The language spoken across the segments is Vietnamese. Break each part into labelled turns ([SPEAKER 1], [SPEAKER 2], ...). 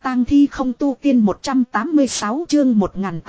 [SPEAKER 1] tang thi không tu tiên 186 chương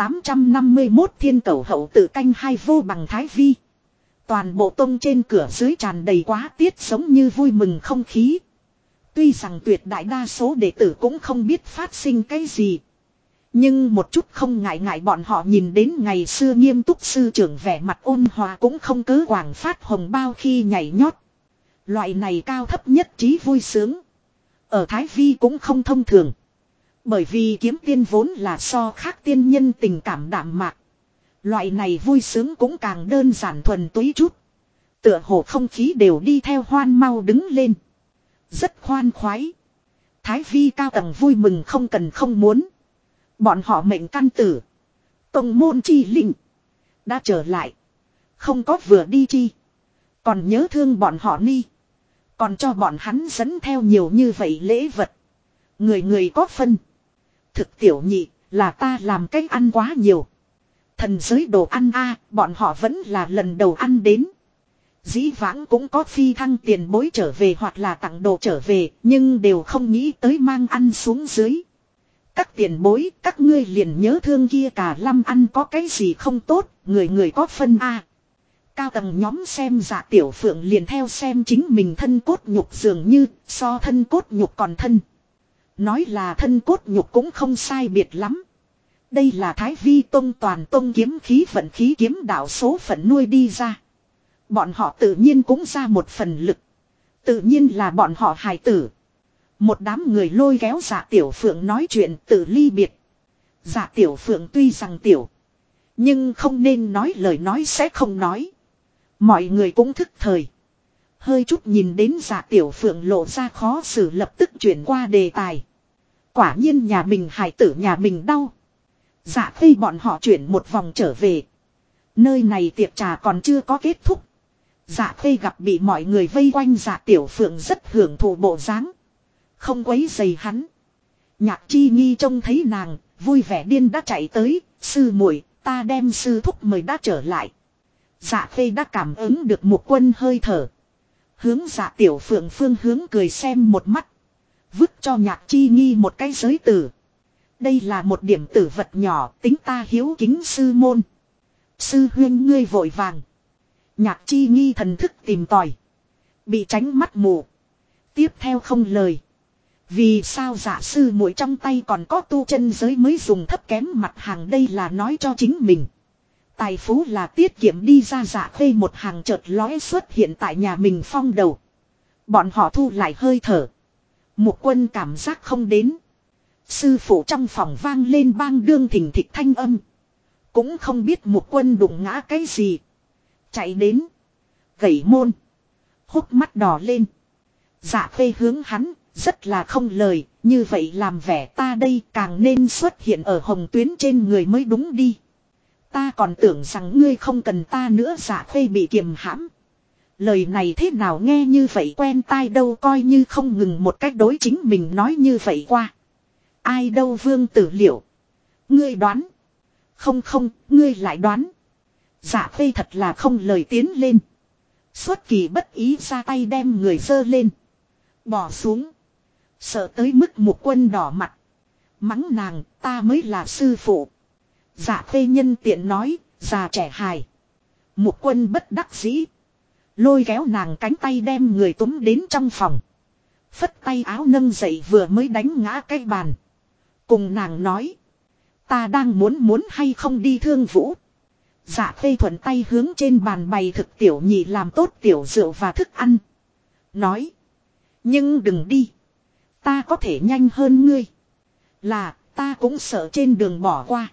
[SPEAKER 1] 1851 thiên cẩu hậu tự canh hai vô bằng thái vi. Toàn bộ tông trên cửa dưới tràn đầy quá tiết giống như vui mừng không khí. Tuy rằng tuyệt đại đa số đệ tử cũng không biết phát sinh cái gì. Nhưng một chút không ngại ngại bọn họ nhìn đến ngày xưa nghiêm túc sư trưởng vẻ mặt ôn hòa cũng không cớ quảng phát hồng bao khi nhảy nhót. Loại này cao thấp nhất trí vui sướng. Ở Thái Vi cũng không thông thường. Bởi vì kiếm tiên vốn là so khác tiên nhân tình cảm đạm mạc. Loại này vui sướng cũng càng đơn giản thuần túy chút. Tựa hồ không khí đều đi theo hoan mau đứng lên. Rất khoan khoái. Thái Vi cao tầng vui mừng không cần không muốn. Bọn họ mệnh căn tử. Tông môn chi linh. Đã trở lại. Không có vừa đi chi. Còn nhớ thương bọn họ ni. Còn cho bọn hắn dẫn theo nhiều như vậy lễ vật. Người người có phân. Thực tiểu nhị là ta làm cách ăn quá nhiều. Thần giới đồ ăn a bọn họ vẫn là lần đầu ăn đến. Dĩ vãng cũng có phi thăng tiền bối trở về hoặc là tặng đồ trở về. Nhưng đều không nghĩ tới mang ăn xuống dưới. Các tiền bối các ngươi liền nhớ thương kia cả lâm ăn có cái gì không tốt. Người người có phân a. Cao tầng nhóm xem Dạ Tiểu Phượng liền theo xem chính mình thân cốt nhục dường như so thân cốt nhục còn thân. Nói là thân cốt nhục cũng không sai biệt lắm. Đây là Thái Vi Tông toàn tông kiếm khí vận khí kiếm đạo số phận nuôi đi ra. Bọn họ tự nhiên cũng ra một phần lực. Tự nhiên là bọn họ hài tử. Một đám người lôi kéo Dạ Tiểu Phượng nói chuyện tự ly biệt. Dạ Tiểu Phượng tuy rằng tiểu. Nhưng không nên nói lời nói sẽ không nói. Mọi người cũng thức thời. Hơi chút nhìn đến Dạ Tiểu Phượng lộ ra khó xử lập tức chuyển qua đề tài. Quả nhiên nhà mình hài tử nhà mình đau. Dạ khi bọn họ chuyển một vòng trở về. Nơi này tiệc trà còn chưa có kết thúc. Dạ khi gặp bị mọi người vây quanh Dạ Tiểu Phượng rất hưởng thụ bộ dáng. Không quấy dày hắn. Nhạc Chi Nghi trông thấy nàng, vui vẻ điên đã chạy tới. Sư muội, ta đem sư thúc mời đã trở lại. Dạ Khê đã cảm ứng được một quân hơi thở. Hướng Dạ Tiểu Phượng phương hướng cười xem một mắt. Vứt cho Nhạc Chi Nghi một cái giới tử. Đây là một điểm tử vật nhỏ tính ta hiếu kính sư môn. Sư huyên ngươi vội vàng. Nhạc Chi Nghi thần thức tìm tòi. Bị tránh mắt mù. Tiếp theo không lời. Vì sao Dạ sư muội trong tay còn có tu chân giới mới dùng thấp kém mặt hàng đây là nói cho chính mình. Tài phú là tiết kiệm đi ra. Dạ Khê một hàng chợt lóe xuất hiện tại nhà mình phong đầu. Bọn họ thu lại hơi thở. Một quân cảm giác không đến. Sư phụ trong phòng vang lên bang đương thình thịch thanh âm. Cũng không biết một quân đụng ngã cái gì. Chạy đến. Gẩy môn. Hốc mắt đỏ lên. Dạ Khê hướng hắn. Rất là không lời. Như vậy làm vẻ ta đây càng nên xuất hiện ở hồng tuyến trên người mới đúng đi. Ta còn tưởng rằng ngươi không cần ta nữa. Dạ Khê bị kiềm hãm. Lời này thế nào nghe như vậy quen tai đâu coi như không ngừng một cách đối chính mình nói như vậy qua. Ai đâu Vương Tử Liệu. Ngươi đoán. Không không, ngươi lại đoán. Dạ Khê thật là không lời tiến lên. Xuất kỳ bất ý ra tay đem người dơ lên. Bỏ xuống. Sợ tới mức một quân đỏ mặt. Mắng nàng ta mới là sư phụ. Dạ Khê nhân tiện nói, già trẻ hài. Một quân bất đắc dĩ. Lôi kéo nàng cánh tay đem người túm đến trong phòng. Phất tay áo nâng dậy vừa mới đánh ngã cái bàn. Cùng nàng nói. Ta đang muốn hay không đi thương vũ. Dạ Khê thuận tay hướng trên bàn bày thực tiểu nhị làm tốt tiểu rượu và thức ăn. Nói. Nhưng đừng đi. Ta có thể nhanh hơn ngươi. Là ta cũng sợ trên đường bỏ qua.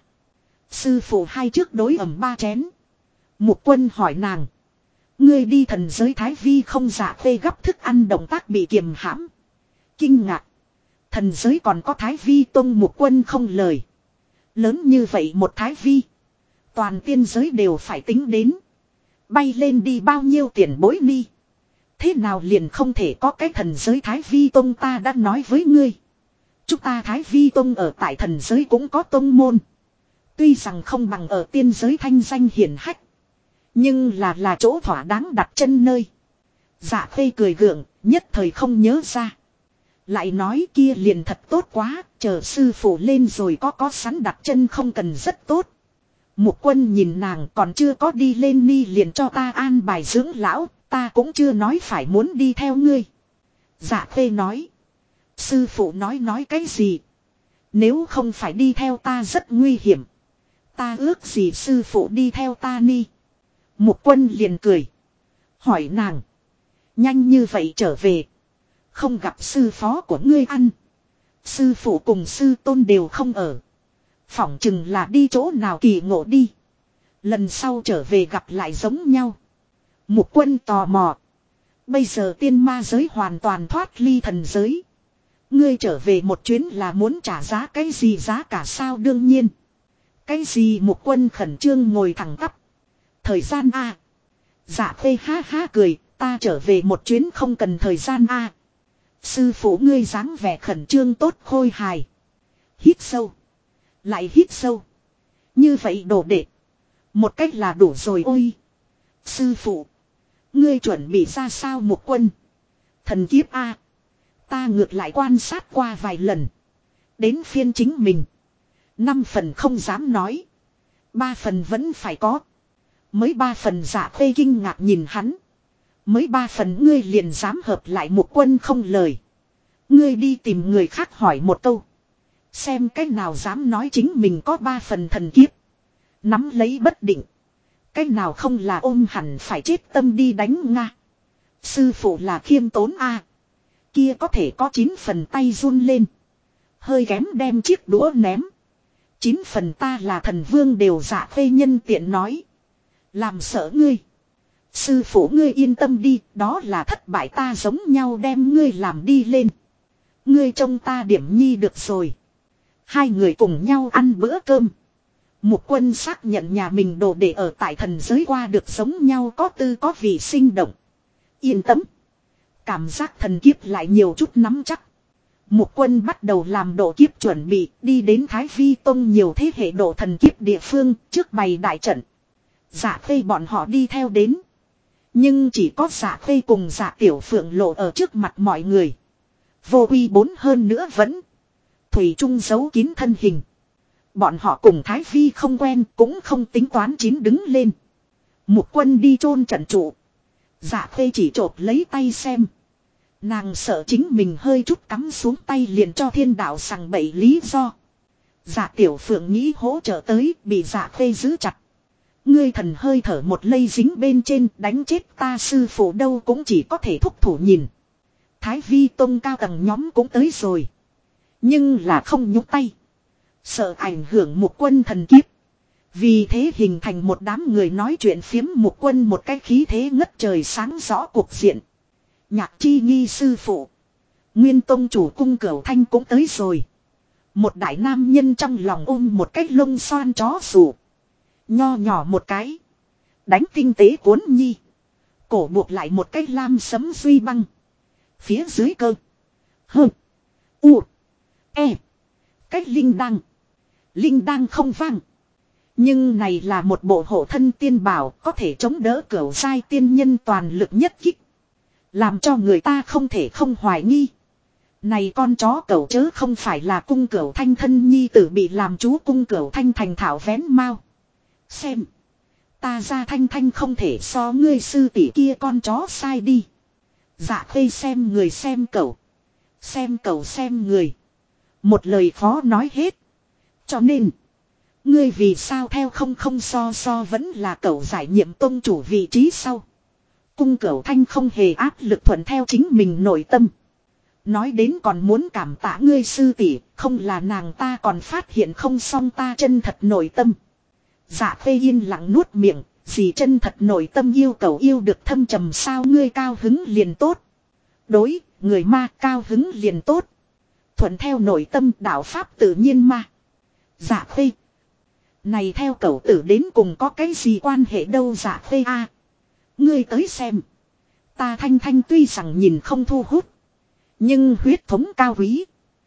[SPEAKER 1] Sư phụ hai trước đối ẩm ba chén. Mục quân hỏi nàng. Ngươi đi thần giới Thái Vi không? Dạ Khê gấp thức ăn động tác bị kiềm hãm. Kinh ngạc. Thần giới còn có Thái Vi Tông? Mục quân không lời. Lớn như vậy một Thái Vi. Toàn tiên giới đều phải tính đến. Bay lên đi bao nhiêu tiền bối ni. Thế nào liền không thể có cái thần giới Thái Vi Tông? Ta đã nói với ngươi. Chúng ta Thái Vi Tông ở tại thần giới cũng có tông môn. Tuy rằng không bằng ở tiên giới thanh danh hiển hách. Nhưng là chỗ thỏa đáng đặt chân nơi. Dạ Khê cười gượng, nhất thời không nhớ ra. Lại nói kia liền thật tốt quá, chờ sư phụ lên rồi có sẵn đặt chân không cần rất tốt. Mục Quân nhìn nàng còn chưa có đi lên ni liền cho ta an bài dưỡng lão, ta cũng chưa nói phải muốn đi theo ngươi. Dạ Khê nói. Sư phụ nói cái gì? Nếu không phải đi theo ta rất nguy hiểm. Ta ước gì sư phụ đi theo ta ni. Mục Quân liền cười. Hỏi nàng. Nhanh như vậy trở về. Không gặp sư phó của ngươi ăn. Sư phụ cùng sư tôn đều không ở. Phỏng chừng là đi chỗ nào kỳ ngộ đi. Lần sau trở về gặp lại giống nhau. Mục Quân tò mò. Bây giờ tiên ma giới hoàn toàn thoát ly thần giới. Ngươi trở về một chuyến là muốn trả giá cái gì giá cả sao đương nhiên. Cái gì Mục Quân khẩn trương ngồi thẳng tắp. Thời gian a. Dạ Khê ha ha cười, ta trở về một chuyến không cần thời gian a. Sư phụ ngươi dáng vẻ khẩn trương tốt khôi hài. Hít sâu. Lại hít sâu. Như vậy đổ đệ. Một cách là đủ rồi ôi. Sư phụ. Ngươi chuẩn bị ra sao Mục Quân. Thần kiếp a. Ta ngược lại quan sát qua vài lần. Đến phiên chính mình. 5 phần không dám nói. 3 phần vẫn phải có. Mới 3 phần Dạ Khê kinh ngạc nhìn hắn. Mới 3 phần ngươi liền dám hợp lại Mục Quân không lời. Ngươi đi tìm người khác hỏi một câu. Xem cách nào dám nói chính mình có 3 phần thần kiếp. Nắm lấy bất định. Cách nào không là ôm hẳn phải chết tâm đi đánh Nga. Sư phụ là khiêm tốn a. Kia có thể có 9 phần tay run lên. Hơi ghém đem chiếc đũa ném. 9 phần ta là thần vương đều Dạ Khê nhân tiện nói. Làm sợ ngươi. Sư phụ ngươi yên tâm đi, đó là thất bại ta giống nhau đem ngươi làm đi lên. Ngươi trông ta điểm nhi được rồi. Hai người cùng nhau ăn bữa cơm. Mục Quân xác nhận nhà mình đồ để ở tại thần giới qua được giống nhau có tư có vị sinh động. Yên tâm. Cảm giác thần kiếp lại nhiều chút nắm chắc. Mục Quân bắt đầu làm độ kiếp chuẩn bị đi đến Thái Vi Tông nhiều thế hệ độ thần kiếp địa phương trước bày đại trận. Dạ Khê bọn họ đi theo đến. Nhưng chỉ có Dạ Khê cùng Dạ Tiểu Phượng lộ ở trước mặt mọi người. Vô uy bốn hơn nữa vẫn. Thủy Trung giấu kín thân hình. Bọn họ cùng Thái Vi không quen cũng không tính toán chín đứng lên. Mục Quân đi chôn trận trụ. Dạ Khê chỉ chộp lấy tay xem. Nàng sợ chính mình hơi chút cắm xuống tay liền cho thiên đạo sằng bậy lý do. Dạ Tiểu Phượng nghĩ hỗ trợ tới bị Dạ Khê giữ chặt. Ngươi thần hơi thở một lây dính bên trên đánh chết ta sư phụ đâu cũng chỉ có thể thúc thủ nhìn. Thái Vi Tông cao tầng nhóm cũng tới rồi. Nhưng là không nhúc tay. Sợ ảnh hưởng Mục Quân thần kiếp. Vì thế hình thành một đám người nói chuyện phiếm Mục Quân một cái khí thế ngất trời sáng rõ cuộc diện. Nhạc Chi Nghi sư phụ. Nguyên Tông chủ cung Cửu Thanh cũng tới rồi. Một đại nam nhân trong lòng ôm một cái lông xoan chó sủ. Nho nhỏ một cái. Đánh tinh tế cuốn nhi. Cổ buộc lại một cái lam sấm duy băng. Phía dưới cơ. Hơ. U. E. Cách linh đăng. Linh đăng không vang. Nhưng này là một bộ hộ thân tiên bảo có thể chống đỡ cửu giai tiên nhân toàn lực nhất kích. Làm cho người ta không thể không hoài nghi. Này con chó cẩu chớ không phải là cung Cửu Thanh thân nhi tử bị làm chú cung Cửu Thanh thành thảo vén mau. Xem. Ta ra Thanh Thanh không thể so ngươi sư tỷ kia con chó sai đi. Dạ Khê xem người xem cẩu. Xem cẩu xem người. Một lời khó nói hết. Cho nên. Ngươi vì sao theo không so vẫn là cẩu giải nhiệm tông chủ vị trí sau. Cung Cửu Thanh không hề áp lực thuận theo chính mình nội tâm. Nói đến còn muốn cảm tạ ngươi sư tỷ, không là nàng ta còn phát hiện không xong ta chân thật nội tâm. Dạ Khê yên lặng nuốt miệng, gì chân thật nội tâm yêu cầu yêu được thâm trầm sao ngươi cao hứng liền tốt. Đối, người ma cao hứng liền tốt. Thuận theo nội tâm đạo pháp tự nhiên ma. Dạ Khê. Này theo cậu tử đến cùng có cái gì quan hệ đâu Dạ Khê a. Ngươi tới xem. Ta Thanh Thanh tuy rằng nhìn không thu hút. Nhưng huyết thống cao quý.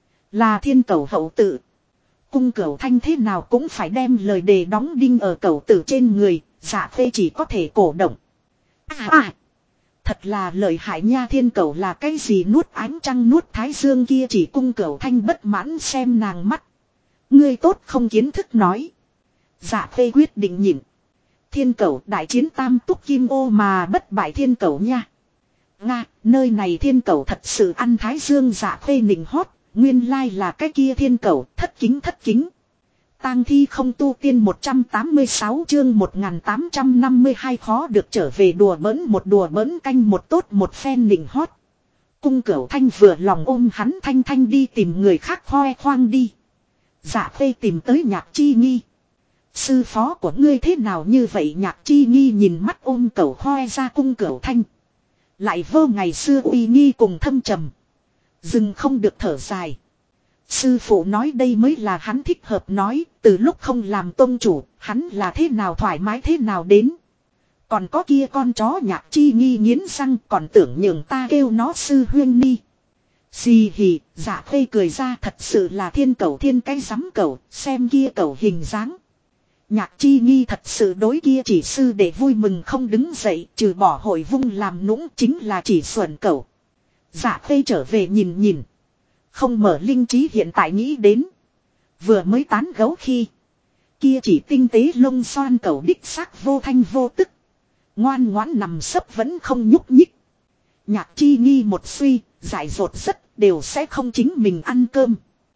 [SPEAKER 1] Là thiên cẩu hậu tự. Cung Cửu Thanh thế nào cũng phải đem lời đề đóng đinh ở cẩu tử trên người. Dạ Khê chỉ có thể cổ động. Thật là lợi hại nha, thiên cẩu là cái gì, nuốt ánh trăng nuốt thái dương kia, chỉ cung Cửu Thanh bất mãn xem nàng mắt. Ngươi tốt không kiến thức nói. Dạ Khê quyết định nhịn. Thiên cẩu đại chiến tam túc kim ô mà bất bại thiên cẩu nha. Nga, nơi này thiên cẩu thật sự ăn thái dương. Dạ Khê nịnh hót. Nguyên lai là cái kia thiên cẩu, thất kính thất kính. Tang thi không tu tiên 186 chương 1852 khó được trở về, đùa bỡn canh một tốt một phen nịnh hót. Cung Cửu Thanh vừa lòng ôm hắn thanh thanh đi tìm người khác hoe khoang đi. Dạ Khê tìm tới Nhạc Chi Nghi. Sư phó của ngươi thế nào như vậy? Nhạc Chi Nghi nhìn mắt ôm cẩu hoe ra Cung Cửu Thanh. Lại vô ngày xưa uy nghi cùng thâm trầm. Dừng không được thở dài. Sư phụ nói đây mới là hắn thích hợp nói, từ lúc không làm tông chủ, hắn là thế nào thoải mái thế nào đến. Còn có kia con chó. Nhạc Chi Nghi nghiến răng, còn tưởng nhường ta kêu nó sư huyên ni. Xì hì, Dạ Khê cười ra, thật sự là thiên cẩu, thiên cái rắm cẩu, xem kia cẩu hình dáng. Nhạc Chi Nghi thật sự đối kia chỉ sư để vui mừng không đứng dậy, trừ bỏ hội vung làm nũng chính là chỉ xuẩn cẩu. Dạ Khê trở về nhìn nhìn. Không mở linh trí, hiện tại nghĩ đến. Vừa mới tán gấu khi. Kia chỉ tinh tế lông xoan cẩu đích xác vô thanh vô tức. Ngoan ngoãn nằm sấp vẫn không nhúc nhích. Nhạc Chi Nghi một suy, dại dột rất, đều sẽ không chính mình ăn cơm.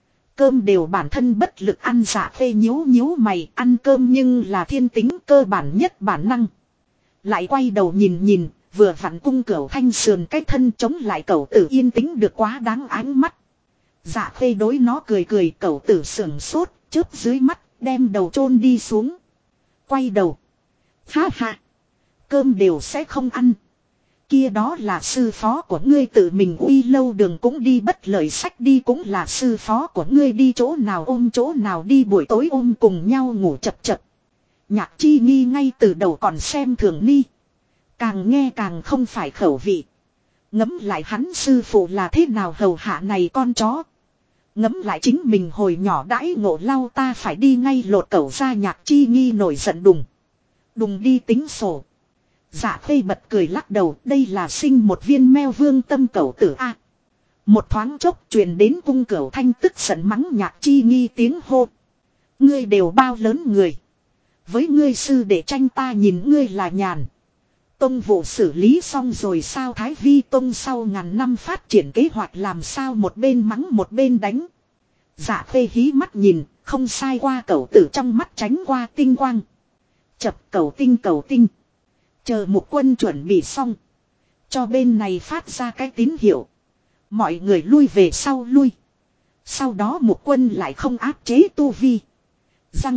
[SPEAKER 1] Cơm đều bản thân bất lực ăn. Dạ Khê nhíu nhíu mày, ăn cơm nhưng là thiên tính cơ bản nhất bản năng. Lại quay đầu nhìn nhìn, vừa vặn Cung Cửu Thanh sườn cái thân chống lại cẩu tử yên tĩnh được quá đáng ánh mắt. Dạ Khê đối nó cười cười, cẩu tử sưởng sốt, chớp dưới mắt, đem đầu chôn đi xuống. Quay đầu. Ha ha. Cơm đều sẽ không ăn. Kia đó là sư phó của ngươi, tự mình uy lâu đường cũng đi, bất lợi sách đi cũng là sư phó của ngươi, đi chỗ nào ôm chỗ nào đi, buổi tối ôm cùng nhau ngủ chập chập. Nhạc Chi Nghi ngay từ đầu còn xem thường ni. Càng nghe càng không phải khẩu vị. Ngẫm lại hắn sư phụ là thế nào hầu hạ này con chó. Ngẫm lại chính mình hồi nhỏ đãi ngộ lau ta phải đi ngay lột cẩu ra. Nhạc Chi Nghi nổi giận đùng. Đùng đi tính sổ. Dạ Khê bật cười lắc đầu, đây là sinh một viên meo vương tâm cẩu tử a. Một thoáng chốc truyền đến Cung Cửu Thanh tức giận mắng Nhạc Chi Nghi tiếng hô. Ngươi đều bao lớn người. Với ngươi sư để tranh ta nhìn ngươi là nhàn. Tông vụ xử lý xong rồi sao? Thái Vi Tông sau ngàn năm phát triển kế hoạch làm sao một bên mắng một bên đánh. Dạ Khê hí mắt nhìn, không sai, qua cẩu tử trong mắt tránh qua tinh quang. Chập cẩu tinh. Chờ Mục Quân chuẩn bị xong. Cho bên này phát ra cái tín hiệu. Mọi người lui về sau lui. Sau đó Mục Quân lại không áp chế tu vi. Răng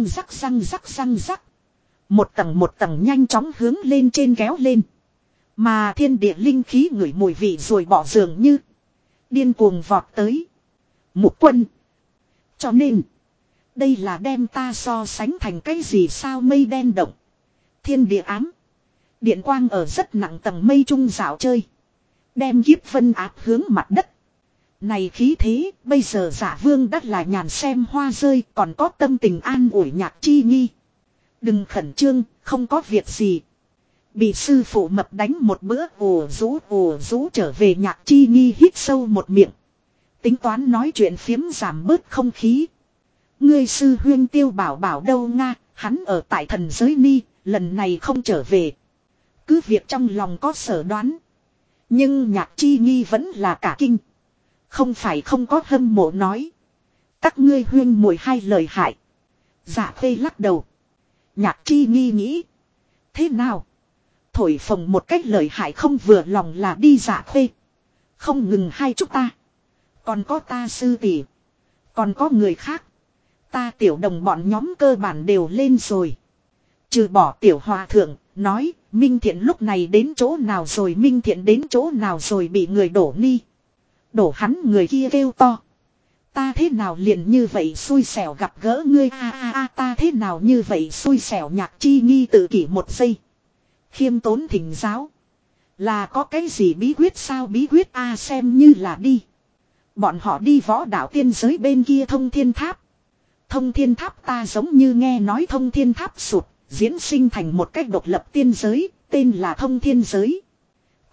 [SPEAKER 1] rắc. Một tầng nhanh chóng hướng lên trên kéo lên. Mà thiên địa linh khí ngửi mùi vị rồi bỏ dường như. Điên cuồng vọt tới. Mục Quân. Cho nên. Đây là đem ta so sánh thành cái gì sao? Mây đen động. Thiên địa ám. Điện quang ở rất nặng tầng mây trung dạo chơi. Đem kiếp vân áp hướng mặt đất. Này khí thế, bây giờ Dạ Vương đắt là nhàn xem hoa rơi, còn có tâm tình an ủi Nhạc Chi Nghi. Đừng khẩn trương, không có việc gì. Bị sư phụ mập đánh một bữa ồ rú trở về. Nhạc Chi Nghi hít sâu một miệng. Tính toán nói chuyện phiếm giảm bớt không khí. Ngươi sư huyên Tiêu Bảo Bảo đâu Nga, hắn ở tại thần giới ni, lần này không trở về. Cứ việc trong lòng có sở đoán. Nhưng Nhạc Chi Nghi vẫn là cả kinh. Không phải không có hâm mộ nói. Các ngươi huyên muội hai lời hại. Dạ Khê lắc đầu. Nhạc Chi Nghi nghĩ. Thế nào? Thổi phồng một cách lời hại không vừa lòng là đi. Dạ Khê. Không ngừng hai chúng ta. Còn có ta sư tỷ. Còn có người khác. Ta tiểu đồng bọn nhóm cơ bản đều lên rồi. Trừ bỏ tiểu hòa thượng. Nói Minh Thiện lúc này đến chỗ nào rồi? Minh Thiện đến chỗ nào rồi? Bị người đổ ni. Đổ hắn người kia kêu to. Ta thế nào liền như vậy xui xẻo gặp gỡ ngươi ta thế nào như vậy xui xẻo. Nhạc Chi Nghi tự kỷ một giây. Khiêm tốn thỉnh giáo. Là có cái gì bí quyết sao? Bí quyết xem như là đi. Bọn họ đi võ đạo tiên giới bên kia Thông Thiên Tháp. Thông Thiên Tháp ta giống như nghe nói Thông Thiên Tháp sụt. Diễn sinh thành một cách độc lập tiên giới. Tên là Thông Thiên Giới.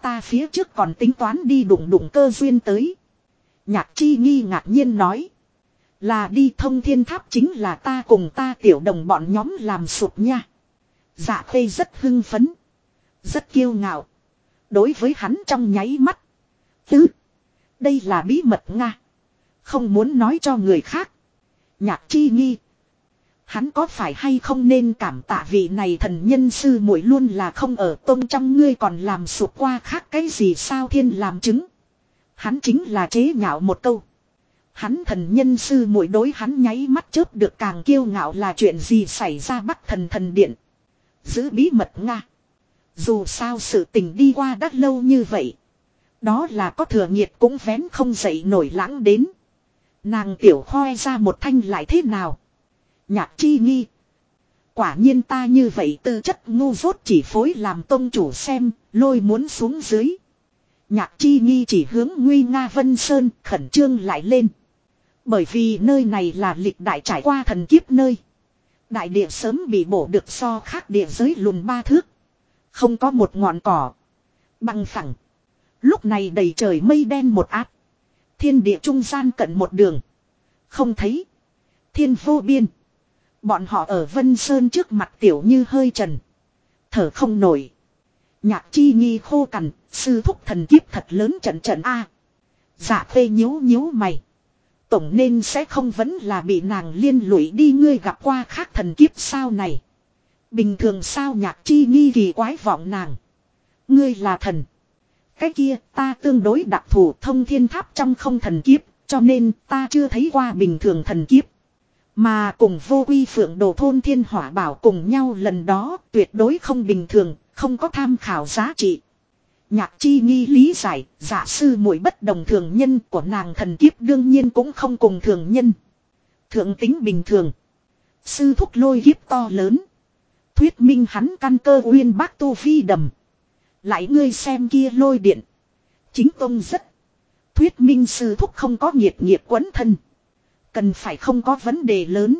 [SPEAKER 1] Ta phía trước còn tính toán đi đụng đụng cơ duyên tới. Nhạc Chi Nghi ngạc nhiên nói. Là đi Thông Thiên Tháp chính là ta cùng ta tiểu đồng bọn nhóm làm sụp nha. Dạ Khê rất hưng phấn. Rất kiêu ngạo. Đối với hắn trong nháy mắt. Đây là bí mật Nga. Không muốn nói cho người khác. Nhạc Chi Nghi. Hắn có phải hay không nên cảm tạ vị này thần nhân sư muội luôn là không ở tông trong ngươi còn làm sụp qua khác cái gì sao thiên làm chứng. Hắn chính là chế nhạo một câu. Hắn thần nhân sư muội đối hắn nháy mắt chớp được càng kiêu ngạo là chuyện gì xảy ra Bắc Thần Thần Điện. Giữ bí mật Nga. Dù sao sự tình đi qua đã lâu như vậy. Đó là có thừa nhiệt cũng vén không dậy nổi lãng đến. Nàng tiểu khoe ra một thanh lại thế nào. Nhạc Chi Nghi. Quả nhiên ta như vậy tư chất ngu dốt chỉ phối làm tông chủ xem, lôi muốn xuống dưới. Nhạc Chi Nghi chỉ hướng nguy nga Vân Sơn khẩn trương lại lên. Bởi vì nơi này là lịch đại trải qua thần kiếp nơi. Đại địa sớm bị bổ được so khác địa giới lùn 3 thước. Không có một ngọn cỏ. Bằng phẳng. Lúc này đầy trời mây đen một áp. Thiên địa trung gian cận một đường. Không thấy. Thiên vô biên. Bọn họ ở Vân Sơn trước mặt tiểu như hơi trần. Thở không nổi. Nhạc Chi Nghi khô cằn. Sư thúc thần kiếp thật lớn trận trận a. Dạ Khê nhíu nhíu mày. Tổng nên sẽ không vẫn là bị nàng liên lụy đi ngươi gặp qua khác thần kiếp sao này. Bình thường sao Nhạc Chi Nghi kỳ quái vọng nàng. Ngươi là thần. Cái kia ta tương đối đặc thù Thông Thiên Tháp trong không thần kiếp. Cho nên ta chưa thấy qua bình thường thần kiếp. Mà cùng Vô Quy Phượng Đồ thôn Thiên Hỏa Bảo cùng nhau lần đó tuyệt đối không bình thường. Không có tham khảo giá trị. Nhạc Chi Nghi lý giải, giả sư muội bất đồng thường nhân của nàng thần kiếp đương nhiên cũng không cùng thường nhân. Thượng tính bình thường. Sư thúc lôi kiếp to lớn. Thuyết minh hắn căn cơ uyên bác tu vi đầm. Lại ngươi xem kia lôi điện. Chính tông rất. Thuyết minh sư thúc không có nghiệt quấn thân. Cần phải không có vấn đề lớn.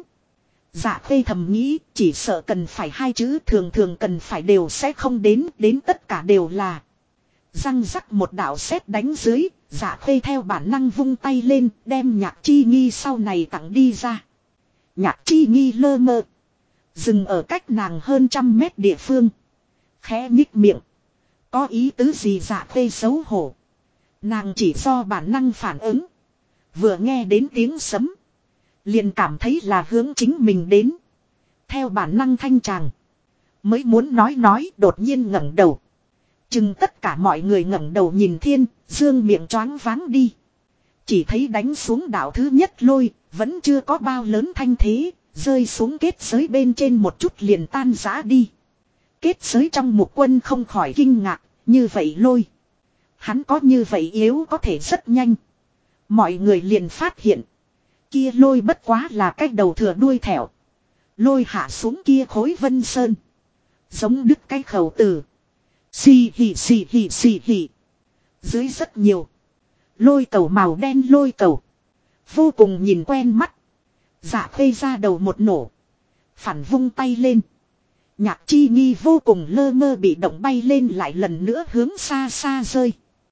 [SPEAKER 1] Dạ Khê thầm nghĩ chỉ sợ cần phải hai chữ thường thường cần phải đều sẽ không đến tất cả đều là. Răng rắc một đạo sét đánh dưới, Dạ Khê theo bản năng vung tay lên, đem Nhạc Chi Nghi sau này tặng đi ra. Nhạc Chi Nghi lơ mơ. Dừng ở cách nàng hơn 100 mét địa phương. Khẽ nhích miệng. Có ý tứ gì Dạ Khê xấu hổ. Nàng chỉ do bản năng phản ứng. Vừa nghe đến tiếng sấm. Liền cảm thấy là hướng chính mình đến. Theo bản năng thanh tràng. Mới muốn nói đột nhiên ngẩng đầu. Chừng tất cả mọi người ngẩng đầu nhìn thiên, dương miệng choáng váng đi. Chỉ thấy đánh xuống đảo thứ nhất lôi, vẫn chưa có bao lớn thanh thế, rơi xuống kết giới bên trên một chút liền tan rã đi. Kết giới trong một quân không khỏi kinh ngạc, như vậy lôi. Hắn có như vậy yếu có thể rất nhanh. Mọi người liền phát hiện. Kia lôi bất quá là cách đầu thừa đuôi thẻo. Lôi hạ xuống kia khối Vân Sơn. Giống đứt cái khẩu từ. Xì hì. Dưới rất nhiều. Lôi cầu màu đen lôi cầu. Vô cùng nhìn quen mắt. Dạ Khê ra đầu một nổ. Phản vung tay lên. Nhạc Chi Nghi vô cùng lơ mơ bị động bay lên lại lần nữa hướng xa xa rơi.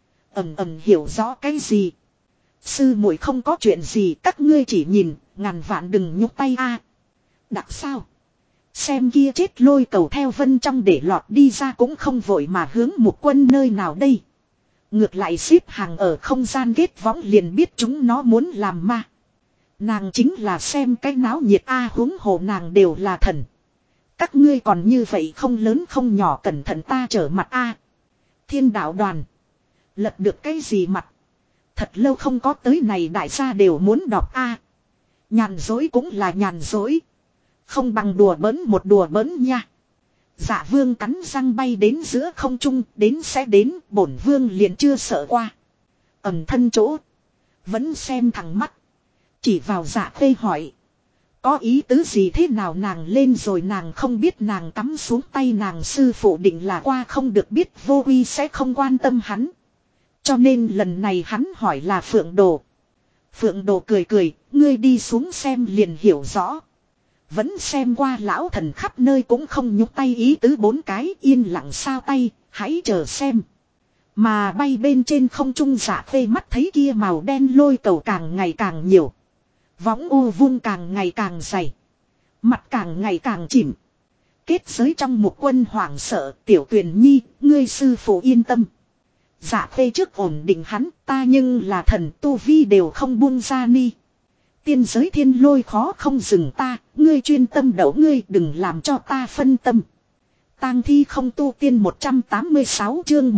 [SPEAKER 1] Ầm hiểu rõ cái gì. Sư muội không có chuyện gì các ngươi chỉ nhìn. Ngàn vạn đừng nhúc tay a. Đặc sao. Xem kia chết lôi cầu theo vân trong để lọt đi ra cũng không vội mà hướng một quân nơi nào đây. Ngược lại xếp hàng ở không gian ghét võng liền biết chúng nó muốn làm ma. Nàng chính là xem cái náo nhiệt huống hồ nàng đều là thần. Các ngươi còn như vậy không lớn không nhỏ cẩn thận ta trở mặt Thiên đạo đoàn. Lật được cái gì mặt. Thật lâu không có tới này đại gia đều muốn đọc Nhàn dối cũng là nhàn dối. Không bằng đùa bỡn một đùa bỡn nha. Dạ vương cắn răng bay đến giữa không trung. Đến sẽ đến bổn vương liền chưa sợ qua. Ẩm thân chỗ. Vẫn xem thẳng mắt. Chỉ vào Dạ Khê hỏi. Có ý tứ gì thế nào nàng lên rồi nàng không biết nàng cắm xuống tay nàng sư phụ định là qua không được biết Vô Quy sẽ không quan tâm hắn. Cho nên lần này hắn hỏi là Phượng Đồ. Phượng Đồ cười ngươi đi xuống xem liền hiểu rõ. Vẫn xem qua lão thần khắp nơi cũng không nhúc tay ý tứ 4 cái yên lặng sao tay, hãy chờ xem. Mà bay bên trên không trung Dạ Khê mắt thấy kia màu đen lôi cầu càng ngày càng nhiều. Võng u vung càng ngày càng dày. Mặt càng ngày càng chìm. Kết giới trong một quân hoảng sợ, Tiểu Tuyền Nhi, ngươi sư phụ yên tâm. Dạ Khê trước ổn định hắn, ta nhưng là thần tu vi đều không buông ra ni. Tiên giới thiên lôi khó không dừng ta, ngươi chuyên tâm đậu ngươi đừng làm cho ta phân tâm. Tang thi không tu tiên 186 chương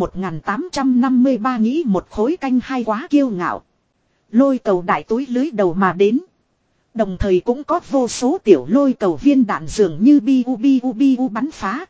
[SPEAKER 1] 1853 nghĩ một khối canh hai quá kiêu ngạo. Lôi cầu đại túi lưới đầu mà đến. Đồng thời cũng có vô số tiểu lôi cầu viên đạn dường như biu bắn phá.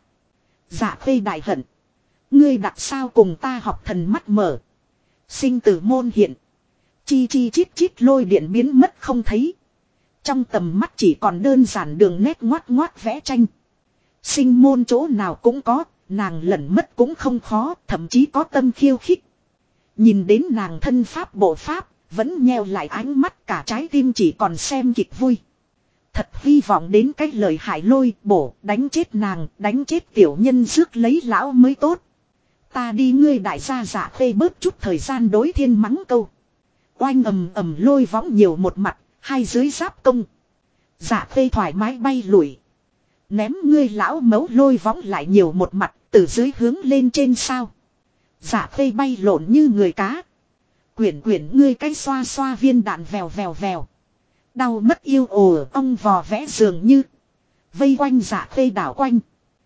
[SPEAKER 1] Dạ Khê đại hận. Ngươi đặt sao cùng ta học thần mắt mở. Sinh tử môn hiện. Chi chi chít chít lôi điện biến mất không thấy. Trong tầm mắt chỉ còn đơn giản đường nét ngoát ngoát vẽ tranh. Sinh môn chỗ nào cũng có, nàng lẩn mất cũng không khó, thậm chí có tâm khiêu khích. Nhìn đến nàng thân pháp bộ pháp, vẫn nheo lại ánh mắt cả trái tim chỉ còn xem kịch vui. Thật hy vọng đến cái lời hại lôi bổ, đánh chết nàng, đánh chết tiểu nhân rước lấy lão mới tốt. Ta đi ngươi đại gia Dạ Khê bớt chút thời gian đối thiên mắng câu. Oanh ầm ầm lôi võng nhiều một mặt, hai dưới giáp công. Dạ Khê thoải mái bay lùi. Ném ngươi lão mấu lôi võng lại nhiều một mặt, từ dưới hướng lên trên sao. Dạ Khê bay lộn như người cá. Quyển ngươi cái xoa xoa viên đạn vèo vèo vèo. Đau mất yêu ồ ong vò vẽ dường như. Vây quanh Dạ Khê đảo quanh.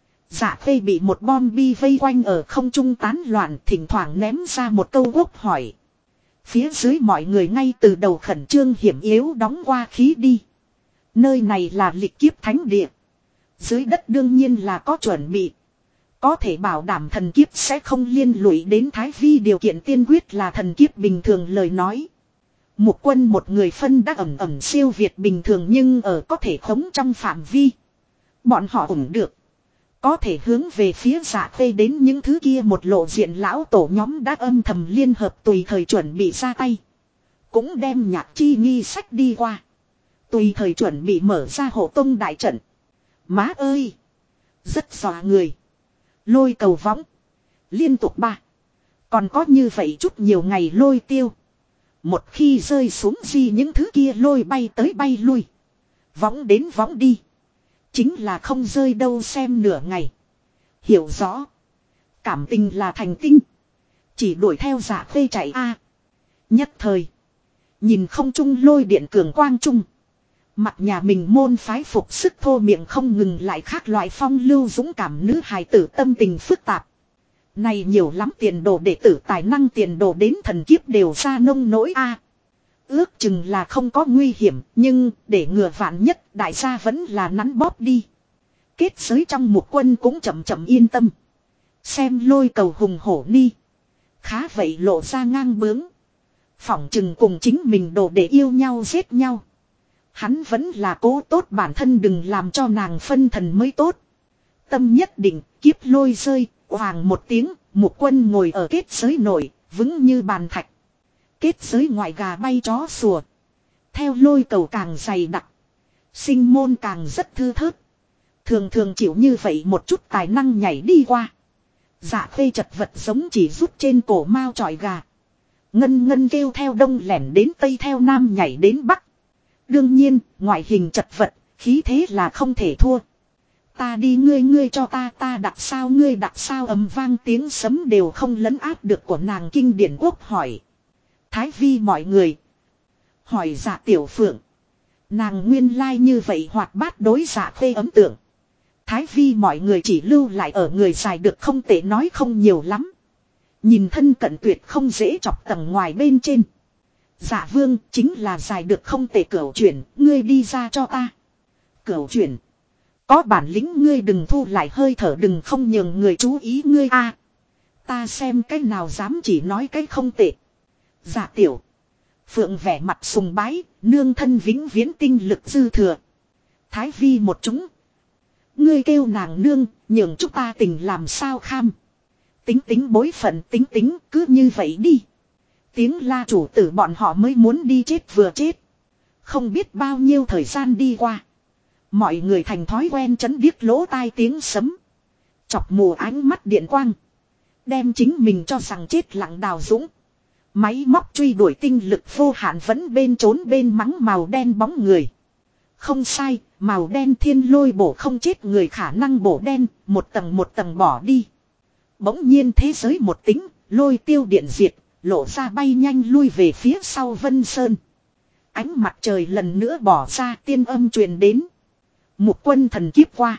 [SPEAKER 1] Dạ Khê bị một bom bi vây quanh ở không trung tán loạn, thỉnh thoảng ném ra một câu quốc hỏi. Phía dưới mọi người ngay từ đầu khẩn trương hiểm yếu đóng qua khí đi. Nơi này là lịch kiếp thánh địa. Dưới đất đương nhiên là có chuẩn bị. Có thể bảo đảm thần kiếp sẽ không liên lụy đến Thái Vi, điều kiện tiên quyết là thần kiếp bình thường lời nói. Một quân một người phân đã ẩm siêu việt bình thường nhưng ở có thể khống trong phạm vi. Bọn họ ủng được. Có thể hướng về phía Dạ Khê đến những thứ kia một lộ diện lão tổ nhóm đã âm thầm liên hợp tùy thời chuẩn bị ra tay. Cũng đem nhạc chi nghi sách đi qua. Tùy thời chuẩn bị mở ra hộ tông đại trận. Má ơi! Rất dọa người. Lôi cầu võng. Liên tục ba. Còn có như vậy chút nhiều ngày lôi tiêu. Một khi rơi xuống gì những thứ kia lôi bay tới bay lui. Võng đến võng đi. Chính là không rơi đâu xem nửa ngày. Hiểu rõ. Cảm tình là thành tinh. Chỉ đuổi theo Dạ Khê chạy a. Nhất thời. Nhìn không trung lôi điện cường quang trung. Mặt nhà mình môn phái phục sức thô miệng không ngừng lại khác loại phong lưu dũng cảm nữ hài tử tâm tình phức tạp. Này nhiều lắm tiền đồ đệ tử tài năng tiền đồ đến thần kiếp đều ra nông nỗi a. Ước chừng là không có nguy hiểm, nhưng để ngừa vạn nhất đại gia vẫn là nắn bóp đi. Kết giới trong một quân cũng chậm chậm yên tâm. Xem lôi cầu hùng hổ ni. Khá vậy lộ ra ngang bướng. Phỏng chừng cùng chính mình đồ để yêu nhau giết nhau. Hắn vẫn là cố tốt bản thân đừng làm cho nàng phân thần mới tốt. Tâm nhất định, kiếp lôi rơi, hoàng một tiếng, một quân ngồi ở kết giới nổi, vững như bàn thạch. Kết giới ngoại gà bay chó sủa. Theo lôi cầu càng dày đặc. Sinh môn càng rất thư thớt. Thường thường chịu như vậy một chút tài năng nhảy đi qua. Dạ Khê chật vật giống chỉ rút trên cổ mao chọi gà. Ngân ngân kêu theo đông lẻn đến tây theo nam nhảy đến bắc. Đương nhiên, ngoại hình chật vật, khí thế là không thể thua. Ta đi ngươi cho ta đặt sao ngươi đặt sao ầm vang tiếng sấm đều không lấn áp được của nàng kinh điển quốc hỏi. Thái Vi mọi người. Hỏi Dạ Tiểu Phượng. Nàng nguyên lai như vậy hoạt bát đối Dạ Khê ấn tượng. Thái Vi mọi người chỉ lưu lại ở người dài được không tệ nói không nhiều lắm. Nhìn thân cận tuyệt không dễ chọc tầng ngoài bên trên. Dạ Vương chính là dài được không tệ cửu chuyển, ngươi đi ra cho ta. Cửu chuyển. Có bản lĩnh ngươi đừng thu lại hơi thở đừng không nhường người chú ý ngươi a. Ta xem cái nào dám chỉ nói cái không tệ. Dạ Tiểu Phượng vẻ mặt sùng bái, nương thân vĩnh viễn tinh lực dư thừa. Thái Vi một chúng. Ngươi kêu nàng nương, nhường chúng ta tình làm sao kham. Tính bối phận tính cứ như vậy đi. Tiếng la chủ tử bọn họ mới muốn đi chết vừa chết. Không biết bao nhiêu thời gian đi qua. Mọi người thành thói quen chấn điếc lỗ tai tiếng sấm. Chọc mù ánh mắt điện quang. Đem chính mình cho rằng chết lặng đào dũng. Máy móc truy đuổi tinh lực vô hạn vẫn bên trốn bên mắng màu đen bóng người. Không sai, màu đen thiên lôi bổ không chết người khả năng bổ đen, một tầng bỏ đi. Bỗng nhiên thế giới một tính, lôi tiêu điện diệt, lộ ra bay nhanh lui về phía sau Vân Sơn. Ánh mặt trời lần nữa bỏ ra tiên âm truyền đến. Một quân thần kiếp qua.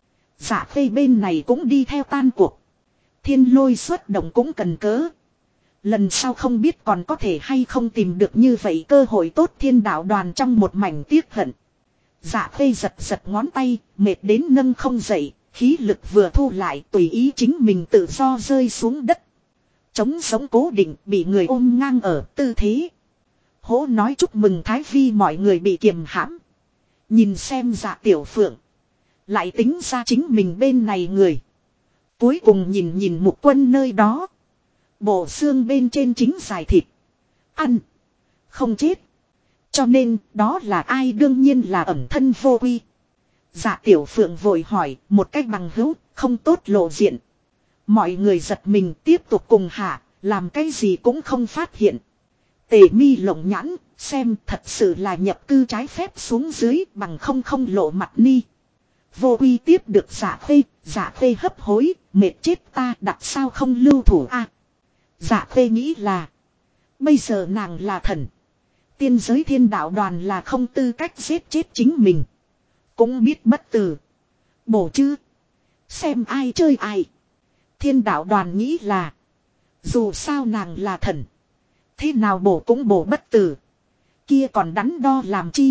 [SPEAKER 1] Dạ Khê bên này cũng đi theo tan cuộc. Thiên lôi xuất động cũng cần cớ. Lần sau không biết còn có thể hay không tìm được như vậy cơ hội tốt. Thiên đạo đoàn trong một mảnh tiếc hận. Dạ Khê giật giật ngón tay, mệt đến nâng không dậy, khí lực vừa thu lại tùy ý chính mình tự do rơi xuống đất. Trống sống cố định bị người ôm ngang ở tư thế. Hỗ nói chúc mừng Thái Vi mọi người bị kiềm hãm. Nhìn xem Dạ Tiểu Phượng. Lại tính ra chính mình bên này người. Cuối cùng nhìn Mục Quân nơi đó. Bộ xương bên trên chính dài thịt. Ăn. Không chết. Cho nên đó là ai, đương nhiên là ẩn thân vô quy. Dạ Tiểu Phượng vội hỏi một cách bằng hữu, không tốt lộ diện. Mọi người giật mình tiếp tục cùng hạ, làm cái gì cũng không phát hiện. Tề Mi lộng nhãn, xem thật sự là nhập cư trái phép xuống dưới bằng không lộ mặt ni. Vô quy tiếp được Dạ Khê hấp hối, mệt chết ta đặt sao không lưu thủ a. Dạ Khê nghĩ là, bây giờ nàng là thần. Tiên giới thiên đạo đoàn là không tư cách giết chết chính mình. Cũng biết bất tử. Bổ chứ. Xem ai chơi ai. Thiên đạo đoàn nghĩ là, dù sao nàng là thần. Thế nào bổ cũng bổ bất tử. Kia còn đắn đo làm chi.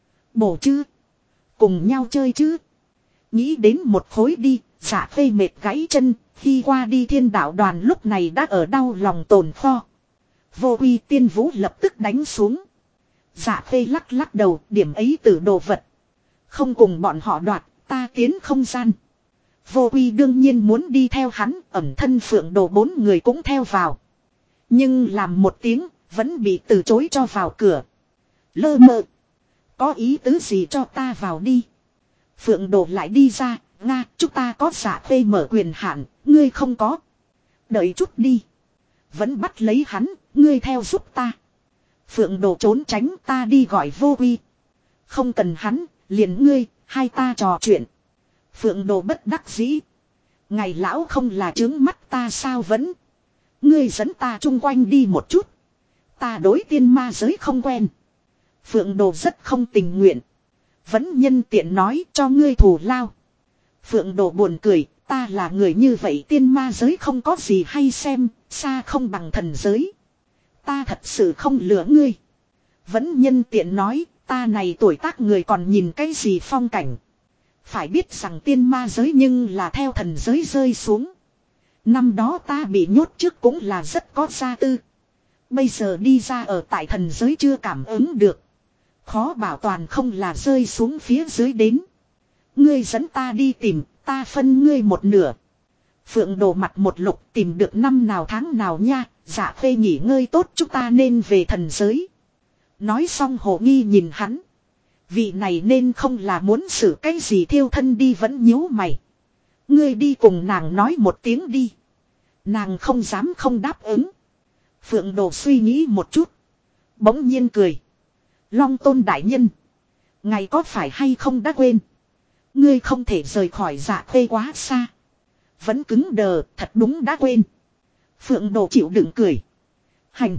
[SPEAKER 1] Bổ chứ. Cùng nhau chơi chứ. Nghĩ đến một khối đi. Dạ Khê mệt gãy chân. Khi qua đi thiên đạo đoàn lúc này đã ở đau lòng tồn kho. Vô uy tiên vũ lập tức đánh xuống. Dạ Khê lắc đầu, điểm ấy từ đồ vật. Không cùng bọn họ đoạt, ta tiến không gian. Vô uy đương nhiên muốn đi theo hắn, ẩn thân Phượng Đồ 4 người cũng theo vào. Nhưng làm một tiếng, vẫn bị từ chối cho vào cửa. Lơ mơ. Có ý tứ gì cho ta vào đi. Phượng Đồ lại đi ra, Nga, chúng ta có Dạ Khê mở quyền hạn, ngươi không có. Đợi chút đi. Vẫn bắt lấy hắn, ngươi theo giúp ta. Phượng Đồ trốn tránh, ta đi gọi Vô Uy. Không cần hắn, liền ngươi, hai ta trò chuyện. Phượng Đồ bất đắc dĩ. Ngày lão không là trướng mắt ta sao vẫn. Ngươi dẫn ta chung quanh đi một chút. Ta đối tiên ma giới không quen. Phượng Đồ rất không tình nguyện. Vẫn nhân tiện nói cho ngươi thù lao. Phượng Đồ buồn cười, ta là người như vậy tiên ma giới không có gì hay xem, xa không bằng thần giới. Ta thật sự không lừa ngươi. Vẫn nhân tiện nói, ta này tuổi tác người còn nhìn cái gì phong cảnh. Phải biết rằng tiên ma giới nhưng là theo thần giới rơi xuống. Năm đó ta bị nhốt trước cũng là rất có gia tư. Bây giờ đi ra ở tại thần giới chưa cảm ứng được. Khó bảo toàn không là rơi xuống phía dưới đến. Ngươi dẫn ta đi tìm, ta phân ngươi một nửa. Phượng Đồ mặt một lục tìm được năm nào tháng nào nha. Dạ Khê nghỉ ngơi tốt chúng ta nên về thần giới. Nói xong hồ nghi nhìn hắn. Vị này nên không là muốn xử cái gì thiêu thân đi vẫn nhíu mày. Ngươi đi cùng nàng nói một tiếng đi. Nàng không dám không đáp ứng. Phượng Đồ suy nghĩ một chút. Bỗng nhiên cười. Long Tôn đại nhân. Ngày có phải hay không đã quên. Ngươi không thể rời khỏi Dạ Khê quá xa. Vẫn cứng đờ, thật đúng đã quên. Phượng Đồ chịu đựng cười. Hành.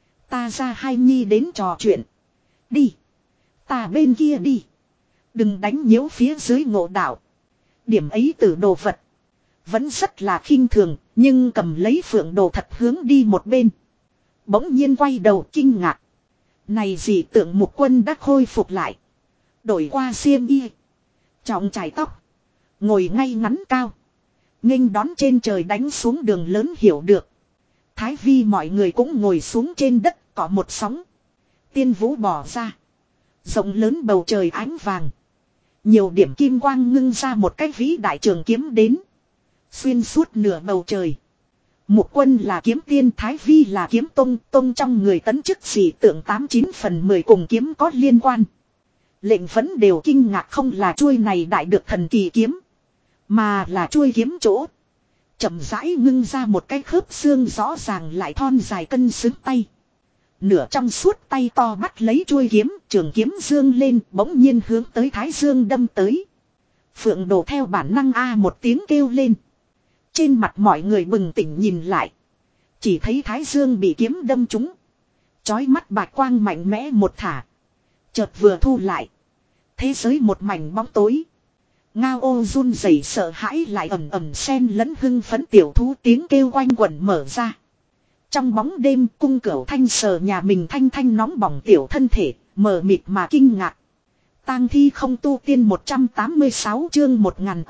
[SPEAKER 1] Ta ra hai nhi đến trò chuyện. Đi. Ta bên kia đi. Đừng đánh nhiễu phía dưới ngộ đạo. Điểm ấy từ đồ vật. Vẫn rất là khinh thường. Nhưng cầm lấy Phượng Đồ thật hướng đi một bên. Bỗng nhiên quay đầu kinh ngạc. Này gì tượng Mục Quân đã khôi phục lại. Đổi qua xiêm y. Trọng chải tóc. Ngồi ngay ngắn cao. Nghênh đón trên trời đánh xuống đường lớn hiểu được. Thái Vi mọi người cũng ngồi xuống trên đất có một sóng. Tiên vũ bỏ ra. Rộng lớn bầu trời ánh vàng. Nhiều điểm kim quang ngưng ra một cái vĩ đại trường kiếm đến. Xuyên suốt nửa bầu trời. Mục Quân là kiếm tiên, Thái Vi là kiếm tông. Tông trong người tấn chức dị tượng 89/10 cùng kiếm có liên quan. Lệnh vẫn đều kinh ngạc không là chuôi này đại được thần kỳ kiếm. Mà là chuôi kiếm chỗ. Chậm rãi ngưng ra một cái khớp xương rõ ràng lại thon dài cân xứng tay. Nửa trong suốt tay to bắt lấy chuôi kiếm, trường kiếm dương lên bỗng nhiên hướng tới Thái Dương đâm tới. Phượng Đồ theo bản năng a một tiếng kêu lên. Trên mặt mọi người bừng tỉnh nhìn lại. Chỉ thấy Thái Dương bị kiếm đâm trúng. Chói mắt bạch quang mạnh mẽ một thả. Chợt vừa thu lại. Thế giới một mảnh bóng tối. Ngao ô run rẩy sợ hãi lại ầm ầm xen lẫn hưng phấn tiểu thú tiếng kêu quanh quẩn mở ra. Trong bóng đêm cung cửu thanh sờ nhà mình thanh thanh nóng bỏng tiểu thân thể, mờ mịt mà kinh ngạc. Tang thi không tu tiên 186 chương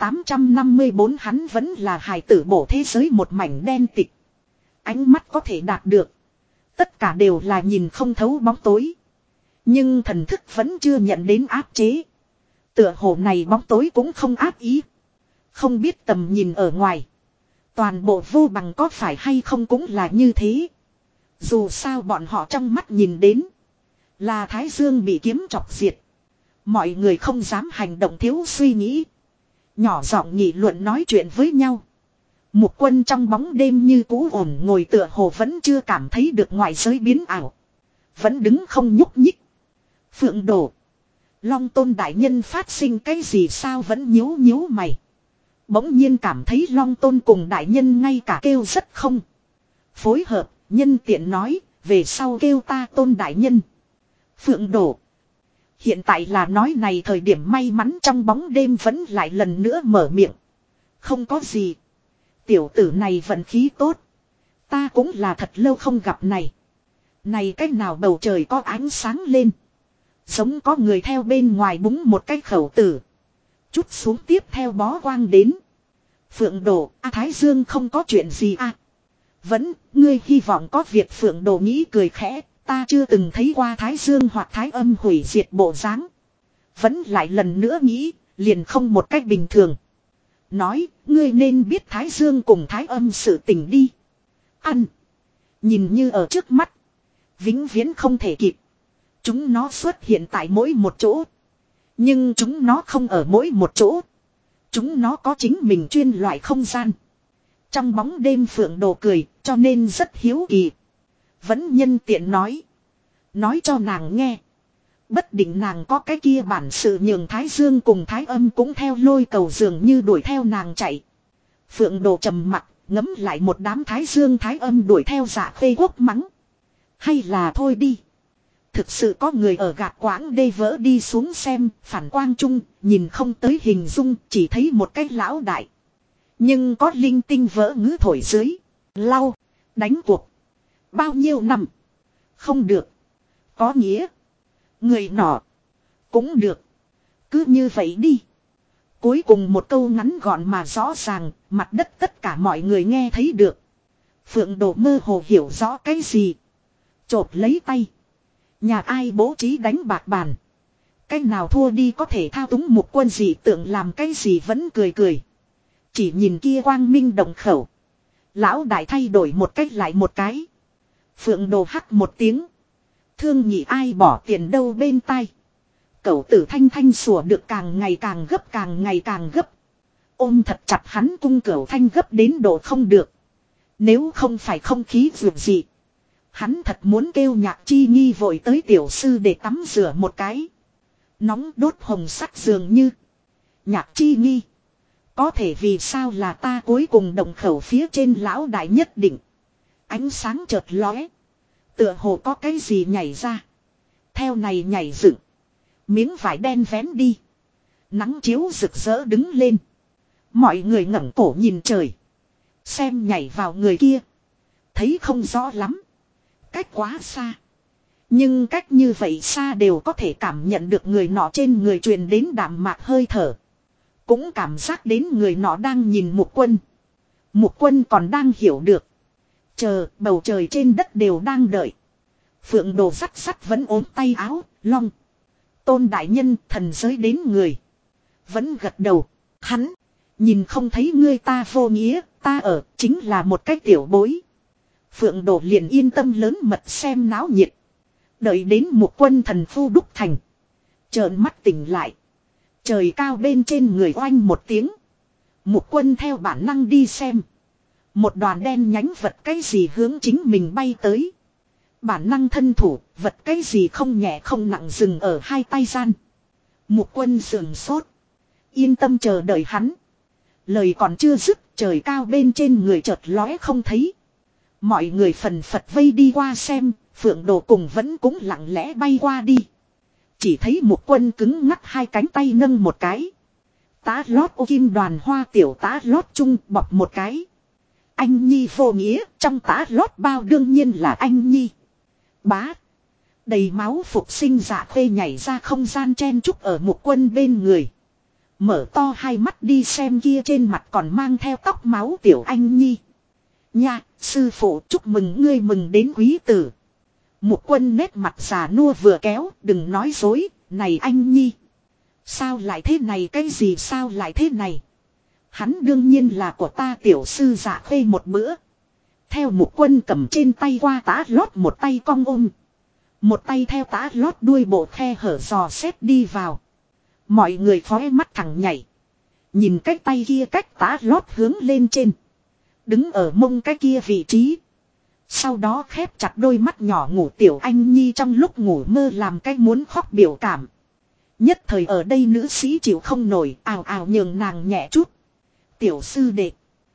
[SPEAKER 1] 1854 hắn vẫn là hài tử bổ thế giới một mảnh đen tịch. Ánh mắt có thể đạt được. Tất cả đều là nhìn không thấu bóng tối. Nhưng thần thức vẫn chưa nhận đến áp chế. Tựa hồ này bóng tối cũng không áp ý. Không biết tầm nhìn ở ngoài. Toàn bộ vô bằng có phải hay không cũng là như thế. Dù sao bọn họ trong mắt nhìn đến. Là Thái Dương bị kiếm chọc diệt. Mọi người không dám hành động thiếu suy nghĩ. Nhỏ giọng nghị luận nói chuyện với nhau. Mục Quân trong bóng đêm như cũ ổn ngồi tựa hồ vẫn chưa cảm thấy được ngoại giới biến ảo. Vẫn đứng không nhúc nhích. Phượng Đồ. Long Tôn đại nhân phát sinh cái gì sao vẫn nhíu nhíu mày. Bỗng nhiên cảm thấy Long Tôn cùng đại nhân ngay cả kêu rất không. Phối hợp, nhân tiện nói, về sau kêu ta Tôn đại nhân. Phượng Đồ. Hiện tại là nói này thời điểm may mắn trong bóng đêm vẫn lại lần nữa mở miệng. Không có gì. Tiểu tử này vận khí tốt. Ta cũng là thật lâu không gặp này. Này cách nào bầu trời có ánh sáng lên. Giống có người theo bên ngoài búng một cái khẩu tử. Chút xuống tiếp theo bó quang đến. Phượng Đồ, Thái Dương không có chuyện gì Vẫn, ngươi hy vọng có việc Phượng Đồ nghĩ cười khẽ. Ta chưa từng thấy qua Thái Dương hoặc Thái Âm hủy diệt bộ dáng. Vẫn lại lần nữa nghĩ, liền không một cách bình thường. Nói, ngươi nên biết Thái Dương cùng Thái Âm sự tình đi. Ăn. Nhìn như ở trước mắt. Vĩnh viễn không thể kịp. Chúng nó xuất hiện tại mỗi một chỗ. Nhưng chúng nó không ở mỗi một chỗ. Chúng nó có chính mình chuyên loại không gian. Trong bóng đêm Phượng Đồ cười, cho nên rất hiếu kỳ. Vẫn nhân tiện nói. Nói cho nàng nghe. Bất định nàng có cái kia bản sự nhường Thái Dương cùng Thái Âm cũng theo lôi cầu dường như đuổi theo nàng chạy. Phượng Đồ trầm mặt, ngấm lại một đám Thái Dương Thái Âm đuổi theo Dạ Khê Quốc mắng. Hay là thôi đi. Thực sự có người ở gạt quãng đê vỡ đi xuống xem, phản quang trung, nhìn không tới hình dung, chỉ thấy một cái lão đại. Nhưng có linh tinh vỡ ngữ thổi dưới. Lau, đánh cuộc. Bao nhiêu năm? Không được. Có nghĩa. Người nọ. Cũng được. Cứ như vậy đi. Cuối cùng một câu ngắn gọn mà rõ ràng, mặt đất tất cả mọi người nghe thấy được. Phượng Đồ mơ hồ hiểu rõ cái gì. Chộp lấy tay. Nhà ai bố trí đánh bạc bàn. Cái nào thua đi có thể thao túng một quân dị tượng làm cái gì vẫn cười cười. Chỉ nhìn kia quang minh đồng khẩu. Lão đại thay đổi một cách lại một cái. Phượng Đồ hắc một tiếng. Thương nhị ai bỏ tiền đâu bên tai. Cậu tử thanh thanh sủa được càng ngày càng gấp càng ngày càng gấp. Ôm thật chặt hắn cung cửu thanh gấp đến độ không được. Nếu không phải không khí vượt dị. Hắn thật muốn kêu Nhạc Chi Nghi vội tới tiểu sư để tắm rửa một cái. Nóng đốt hồng sắc dường như. Nhạc Chi Nghi. Có thể vì sao là ta cuối cùng đồng khẩu phía trên lão đại nhất định. Ánh sáng chợt lóe. Tựa hồ có cái gì nhảy ra. Theo này nhảy dựng. Miếng vải đen vén đi. Nắng chiếu rực rỡ đứng lên. Mọi người ngẩng cổ nhìn trời. Xem nhảy vào người kia. Thấy không rõ lắm. Cách quá xa. Nhưng cách như vậy xa đều có thể cảm nhận được người nọ trên người truyền đến đạm mạc hơi thở. Cũng cảm giác đến người nọ đang nhìn Mục Quân. Mục Quân còn đang hiểu được. Chờ bầu trời trên đất đều đang đợi. Phượng Đồ sắt sắt vẫn ốm tay áo, Long. Tôn đại nhân thần giới đến người. Vẫn gật đầu. Hắn. Nhìn không thấy ngươi ta vô nghĩa, ta ở chính là một cái tiểu bối. Phượng Đồ liền yên tâm lớn mật xem náo nhiệt. Đợi đến Mục Quân thần phu đúc thành. Trợn mắt tỉnh lại. Trời cao bên trên người oanh một tiếng. Mục Quân theo bản năng đi xem. Một đoàn đen nhánh vật cái gì hướng chính mình bay tới. Bản năng thân thủ, vật cái gì không nhẹ không nặng dừng ở hai tay gian. Mục Quân sườn sốt. Yên tâm chờ đợi hắn. Lời còn chưa dứt, trời cao bên trên người chợt lóe không thấy. Mọi người phần phật vây đi qua xem, Phượng Đồ cùng vẫn cũng lặng lẽ bay qua đi. Chỉ thấy Mục Quân cứng ngắc hai cánh tay nâng một cái. Tá lót ô kim đoàn hoa tiểu tá lót chung bọc một cái. Anh Nhi vô nghĩa, trong tá lót bao đương nhiên là anh Nhi. Bá. Đầy máu phục sinh Dạ Khuê nhảy ra không gian chen chúc ở Mục Quân bên người. Mở to hai mắt đi xem kia trên mặt còn mang theo tóc máu tiểu anh Nhi. Nha, sư phụ chúc mừng ngươi mừng đến quý tử. Mục Quân nét mặt già nua vừa kéo, đừng nói dối, này anh Nhi. Sao lại thế này, cái gì sao lại thế này? Hắn đương nhiên là của ta tiểu sư Dạ Khuê một bữa. Theo Mục Quân cầm trên tay qua tá lót một tay cong ôm. Một tay theo tá lót đuôi bộ khe hở dò xét đi vào. Mọi người khóe mắt thẳng nhảy. Nhìn cái tay kia cách tá lót hướng lên trên. Đứng ở mông cái kia vị trí. Sau đó khép chặt đôi mắt nhỏ ngủ tiểu anh Nhi trong lúc ngủ mơ làm cái muốn khóc biểu cảm. Nhất thời ở đây nữ sĩ chịu không nổi, ào ào nhường nàng nhẹ chút. Tiểu sư đệ.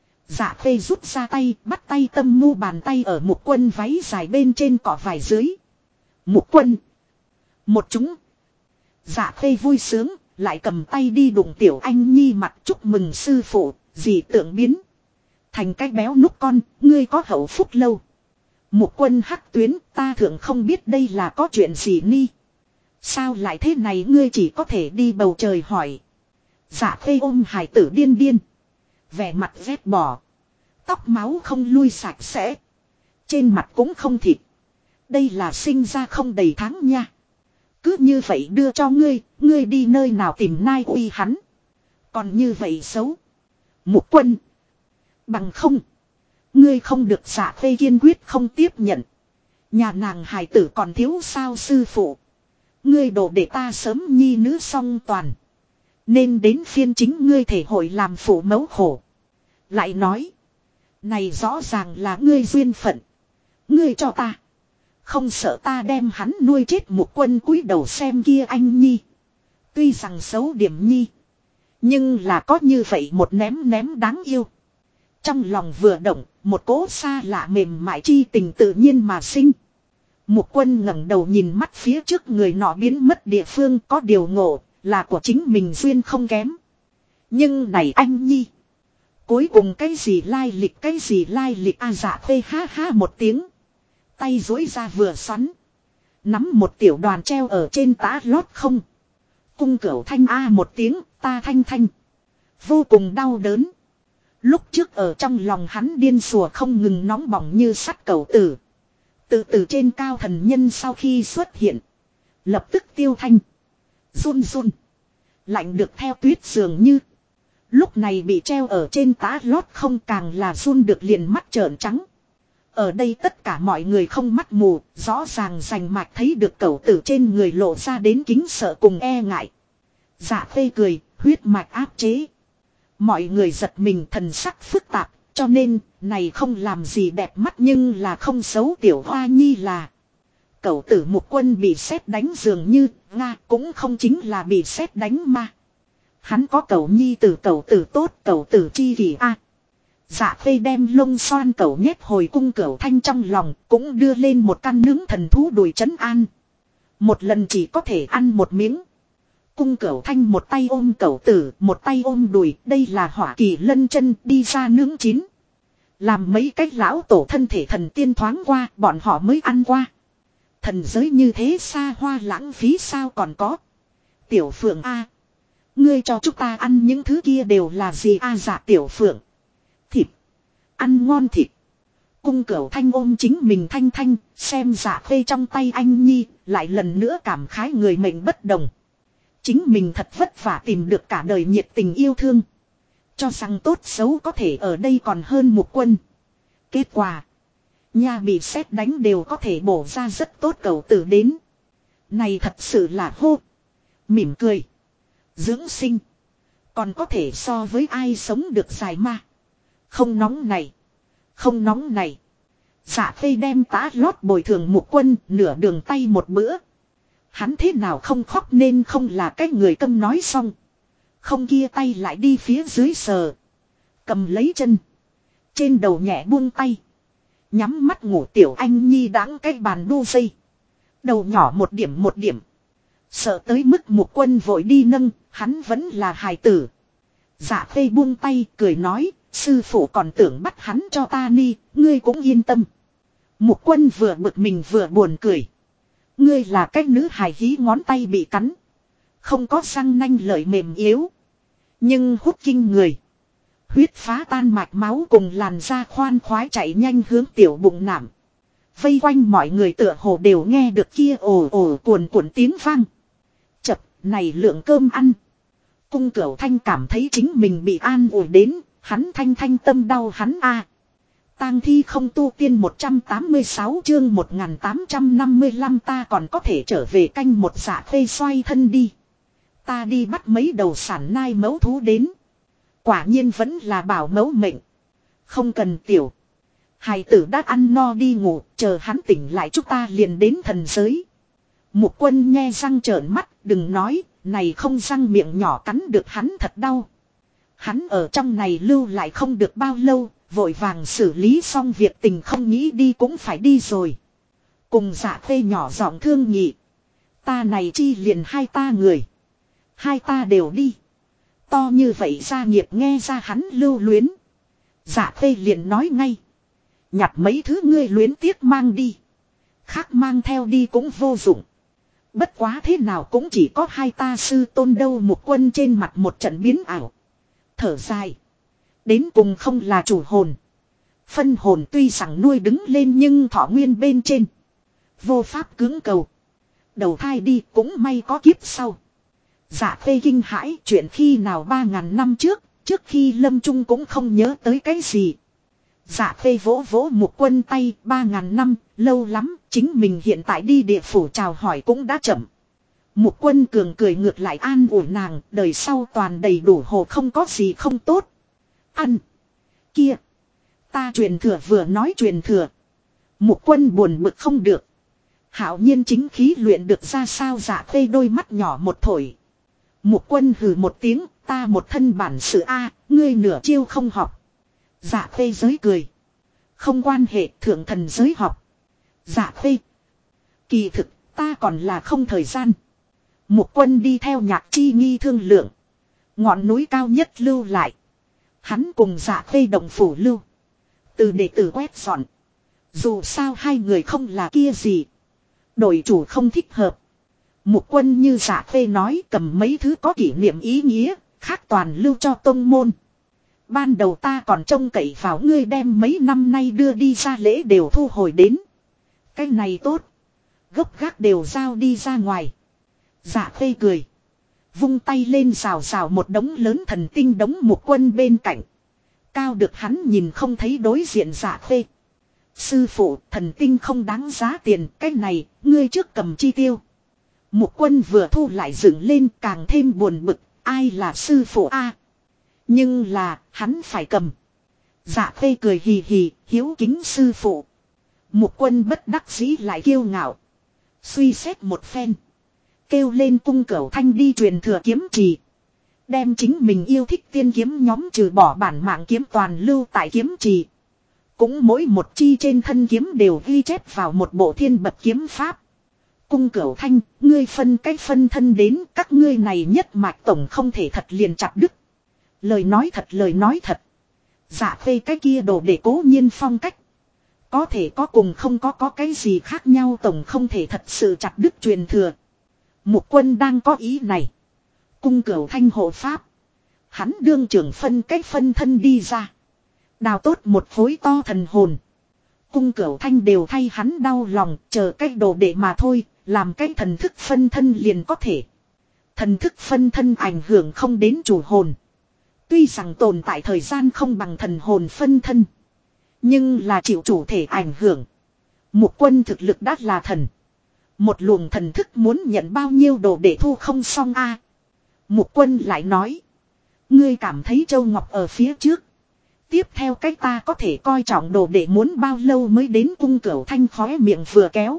[SPEAKER 1] Dạ Khuê rút ra tay, bắt tay tâm mu bàn tay ở Mục Quân váy dài bên trên cỏ vải dưới. Mục Quân. Một chúng. Dạ Khuê vui sướng, lại cầm tay đi đụng tiểu anh Nhi mặt chúc mừng sư phụ, dì tượng biến. Thành cái béo núc con, ngươi có hậu phúc lâu. Mục Quân hắc tuyến, ta thường không biết đây là có chuyện gì ni. Sao lại thế này ngươi chỉ có thể đi bầu trời hỏi. Dạ Khuê ôm hài tử điên điên. Vẻ mặt vét bỏ. Tóc máu không lui sạch sẽ. Trên mặt cũng không thịt. Đây là sinh ra không đầy tháng nha. Cứ như vậy đưa cho ngươi, ngươi đi nơi nào tìm nai uy hắn. Còn như vậy xấu. Mục Quân. Bằng không. Ngươi không được Dạ Khuê kiên quyết không tiếp nhận. Nhà nàng hài tử còn thiếu sao sư phụ. Ngươi đổ để ta sớm nhi nữ song toàn. Nên đến phiên chính ngươi thể hội làm phụ mẫu khổ. Lại nói. Này rõ ràng là ngươi duyên phận. Ngươi cho ta. Không sợ ta đem hắn nuôi chết. Mục Quân cúi đầu xem kia anh Nhi. Tuy rằng xấu điểm Nhi. Nhưng là có như vậy một ném ném đáng yêu. Trong lòng vừa động. Một cỗ xa lạ mềm mại chi tình tự nhiên mà sinh. Mục Quân ngẩng đầu nhìn mắt phía trước người nọ biến mất địa phương có điều ngộ. Là của chính mình duyên không kém. Nhưng này anh Nhi. Cuối cùng cái gì lai lịch a Dạ Khuê ha ha một tiếng. Tay duỗi ra vừa xoắn. Nắm một tiểu đoàn treo ở trên tá lót không. Cung Cửu Thanh a một tiếng ta thanh thanh. Vô cùng đau đớn. Lúc trước ở trong lòng hắn điên sủa không ngừng nóng bỏng như sắt cẩu tử. Từ trên cao thần nhân sau khi xuất hiện. Lập tức tiêu thanh. Run run. Lạnh được theo tuyết dường như. Lúc này bị treo ở trên tá lót không càng là run được liền mắt trợn trắng. Ở đây tất cả mọi người không mắt mù, rõ ràng rành mạch thấy được cẩu tử trên người lộ ra đến kính sợ cùng e ngại. Dạ Khuê cười, huyết mạch áp chế. Mọi người giật mình thần sắc phức tạp, cho nên, này không làm gì đẹp mắt nhưng là không xấu tiểu Hoa Nhi là. Cẩu tử Mục Quân bị sét đánh dường như, Nga cũng không chính là bị sét đánh mà. Hắn có cẩu nhi tử tốt, cẩu tử chi kỷ a. Dạ Khuê đem lông xoan cẩu nhét hồi Cung Cửu Thanh trong lòng, cũng đưa lên một căn nướng thần thú đùi trấn an. Một lần chỉ có thể ăn một miếng. Cung Cửu Thanh một tay ôm cẩu tử, một tay ôm đùi, đây là hỏa kỳ lân chân đi ra nướng chín. Làm mấy cách lão tổ thân thể thần tiên thoáng qua, bọn họ mới ăn qua. Thần giới như thế xa hoa lãng phí sao còn có. Tiểu Phượng a. Ngươi cho chúng ta ăn những thứ kia đều là gì a dạ Tiểu Phượng. Thịt. Ăn ngon thịt. Cung Cửu Thanh ôm chính mình thanh thanh, xem Dạ Khuê trong tay anh Nhi, lại lần nữa cảm khái người mệnh bất đồng. Chính mình thật vất vả tìm được cả đời nhiệt tình yêu thương. Cho rằng tốt xấu có thể ở đây còn hơn Mục Quân. Kết quả. Nhà bị sét đánh đều có thể bổ ra rất tốt cẩu tử đến. Này thật sự là hô. Mỉm cười. Dưỡng sinh. Còn có thể so với ai sống được dài ma. Không nóng này. Không nóng này. Dạ Phê đem tá lót bồi thường Mục Quân nửa đường tay một bữa. Hắn thế nào không khóc nên không là cái người câm nói xong. Không kia tay lại đi phía dưới sờ. Cầm lấy chân. Trên đầu nhẹ buông tay. Nhắm mắt ngủ tiểu anh nhi đãng cái bàn đu dây. Đầu nhỏ một điểm. Sợ tới mức Mục Quân vội đi nâng, hắn vẫn là hài tử. Dạ Phê buông tay cười nói, sư phụ còn tưởng bắt hắn cho ta ni, ngươi cũng yên tâm. Mục Quân vừa bực mình vừa buồn cười. Ngươi là cái nữ hài hí ngón tay bị cắn. Không có răng nanh lợi mềm yếu. Nhưng hút kinh người. Huyết phá tan mạch máu cùng làn da khoan khoái chạy nhanh hướng tiểu bụng nảm. Vây quanh mọi người tựa hồ đều nghe được kia ồ ồ cuồn tiếng vang. Chập, này lượng cơm ăn. Cung Cửu Thanh cảm thấy chính mình bị an ủi đến, hắn thanh tâm đau hắn a. Tang thi không tu tiên 186 chương 1855 ta còn có thể trở về canh một Dạ Phê xoay thân đi. Ta đi bắt mấy đầu sản nai mẫu thú đến. Quả nhiên vẫn là bảo mẫu mệnh. Không cần tiểu. Hài tử đã ăn no đi ngủ, chờ hắn tỉnh lại chúng ta liền đến thần giới. Mục Quân nhe răng trợn mắt, đừng nói, này không răng miệng nhỏ cắn được hắn thật đau. Hắn ở trong này lưu lại không được bao lâu, vội vàng xử lý xong việc tình không nghĩ đi cũng phải đi rồi. Cùng Dạ Phê nhỏ giọng thương nhị. Ta này chi liền hai ta người. Hai ta đều đi. To như vậy gia nghiệp nghe ra hắn lưu luyến. Dạ Phê liền nói ngay. Nhặt mấy thứ ngươi luyến tiếc mang đi. Khác mang theo đi cũng vô dụng. Bất quá thế nào cũng chỉ có hai ta sư tôn đâu. Mục Quân trên mặt một trận biến ảo. Thở dài. Đến cùng không là chủ hồn. Phân hồn tuy rằng nuôi đứng lên nhưng thọ nguyên bên trên. Vô pháp cưỡng cầu. Đầu thai đi cũng may có kiếp sau. Dạ Phê kinh hãi chuyện khi nào 3.000 năm trước khi lâm chung cũng không nhớ tới cái gì. Dạ Phê vỗ vỗ Mục Quân tay 3.000 năm, lâu lắm, chính mình hiện tại đi địa phủ chào hỏi cũng đã chậm. Mục Quân cường cười ngược lại an ủi nàng, đời sau toàn đầy đủ hồ không có gì không tốt. Ăn. Kia. Ta truyền thừa vừa nói truyền thừa. Mục Quân buồn bực không được. Hạo nhiên chính khí luyện được ra sao Dạ Phê đôi mắt nhỏ một thổi. Mục Quân hừ một tiếng, ta một thân bản sự a, ngươi nửa chiêu không học. Dạ Phê giới cười. Không quan hệ thượng thần giới học. Dạ Phê. Kỳ thực, ta còn là không thời gian. Mục Quân đi theo Nhạc Chi Nghi thương lượng. Ngọn núi cao nhất lưu lại. Hắn cùng Dạ Phê đồng phủ lưu. Từ đệ tử quét dọn. Dù sao hai người không là kia gì. Đổi chủ không thích hợp. Mục Quân như Dạ Phê nói cầm mấy thứ có kỷ niệm ý nghĩa. Khác toàn lưu cho tông môn. Ban đầu ta còn trông cậy vào ngươi đem mấy năm nay đưa đi ra lễ đều thu hồi đến. Cái này tốt. Gốc gác đều giao đi ra ngoài. Dạ Phê cười. Vung tay lên rào rào một đống lớn thần tinh đống Mục Quân bên cạnh. Cao được hắn nhìn không thấy đối diện Dạ Phê. Sư phụ thần tinh không đáng giá tiền. Cái này ngươi trước cầm chi tiêu. Mục Quân vừa thu lại dựng lên càng thêm buồn bực. Ai là sư phụ a? Nhưng là hắn phải cầm. Dạ Phê cười hì hì hiếu kính sư phụ. Mục Quân bất đắc dĩ lại kiêu ngạo. Suy xét một phen. Kêu lên Cung Cửu Thanh đi truyền thừa kiếm trì. Đem chính mình yêu thích tiên kiếm nhóm trừ bỏ bản mạng kiếm toàn lưu tại kiếm trì. Cũng mỗi một chi trên thân kiếm đều ghi chép vào một bộ thiên bậc kiếm pháp. Cung Cửu Thanh, ngươi phân cách phân thân đến các ngươi này nhất mạch tổng không thể thật liền chặt đứt. Lời nói thật. Dạ Phê cái kia đồ để cố nhiên phong cách. Có thể có cùng không có cái gì khác nhau tổng không thể thật sự chặt đứt truyền thừa. Mục Quân đang có ý này. Cung Cửu Thanh hộ pháp. Hắn đương trưởng phân cách phân thân đi ra. Đào tốt một khối to thần hồn. Cung Cửu Thanh đều thay hắn đau lòng chờ cái đồ để mà thôi. Làm cái thần thức phân thân liền có thể. Thần thức phân thân ảnh hưởng không đến chủ hồn. Tuy rằng tồn tại thời gian không bằng thần hồn phân thân. Nhưng là chịu chủ thể ảnh hưởng. Mục Quân thực lực đã là thần. Một luồng thần thức muốn nhận bao nhiêu đồ để thu không xong a. Mục Quân lại nói. Ngươi cảm thấy Châu Ngọc ở phía trước. Tiếp theo cách ta có thể coi trọng đồ để muốn bao lâu mới đến Cung Cửu Thanh khóe miệng vừa kéo.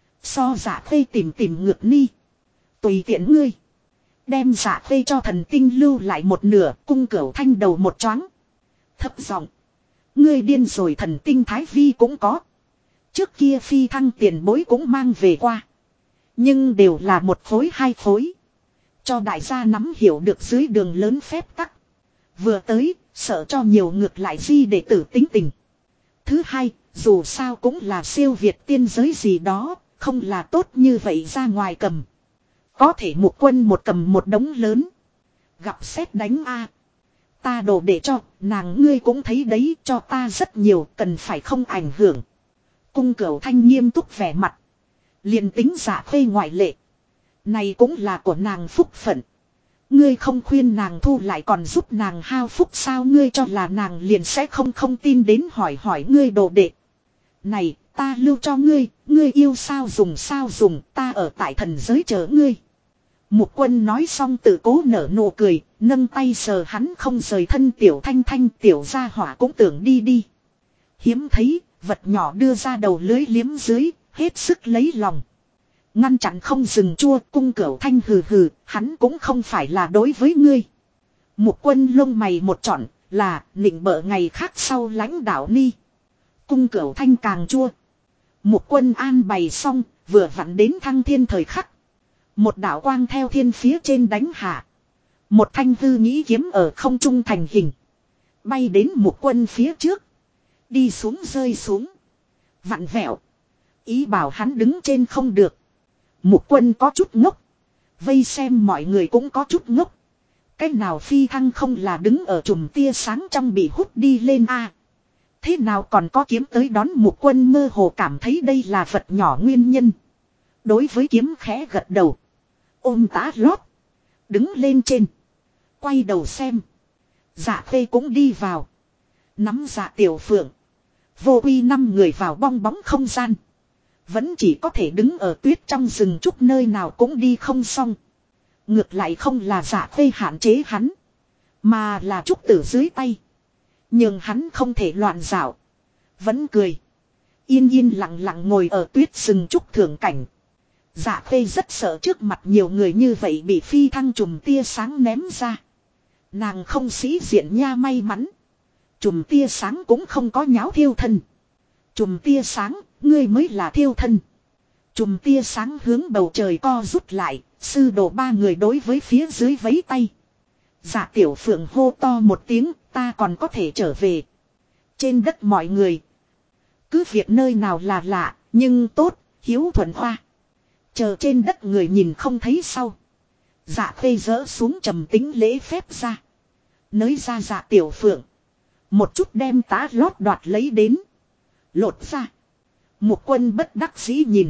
[SPEAKER 1] So Dạ Khê tìm ngược ni. Tùy tiện ngươi. Đem Dạ Khê cho thần tinh lưu lại một nửa, Cung Cửu Thanh đầu một choáng. Thấp giọng. Ngươi điên rồi, thần tinh thái vi cũng có. Trước kia phi thăng tiền bối cũng mang về qua. Nhưng đều là một khối hai khối. Cho đại gia nắm hiểu được dưới đường lớn phép tắc. Vừa tới, sợ cho nhiều ngược lại di đệ tử tính tình. Thứ hai, dù sao cũng là siêu việt tiên giới gì đó, không là tốt như vậy ra ngoài cầm. Có thể một quân một cầm một đống lớn. Gặp xét đánh a. Ta đổ để cho, nàng ngươi cũng thấy đấy, cho ta rất nhiều, cần phải không ảnh hưởng. Cung Cửu Thanh nghiêm túc vẻ mặt. Liền tính Dạ Khê ngoại lệ. Này cũng là của nàng phúc phận. Ngươi không khuyên nàng thu lại còn giúp nàng hao phúc sao, ngươi cho là nàng liền sẽ không tin đến hỏi ngươi đồ đệ. Này, ta lưu cho ngươi, ngươi yêu sao dùng, ta ở tại thần giới chờ ngươi. Mục Quân nói xong tự cố nở nụ cười, nâng tay sờ hắn không rời thân Tiểu Thanh Thanh, tiểu gia hỏa cũng tưởng đi. Hiếm thấy, vật nhỏ đưa ra đầu lưới liếm dưới, hết sức lấy lòng. Ngăn chặn không dừng chua, Cung Cửu Thanh hừ, hắn cũng không phải là đối với ngươi. Mục Quân lông mày một trọn, là nịnh bợ ngày khác sau lãnh đạo ni. Cung Cửu Thanh càng chua. Mục Quân an bày xong, vừa vặn đến thăng thiên thời khắc. Một đạo quang theo thiên phía trên đánh hạ. Một thanh hư nghĩ kiếm ở không trung thành hình. Bay đến Mục Quân phía trước. Đi xuống rơi xuống. Vặn vẹo. Ý bảo hắn đứng trên không được. Mục Quân có chút ngốc. Vây xem mọi người cũng có chút ngốc. Cách nào phi thăng không là đứng ở chùm tia sáng trong bị hút đi lên a? Thế nào còn có kiếm tới đón Mục Quân mơ hồ cảm thấy đây là vật nhỏ nguyên nhân. Đối với kiếm khẽ gật đầu. Ôm tá lót. Đứng lên trên. Quay đầu xem. Dạ Khê cũng đi vào. Nắm Dạ Tiểu Phượng. Vô Uy 5 người vào bong bóng không gian. Vẫn chỉ có thể đứng ở tuyết trong rừng trúc nơi nào cũng đi không xong. Ngược lại không là Dạ Khê hạn chế hắn. Mà là trúc tử dưới tay. Nhưng hắn không thể loạn dạo. Vẫn cười. Yên lặng ngồi ở tuyết rừng trúc thưởng cảnh. Dạ Khê rất sợ trước mặt nhiều người như vậy bị phi thăng chùm tia sáng ném ra. Nàng không sĩ diện nha, may mắn. Chùm tia sáng cũng không có nháo thiêu thân. Chùm tia sáng, ngươi mới là thiêu thân. Chùm tia sáng hướng bầu trời co rút lại, sư đồ 3 người đối với phía dưới vẫy tay. Dạ Tiểu Phượng hô to một tiếng, ta còn có thể trở về. Trên đất mọi người. Cứ việc nơi nào là lạ, nhưng tốt, hiếu thuận hoa. Chờ trên đất người nhìn không thấy sau. Dạ Khê dỡ xuống trầm tính lễ phép ra. Nới ra Dạ Tiểu Phượng. Một chút đem tá lót đoạt lấy đến. Lột ra. Mục Quân bất đắc dĩ nhìn.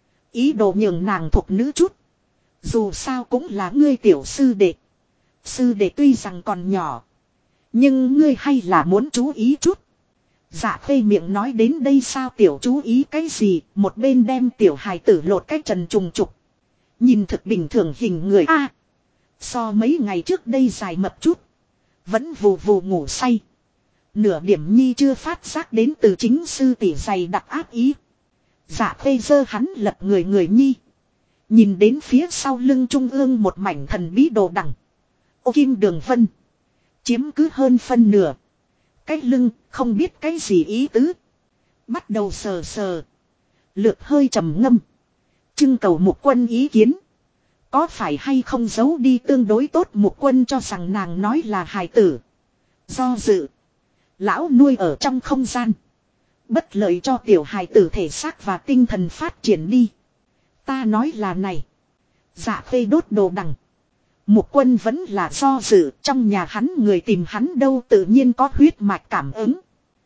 [SPEAKER 1] Ý đồ nhường nàng thuộc nữ chút. Dù sao cũng là ngươi tiểu sư đệ. Sư đệ tuy rằng còn nhỏ. Nhưng ngươi hay là muốn chú ý chút. Dạ Khê miệng nói đến đây sao tiểu chú ý cái gì. Một bên đem tiểu hài tử lột cái trần trùng trục. Nhìn thực bình thường hình người a. So mấy ngày trước đây dài mập chút. Vẫn vù vù ngủ say. Nửa điểm nhi chưa phát giác đến từ chính sư tỷ dày đặc ác ý. Dạ Khê giơ hắn lật người nhi. Nhìn đến phía sau lưng trung ương một mảnh thần bí đồ đằng. Ô kim đường vân. Chiếm cứ hơn phân nửa. Cái lưng không biết cái gì ý tứ. Bắt đầu sờ. Lược hơi trầm ngâm. Trưng cầu Mục Quân ý kiến. Có phải hay không giấu đi tương đối tốt, Mục Quân cho rằng nàng nói là hài tử. Do dự. Lão nuôi ở trong không gian. Bất lợi cho tiểu hài tử thể xác và tinh thần phát triển đi. Ta nói là này. Dạ Khê đốt đồ đằng. Mục Quân vẫn là do dự, trong nhà hắn người tìm hắn đâu tự nhiên có huyết mạch cảm ứng.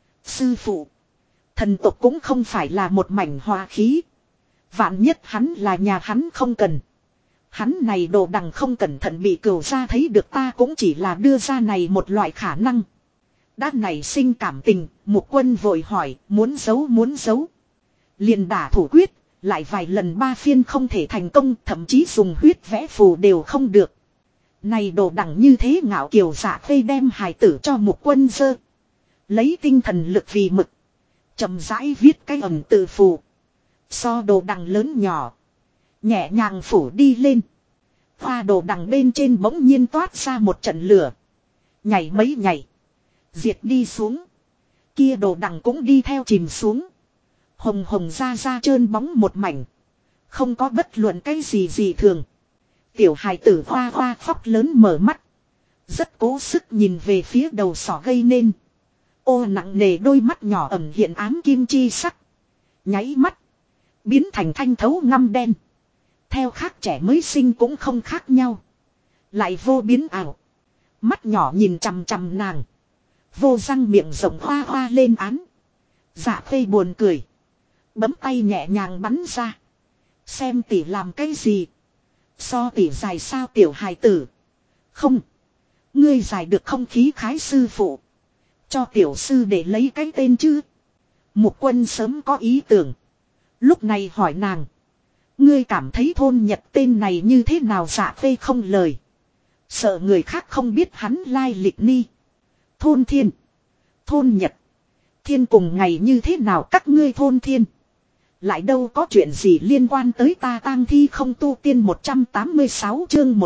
[SPEAKER 1] Sư phụ. Thần tộc cũng không phải là một mảnh hòa khí. Vạn nhất hắn là nhà hắn không cần. Hắn này đồ đằng không cẩn thận bị cửu gia thấy được, ta cũng chỉ là đưa ra này một loại khả năng. Đã nảy sinh cảm tình, Mục Quân vội hỏi, muốn giấu. Liền đả thủ quyết, lại vài lần 3 phiên không thể thành công, thậm chí dùng huyết vẽ phù đều không được. Này đồ đẳng như thế ngạo kiều. Dạ Khê đem hài tử cho Mục Quân dơ Lấy tinh thần lực vì mực. Chậm rãi viết cái ẩn tự phù. So đồ đằng lớn nhỏ. Nhẹ nhàng phủ đi lên. Hoa đồ đằng bên trên bỗng nhiên toát ra một trận lửa. Nhảy mấy nhảy. Diệt đi xuống. Kia đồ đằng cũng đi theo chìm xuống. Hồng hồng ra ra trơn bóng một mảnh. Không có bất luận cái gì thường. Tiểu hài tử hoa hoa khóc lớn mở mắt. Rất cố sức nhìn về phía đầu sỏ gây nên. Ô nặng nề đôi mắt nhỏ ẩn hiện ám kim chi sắc. Nháy mắt. Biến thành thanh thấu ngăm đen. Theo khác trẻ mới sinh cũng không khác nhau. Lại vô biến ảo. Mắt nhỏ nhìn chằm chằm nàng. Vô răng miệng rộng hoa hoa lên án. Dạ Khê buồn cười. Bấm tay nhẹ nhàng bắn ra. Xem tỷ làm cái gì. So tỷ dài sao tiểu hài tử. Không. Ngươi giải được không khí khái sư phụ. Cho tiểu sư để lấy cái tên chứ. Mục Quân sớm có ý tưởng. Lúc này hỏi nàng. Ngươi cảm thấy thôn Nhật tên này như thế nào? Dạ Khê không lời. Sợ người khác không biết hắn lai lịch ni. Thôn Thiên. Thôn Nhật. Thiên cùng ngày như thế nào các ngươi thôn Thiên. Lại đâu có chuyện gì liên quan tới ta tang thi không tu tiên 186 chương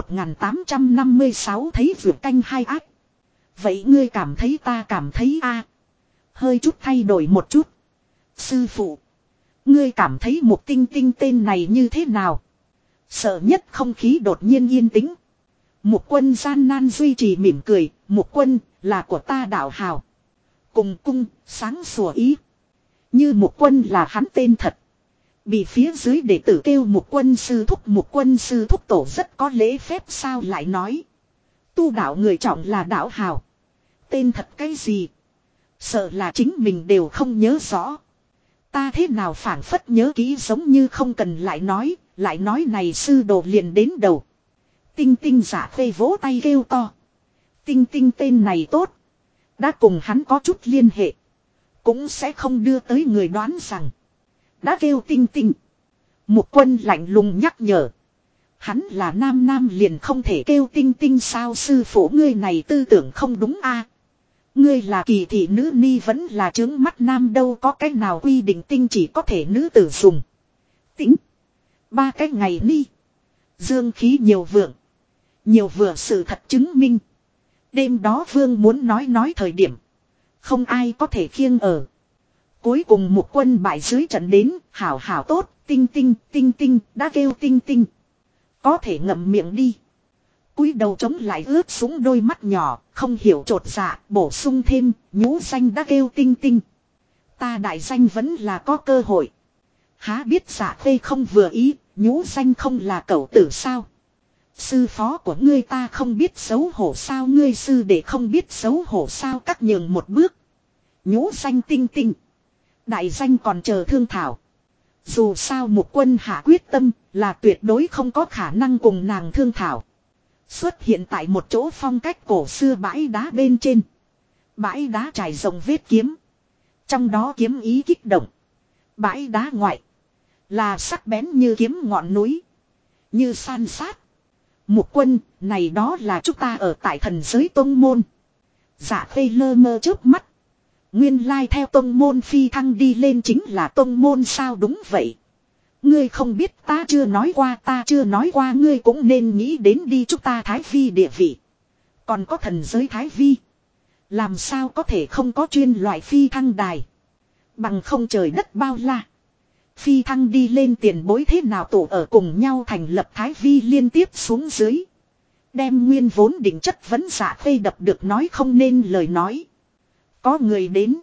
[SPEAKER 1] 1856 thấy vượt canh hai ác. Vậy ngươi cảm thấy ta cảm thấy a hơi chút thay đổi một chút. Sư phụ. Ngươi cảm thấy một tinh tinh tên này như thế nào? Sợ nhất không khí đột nhiên yên tĩnh. Mục Quân gian nan duy trì mỉm cười. Mục Quân là của ta đạo hào. Cùng cung sáng sủa ý. Như Mục Quân là hắn tên thật. Bị phía dưới đệ tử kêu Mục Quân sư thúc. Mục Quân sư thúc tổ rất có lễ phép sao lại nói. Tu đạo người trọng là đạo hào. Tên thật cái gì? Sợ là chính mình đều không nhớ rõ. Ta thế nào phảng phất nhớ kỹ giống như không cần lại nói này sư đồ liền đến đầu. Tinh tinh giả phê vỗ tay kêu to. Tinh tinh tên này tốt. Đã cùng hắn có chút liên hệ. Cũng sẽ không đưa tới người đoán rằng. Đã kêu tinh tinh. Mục Quân lạnh lùng nhắc nhở. Hắn là nam liền không thể kêu tinh tinh sao sư phụ ngươi này tư tưởng không đúng a Ngươi là kỳ thị nữ ni vẫn là trướng mắt nam đâu có cái nào quy định tinh chỉ có thể nữ tử dùng. Tính. 3 cái ngày ni. Dương khí nhiều vượng. Nhiều vừa sự thật chứng minh. Đêm đó vương muốn nói thời điểm. Không ai có thể khiêng ở. Cuối cùng Mục Quân bại dưới trận đến. Hảo tốt. Tinh tinh đã kêu tinh tinh. Có thể ngậm miệng đi. Cúi đầu chống lại ướt sũng đôi mắt nhỏ, không hiểu trột dạ, bổ sung thêm, nhũ danh đã kêu tinh tinh. Ta đại danh vẫn là có cơ hội. Há biết Dạ Khê không vừa ý, nhũ danh không là cẩu tử sao? Sư phó của ngươi ta không biết xấu hổ sao? Ngươi sư để không biết xấu hổ sao? Cắt nhường một bước. Nhũ danh tinh tinh. Đại danh còn chờ thương thảo. Dù sao Mục Quân hạ quyết tâm là tuyệt đối không có khả năng cùng nàng thương thảo. Xuất hiện tại một chỗ phong cách cổ xưa bãi đá bên trên. Bãi đá trải rộng vết kiếm. Trong đó kiếm ý kích động. Bãi đá ngoại. Là sắc bén như kiếm ngọn núi. Như san sát. Mục Quân, này đó là chúng ta ở tại thần giới tông môn. Dạ Khê lơ mơ chớp mắt. Nguyên lai theo tông môn phi thăng đi lên chính là tông môn sao đúng vậy. Ngươi không biết ta chưa nói qua ngươi cũng nên nghĩ đến đi chúng ta Thái Vi địa vị. Còn có thần giới Thái Vi. Làm sao có thể không có chuyên loại phi thăng đài. Bằng không trời đất bao la. Phi thăng đi lên tiền bối thế nào tổ ở cùng nhau thành lập Thái Vi liên tiếp xuống dưới. Đem nguyên vốn định chất vấn Dạ Khê đập được nói không nên lời nói. Có người đến.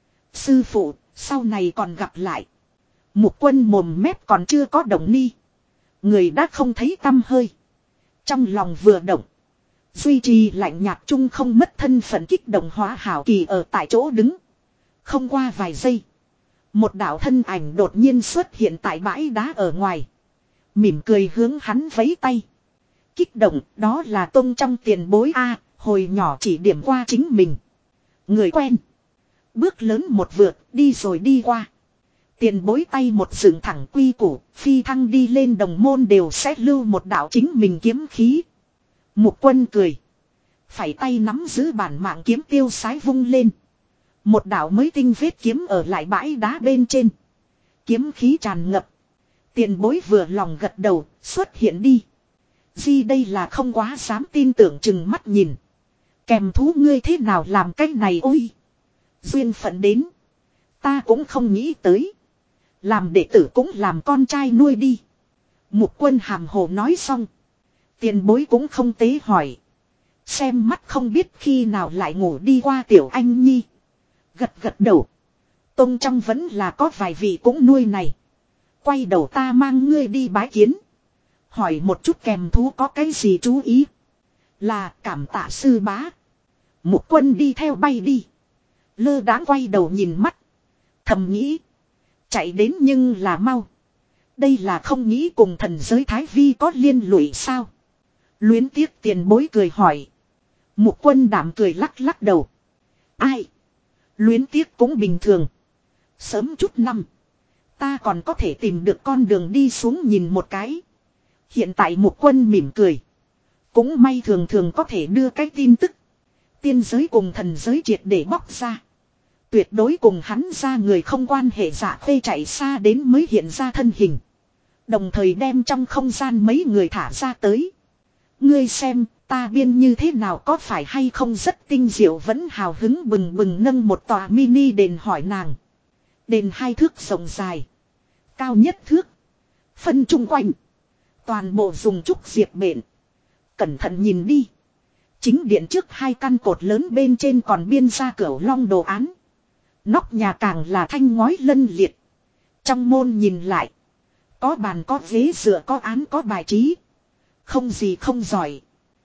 [SPEAKER 1] Sư phụ, sau này còn gặp lại. Mục Quân mồm mép còn chưa có động ni. Người đã không thấy tăm hơi. Trong lòng vừa động. Duy trì lạnh nhạt chung không mất thân phận kích động hóa hảo kỳ ở tại chỗ đứng. Không qua vài giây. Một đạo thân ảnh đột nhiên xuất hiện tại bãi đá ở ngoài. Mỉm cười hướng hắn vẫy tay. Kích động đó là tông trong tiền bối A, hồi nhỏ chỉ điểm qua chính mình. Người quen. Bước lớn một vượt đi rồi đi qua. Tiền bối tay một dựng thẳng quy củ, phi thăng đi lên đồng môn đều sẽ lưu một đạo chính mình kiếm khí. Mục Quân cười. Phải tay nắm giữ bản mạng kiếm tiêu sái vung lên. Một đạo mới tinh vết kiếm ở lại bãi đá bên trên. Kiếm khí tràn ngập. Tiền bối vừa lòng gật đầu, xuất hiện đi. Di đây là không quá dám tin tưởng chừng mắt nhìn. Kèm thú ngươi thế nào làm cái này ôi. Duyên phận đến. Ta cũng không nghĩ tới. Làm đệ tử cũng làm con trai nuôi đi. Mục Quân hàm hồ nói xong. Tiền bối cũng không tế hỏi. Xem mắt không biết khi nào lại ngủ đi qua tiểu anh nhi. Gật gật đầu. Tông trong vẫn là có vài vị cũng nuôi này. Quay đầu ta mang ngươi đi bái kiến. Hỏi một chút kèm thú có cái gì chú ý. Là cảm tạ sư bá. Mục Quân đi theo bay đi. Lơ đãng quay đầu nhìn mắt. Thầm nghĩ. Chạy đến nhưng là mau. Đây là không nghĩ cùng thần giới Thái Vi có liên lụy sao. Luyến tiếc tiền bối cười hỏi. Mục Quân đảm cười lắc lắc đầu. Ai? Luyến tiếc cũng bình thường. Sớm chút năm. Ta còn có thể tìm được con đường đi xuống nhìn một cái. Hiện tại Mục Quân mỉm cười. Cũng may thường thường có thể đưa cái tin tức. Tiên giới cùng thần giới triệt để bóc ra. Tuyệt đối cùng hắn ra người không quan hệ. Dạ Khê chạy xa đến mới hiện ra thân hình. Đồng thời đem trong không gian mấy người thả ra tới. Ngươi xem ta biên như thế nào, có phải hay không rất tinh diệu. Vẫn hào hứng bừng bừng nâng một tòa mini đền hỏi nàng. Đền 2 thước rộng dài. Cao nhất thước. Phân chung quanh. Toàn bộ dùng trúc diệp bện. Cẩn thận nhìn đi. Chính điện trước 2 căn cột lớn bên trên còn biên ra cửu long đồ án. Nóc nhà càng là thanh ngói lân liệt. Trong môn nhìn lại. Có bàn có ghế dựa có án có bài trí. Không gì không giỏi.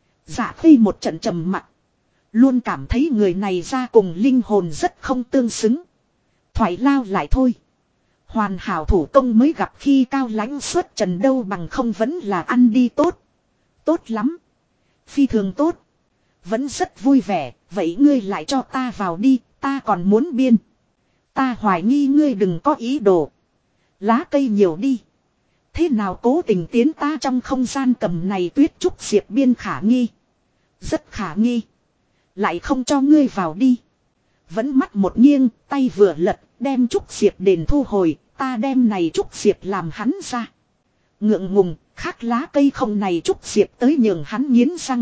[SPEAKER 1] Dạ Khê một trận trầm mặc. Luôn cảm thấy người này ra cùng linh hồn rất không tương xứng. Thoại lao lại thôi. Hoàn hảo thủ công mới gặp khi cao lãnh xuất trần đâu bằng không vẫn là ăn đi tốt. Tốt lắm. Phi thường tốt. Vẫn rất vui vẻ. Vậy ngươi lại cho ta vào đi. Ta còn muốn biên. Ta hoài nghi ngươi đừng có ý đồ. Lá cây nhiều đi. Thế nào cố tình tiến ta trong không gian cầm này tuyết trúc diệp biên khả nghi. Rất khả nghi. Lại không cho ngươi vào đi. Vẫn mắt một nghiêng, tay vừa lật, đem trúc diệp đền thu hồi, ta đem này trúc diệp làm hắn ra. Ngượng ngùng, khác lá cây không này trúc diệp tới nhường hắn nghiến răng.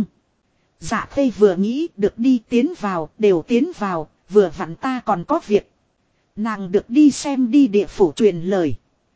[SPEAKER 1] Dạ Khê vừa nghĩ được đi tiến vào, đều tiến vào, vừa vặn ta còn có việc. Nàng được đi xem đi địa phủ truyền lời.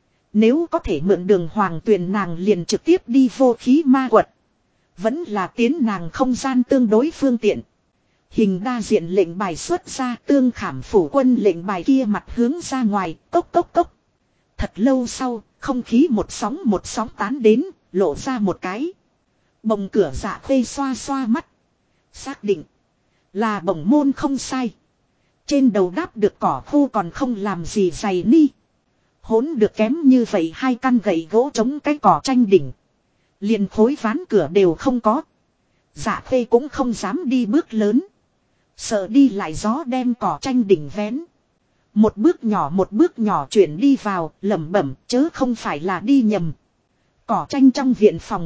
[SPEAKER 1] Nếu có thể mượn đường hoàng tuyền nàng liền trực tiếp đi vô khí ma quật. Vẫn là tiến nàng không gian tương đối phương tiện. Hình đa diện lệnh bài xuất ra, tương khảm phủ quân lệnh bài kia mặt hướng ra ngoài, cốc cốc cốc. Thật lâu sau, không khí một sóng tán đến, lộ ra một cái. Bồng cửa Dạ Khê xoa xoa mắt. Xác định là bồng môn không sai. Trên đầu đáp được cỏ khô còn không làm gì dày ni. Hỗn được kém như vậy 2 căn gậy gỗ chống cái cỏ tranh đỉnh. Liền khối ván cửa đều không có. Dạ Khê cũng không dám đi bước lớn. Sợ đi lại gió đem cỏ tranh đỉnh vén. Một bước nhỏ chuyển đi vào, lẩm bẩm chớ không phải là đi nhầm. Cỏ tranh trong viện phòng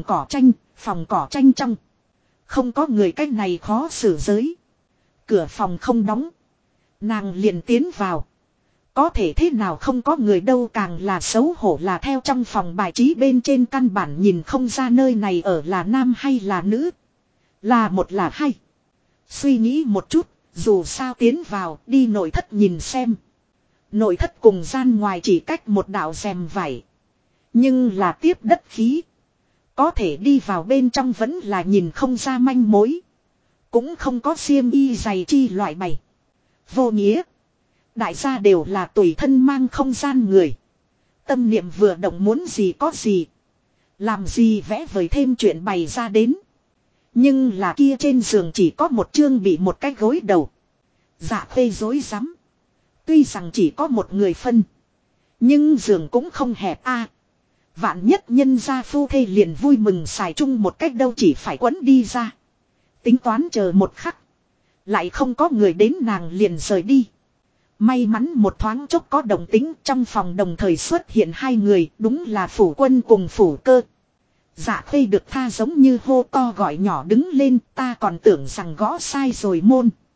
[SPEAKER 1] cỏ tranh trong. Không có người cách này khó xử giới. Cửa phòng không đóng. Nàng liền tiến vào. Có thể thế nào không có người đâu, càng là xấu hổ là theo trong phòng bài trí bên trên căn bản nhìn không ra nơi này ở là nam hay là nữ. Là một là hai. Suy nghĩ một chút, dù sao tiến vào đi nội thất nhìn xem. Nội thất cùng gian ngoài chỉ cách một đạo rèm vải. Nhưng là tiếp đất khí. Có thể đi vào bên trong vẫn là nhìn không ra manh mối. Cũng không có xiêm y giày chi loại bày. Vô nghĩa. Đại gia đều là tùy thân mang không gian người. Tâm niệm vừa động muốn gì có gì. Làm gì vẽ vời thêm chuyện bày ra đến. Nhưng là kia trên giường chỉ có một chương bị một cái gối đầu. Dạ Khê rối rắm. Tuy rằng chỉ có một người phân. Nhưng giường cũng không hẹp a. Vạn nhất nhân gia phu thê liền vui mừng xài chung một cách đâu chỉ phải quấn đi ra. Tính toán chờ một khắc. Lại không có người đến nàng liền rời đi. May mắn một thoáng chốc có đồng tính trong phòng đồng thời xuất hiện 2 người, đúng là phủ quân cùng phủ cơ. Dạ Khê được tha giống như hô to gọi nhỏ đứng lên, ta còn tưởng rằng gõ sai rồi môn.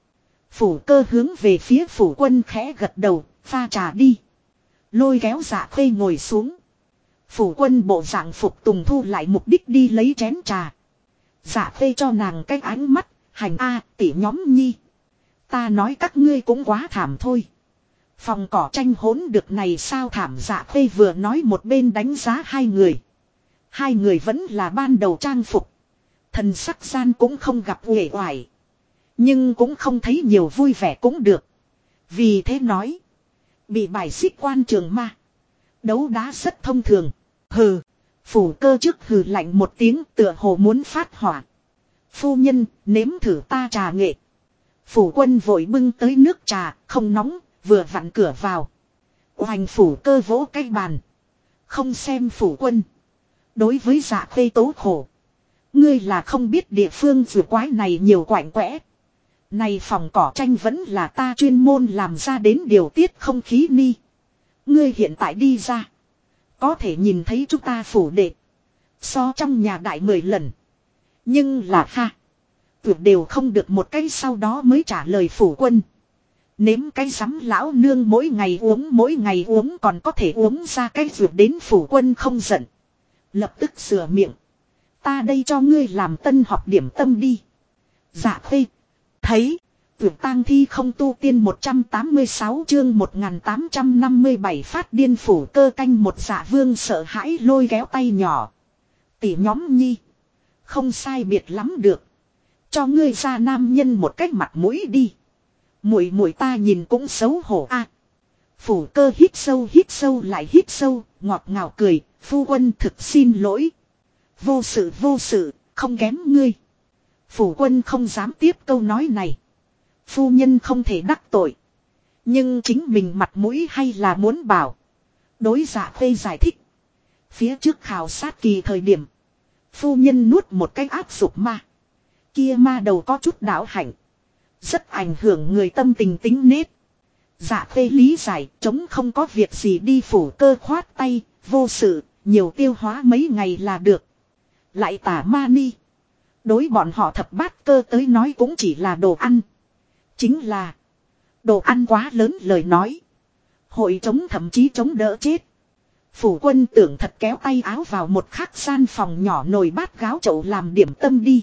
[SPEAKER 1] Phủ cơ hướng về phía phủ quân khẽ gật đầu, pha trà đi. Lôi kéo Dạ Khê ngồi xuống. Phủ quân bộ dạng phục tùng thu lại mục đích đi lấy chén trà. Dạ Khê cho nàng cái ánh mắt, hành a tỷ nhóm nhi. Ta nói các ngươi cũng quá thảm thôi. Phòng cỏ tranh hỗn được này sao thảm. Dạ Khê vừa nói một bên đánh giá hai người. Hai người vẫn là ban đầu trang phục. Thần sắc gian cũng không gặp uể oải. Nhưng cũng không thấy nhiều vui vẻ cũng được. Vì thế nói. Bị bài xích quan trường ma. Đấu đá rất thông thường. Hừ. Phủ cơ trước hừ lạnh một tiếng tựa hồ muốn phát hỏa. Phu nhân nếm thử ta trà nghệ. Phủ quân vội bưng tới nước trà không nóng vừa vặn cửa vào. Hoành phủ cơ vỗ cái bàn. Không xem phủ quân. Đối với Dạ Khê tố khổ. Ngươi là không biết địa phương vừa quái này nhiều quạnh quẽ. Này phòng cỏ tranh vẫn là ta chuyên môn làm ra đến điều tiết không khí ni. Ngươi hiện tại đi ra. Có thể nhìn thấy chúng ta phủ đệ. So trong nhà đại 10 lần. Nhưng là ha. Tuyệt đều không được một cái sau đó mới trả lời phủ quân. Nếm cái sắm lão nương mỗi ngày uống còn có thể uống ra cái ruột đến phủ quân không giận. Lập tức sửa miệng. Ta đây cho ngươi làm tân học điểm tâm đi. Dạ Khê. Thấy. Tuyệt tang thi không tu tiên 186 chương 1857 phát điên phủ cơ canh một. Dạ Vương sợ hãi lôi kéo tay nhỏ. Tỷ nhóm nhi. Không sai biệt lắm được. Cho ngươi ra nam nhân một cách mặt mũi đi. Muội muội ta nhìn cũng xấu hổ a. Phủ cơ hít sâu lại hít sâu, ngọt ngào cười, phu quân thực xin lỗi. Vô sự, không kém ngươi. Phủ quân không dám tiếp câu nói này. Phu nhân không thể đắc tội. Nhưng chính mình mặt mũi hay là muốn bảo. Đối Dạ Khê giải thích. Phía trước khảo sát kỳ thời điểm. Phu nhân nuốt một cái áp dục ma. Kia ma đầu có chút đảo hạnh. Rất ảnh hưởng người tâm tình tính nết. Dạ Khê lý giải chống không có việc gì đi. Phủ cơ khoát tay. Vô sự, nhiều tiêu hóa mấy ngày là được. Lại tả ma ni. Đối bọn họ thập bát cơ tới nói cũng chỉ là đồ ăn. Chính là đồ ăn quá lớn lời nói. Hội chống thậm chí chống đỡ chết. Phủ quân tưởng thật kéo tay áo vào một khắc gian phòng nhỏ nồi bát gáo chậu làm điểm tâm đi.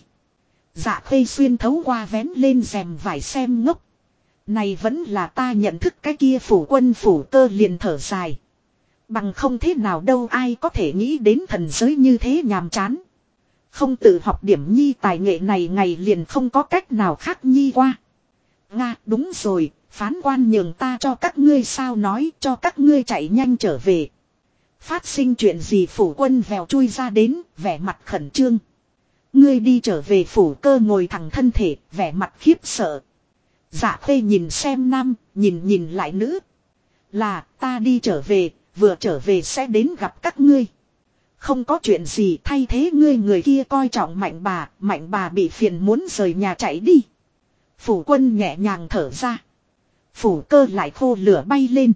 [SPEAKER 1] Dạ Khê xuyên thấu qua vén lên rèm vải xem ngốc. Này vẫn là ta nhận thức cái kia. Phủ quân phủ cơ liền thở dài. Bằng không thế nào đâu ai có thể nghĩ đến thần giới như thế nhàm chán. Không tự học điểm nhi tài nghệ này ngày liền không có cách nào khác nhi qua. Nga đúng rồi, phán quan nhường ta cho các ngươi sao nói cho các ngươi chạy nhanh trở về. Phát sinh chuyện gì phủ quân vèo chui ra đến, vẻ mặt khẩn trương. Ngươi đi trở về. Phủ cơ ngồi thẳng thân thể, vẻ mặt khiếp sợ. Dạ Khê nhìn xem nam, nhìn lại nữ. Là ta đi trở về, vừa trở về sẽ đến gặp các ngươi. Không có chuyện gì thay thế ngươi người kia coi trọng mạnh bà bị phiền muốn rời nhà chạy đi. Phủ quân nhẹ nhàng thở ra. Phủ cơ lại khô lửa bay lên.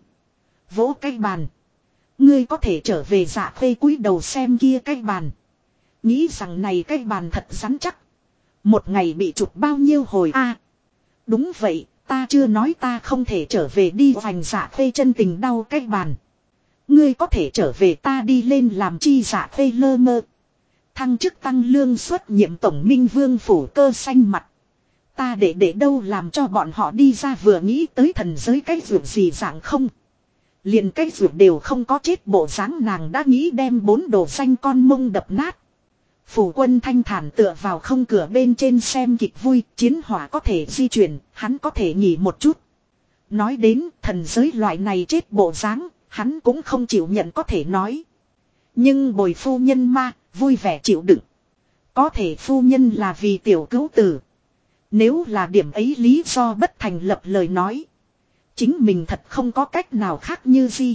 [SPEAKER 1] Vỗ cái bàn. Ngươi có thể trở về. Dạ Khê cúi đầu xem kia cái bàn. Nghĩ rằng này cái bàn thật rắn chắc. Một ngày bị chụp bao nhiêu hồi a? Đúng vậy, ta chưa nói ta không thể trở về đi. Hoành Dạ Khê chân tình đau cái bàn. Ngươi có thể trở về ta đi lên làm chi. Dạ Khê lơ mơ. Thăng chức tăng lương xuất nhiệm tổng minh vương. Phủ cơ xanh mặt. Ta để đâu làm cho bọn họ đi ra. Vừa nghĩ tới thần giới cái ruột gì dạng không. Liền cái ruột đều không có chết bộ dáng nàng đã nghĩ đem 4 đồ xanh con mông đập nát. Phủ quân thanh thản tựa vào không cửa bên trên xem kịch vui. Chiến hỏa có thể di chuyển, hắn có thể nghỉ một chút. Nói đến thần giới loại này chết bộ dáng, hắn cũng không chịu nhận có thể nói. Nhưng bồi phu nhân ma, vui vẻ chịu đựng. Có thể phu nhân là vì tiểu cứu tử. Nếu là điểm ấy lý do bất thành lập lời nói. Chính mình thật không có cách nào khác như gì.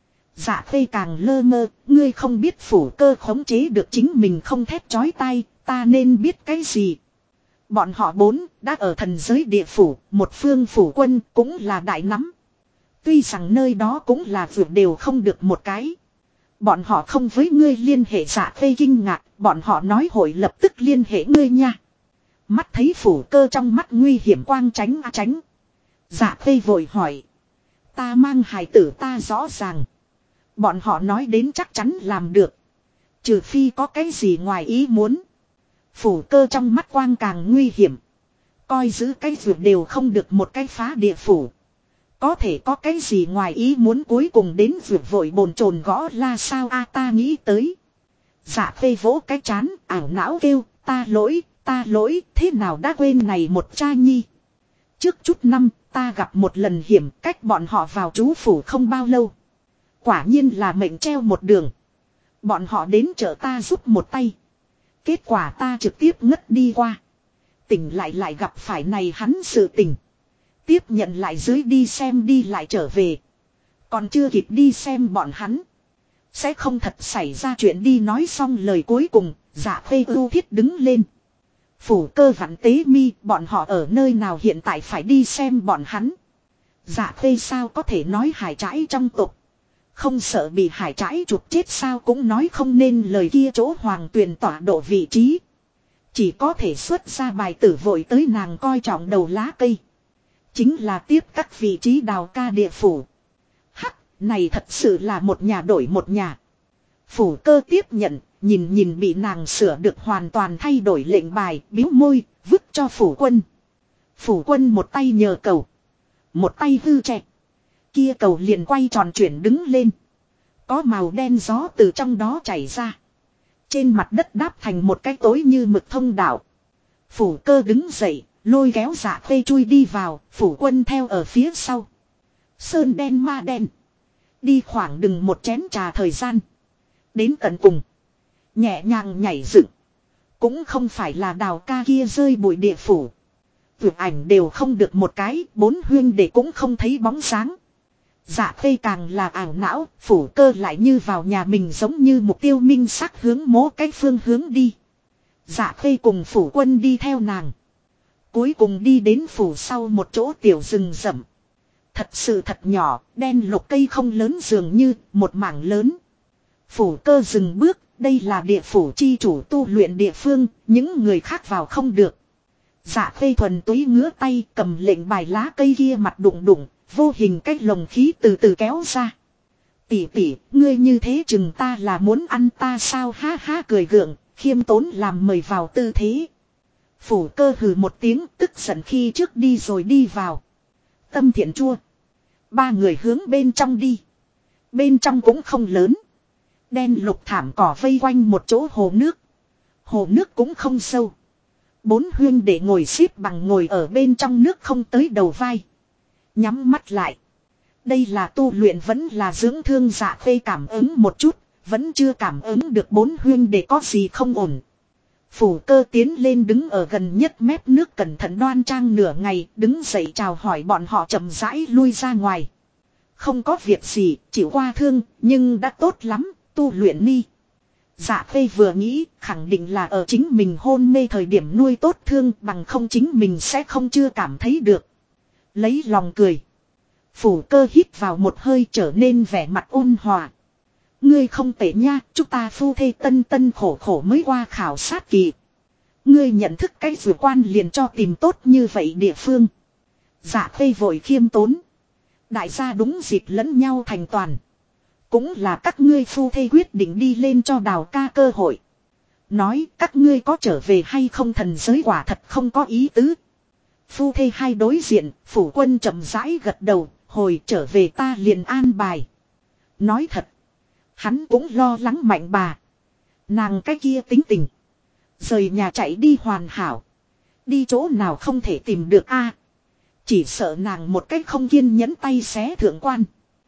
[SPEAKER 1] Dạ Khê càng lơ mơ, ngươi không biết phủ cơ khống chế được chính mình không thét chói tai, ta nên biết cái gì. Bọn họ 4 đã ở thần giới địa phủ, một phương phủ quân cũng là đại nắm. Tuy rằng nơi đó cũng là vượt đều không được một cái. Bọn họ không với ngươi liên hệ. Dạ Khê kinh ngạc, bọn họ nói hội lập tức liên hệ ngươi nha. Mắt thấy phủ cơ trong mắt nguy hiểm quang tránh. Dạ Khê vội hỏi. Ta mang hài tử ta rõ ràng. Bọn họ nói đến chắc chắn làm được. Trừ phi có cái gì ngoài ý muốn. Phủ Cơ trong mắt quang càng nguy hiểm. Coi giữ cái vượt đều không được một cái phá địa phủ. Có thể có cái gì ngoài ý muốn cuối cùng đến vượt vội bồn chồn gõ la sao a ta nghĩ tới. Dạ Khê vỗ cái chán ảo não kêu ta lỗi thế nào đã quên này một cha nhi. Trước chút năm ta gặp một lần hiểm cách bọn họ vào trú phủ không bao lâu. Quả nhiên là mệnh treo một đường. Bọn họ đến chợ ta giúp một tay. Kết quả ta trực tiếp ngất đi qua. Tỉnh lại gặp phải này hắn sự tình. Tiếp nhận lại dưới đi xem đi lại trở về. Còn chưa kịp đi xem bọn hắn. Sẽ không thật xảy ra chuyện đi nói xong lời cuối cùng. Dạ Khê ưu thiết đứng lên. Phủ Cơ vặn tế mi bọn họ ở nơi nào hiện tại phải đi xem bọn hắn. Dạ Khê sao có thể nói hải trãi trong tục. Không sợ bị hải trãi chụp chết sao cũng nói không nên lời kia chỗ hoàng tuyền tọa độ vị trí. Chỉ có thể xuất ra bài tử vội tới nàng coi trọng đầu lá cây. Chính là tiếp các vị trí đào ca địa phủ. Hắc, này thật sự là một nhà đổi một nhà. Phủ Cơ tiếp nhận, nhìn bị nàng sửa được hoàn toàn thay đổi lệnh bài, biếu môi, vứt cho Phủ Quân. Phủ Quân một tay nhờ cầu. Một tay hư trẻ. Kia cầu liền quay tròn chuyển đứng lên. Có màu đen gió từ trong đó chảy ra. Trên mặt đất đáp thành một cái tối như mực thông đạo. Phủ Cơ đứng dậy, lôi kéo Dạ Khê chui đi vào, Phủ Quân theo ở phía sau. Sơn đen ma đen. Đi khoảng đừng một chén trà thời gian. Đến tận cùng. Nhẹ nhàng nhảy dựng. Cũng không phải là đào ca kia rơi bụi địa phủ. Vượt ảnh đều không được một cái, bốn huyên để cũng không thấy bóng sáng. Dạ Khê càng là ảo não, Phủ Cơ lại như vào nhà mình giống như mục tiêu minh sắc hướng mố cái phương hướng đi. Dạ Khê cùng Phủ Quân đi theo nàng. Cuối cùng đi đến phủ sau một chỗ tiểu rừng rậm. Thật sự thật nhỏ, đen lục cây không lớn dường như một mảng lớn. Phủ Cơ dừng bước, đây là địa phủ chi chủ tu luyện địa phương, những người khác vào không được. Dạ Khê thuần túy ngứa tay cầm lệnh bài lá cây kia mặt đụng đụng, vô hình cách lồng khí từ từ kéo ra. Tỷ, ngươi như thế chừng ta là muốn ăn ta sao ha ha cười gượng, khiêm tốn làm mời vào tư thế. Phủ Cơ hừ một tiếng tức giận khi trước đi rồi đi vào. Tâm thiện chua. Ba người hướng bên trong đi. Bên trong cũng không lớn. Đen lục thảm cỏ vây quanh một chỗ hồ nước. Hồ nước cũng không sâu. Bốn huyên để ngồi xếp bằng ngồi ở bên trong nước không tới đầu vai. Nhắm mắt lại. Đây là tu luyện vẫn là dưỡng thương. Dạ Khê cảm ứng một chút. Vẫn chưa cảm ứng được bốn huyên để có gì không ổn. Phủ Cơ tiến lên đứng ở gần nhất mép nước cẩn thận đoan trang nửa ngày. Đứng dậy chào hỏi bọn họ chậm rãi lui ra ngoài. Không có việc gì, chịu qua thương, nhưng đã tốt lắm, tu luyện đi. Dạ Khê vừa nghĩ, khẳng định là ở chính mình hôn mê thời điểm nuôi tốt thương, bằng không chính mình sẽ không chưa cảm thấy được. Lấy lòng cười. Phủ Cơ hít vào một hơi trở nên vẻ mặt ôn hòa. Ngươi không tệ nha, chúng ta phu thê tân khổ mới qua khảo sát kỳ. Ngươi nhận thức cái vừa quan liền cho tìm tốt như vậy địa phương. Dạ Khê vội khiêm tốn. Đại gia đúng dịp lẫn nhau thành toàn. Cũng là các ngươi phu thê quyết định đi lên cho đào ca cơ hội. Nói các ngươi có trở về hay không thần giới quả thật không có ý tứ. Phu thê hai đối diện, Phủ Quân chậm rãi gật đầu, hồi trở về ta liền an bài. Nói thật, hắn cũng lo lắng Mạnh bà. Nàng cái kia tính tình. Rời nhà chạy đi hoàn hảo. Đi chỗ nào không thể tìm được a. Chỉ sợ nàng một cách không kiên nhẫn tay xé thượng quan.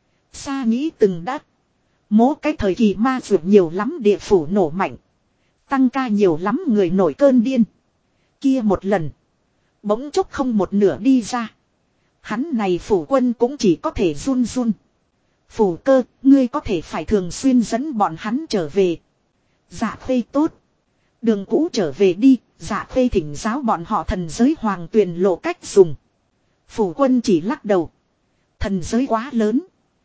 [SPEAKER 1] Xa nghĩ từng đắt. Mố cái thời kỳ ma vượt nhiều lắm địa phủ nổ mạnh. Tăng ca nhiều lắm người nổi cơn điên. Kia một lần. Bỗng chốc không một nửa đi ra. Hắn này Phủ Quân cũng chỉ có thể run run. Phủ Cơ, ngươi có thể phải thường xuyên dẫn bọn hắn trở về. Dạ Khê tốt. Đường cũ trở về đi, Dạ Khê thỉnh giáo bọn họ thần giới hoàng tuyền lộ cách dùng. Phủ Quân chỉ lắc đầu. Thần giới quá lớn.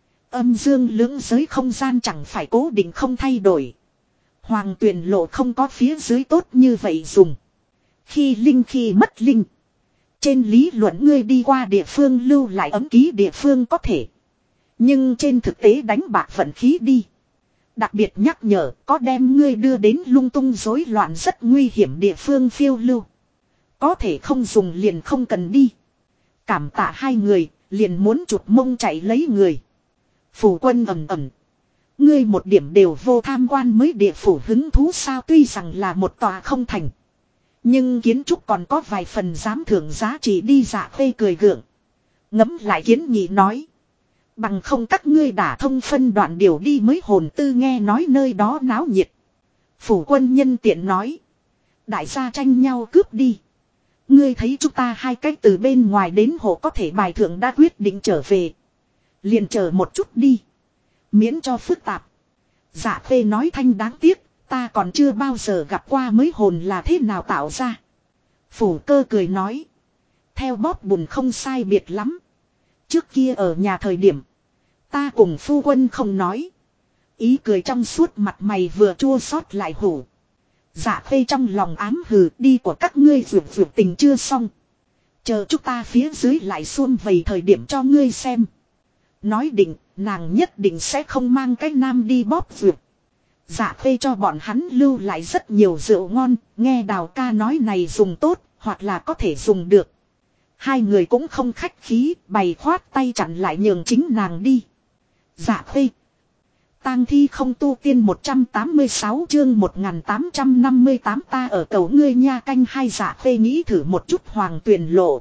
[SPEAKER 1] Âm dương lưỡng giới không gian chẳng phải cố định không thay đổi. Hoàng tuyền lộ không có phía dưới tốt như vậy dùng. Khi linh khi mất linh. Trên lý luận ngươi đi qua địa phương lưu lại ấm ký địa phương có thể. Nhưng trên thực tế đánh bạc vận khí đi. Đặc biệt nhắc nhở có đem ngươi đưa đến lung tung rối loạn rất nguy hiểm địa phương phiêu lưu. Có thể không dùng liền không cần đi. Cảm tạ hai người, liền muốn chụp mông chạy lấy người. Phủ quân ầm ầm. Ngươi một điểm đều vô tham quan mới địa phủ hứng thú sao, tuy rằng là một tòa không thành. Nhưng kiến trúc còn có vài phần dám thưởng giá trị đi. Dạ Khê cười gượng. Ngẫm lại kiến nghị nói. Bằng không các ngươi đả thông phân đoạn điều đi mới hồn tư, nghe nói nơi đó náo nhiệt. Phủ quân nhân tiện nói. Đại gia tranh nhau cướp đi. Ngươi thấy chúng ta hai cách từ bên ngoài đến hộ có thể bài thượng đã quyết định trở về. Liền chờ một chút đi. Miễn cho phức tạp. Dạ Khê nói thanh đáng tiếc. Ta còn chưa bao giờ gặp qua mới hồn là thế nào tạo ra. Phủ cơ cười nói. Theo bóp bùn không sai biệt lắm. Trước kia ở nhà thời điểm. Ta cùng phu quân không nói. Ý cười trong suốt mặt mày vừa chua xót lại hủ. Dạ Khê trong lòng ám hừ, đi của các ngươi vượt vượt tình chưa xong. Chờ chúng ta phía dưới lại xuông vầy thời điểm cho ngươi xem. Nói định, nàng nhất định sẽ không mang cái nam đi bóp vượt. Dạ Khê cho bọn hắn lưu lại rất nhiều rượu ngon, nghe Đào ca nói này dùng tốt, hoặc là có thể dùng được. Hai người cũng không khách khí, bày khoát tay chặn lại nhường chính nàng đi. Dạ Khê. Tang thi không tu tiên 186 chương 1858 ta ở cầu ngươi nha canh hai. Dạ Khê nghĩ thử một chút Hoàng Tuyền lộ.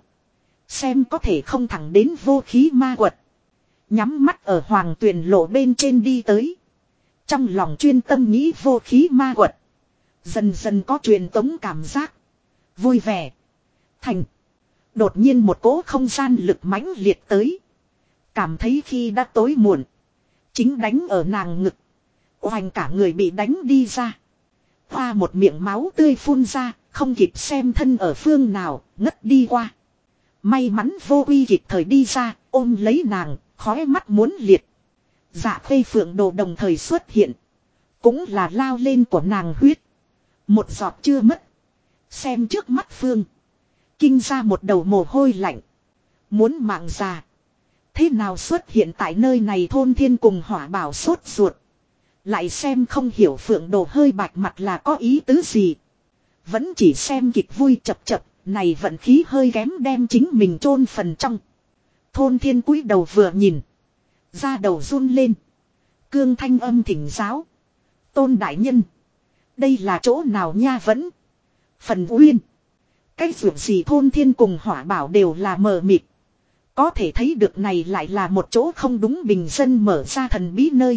[SPEAKER 1] Xem có thể không thẳng đến vô khí ma quật. Nhắm mắt ở Hoàng Tuyền lộ bên trên đi tới. Trong lòng chuyên tâm nghĩ vô khí ma quật. Dần dần có truyền tống cảm giác. Vui vẻ. Thành. Đột nhiên một cỗ không gian lực mãnh liệt tới. Cảm thấy khi đã tối muộn. Chính đánh ở nàng ngực. Oanh cả người bị đánh đi ra. Hoa một miệng máu tươi phun ra. Không kịp xem thân ở phương nào. Ngất đi qua. May mắn vô uy kịp thời đi ra. Ôm lấy nàng. Khói mắt muốn liệt. Dạ Khê Phượng Đồ đồng thời xuất hiện. Cũng là lao lên của nàng huyết. Một giọt chưa mất. Xem trước mắt Phương. Kinh ra một đầu mồ hôi lạnh. Muốn mạng già. Thế nào xuất hiện tại nơi này thôn thiên cùng hỏa bảo sốt ruột. Lại xem không hiểu Phượng Đồ hơi bạch mặt là có ý tứ gì. Vẫn chỉ xem kịch vui chập chập. Này vận khí hơi kém đem chính mình chôn phần trong. Thôn thiên cúi đầu vừa nhìn. Da đầu run lên. Cương thanh âm thỉnh giáo. Tôn đại nhân. Đây là chỗ nào nha vẫn. Phần uyên. Cái ruộng gì thôn thiên cùng hỏa bảo đều là mờ mịt. Có thể thấy được này lại là một chỗ không đúng bình dân mở ra thần bí nơi.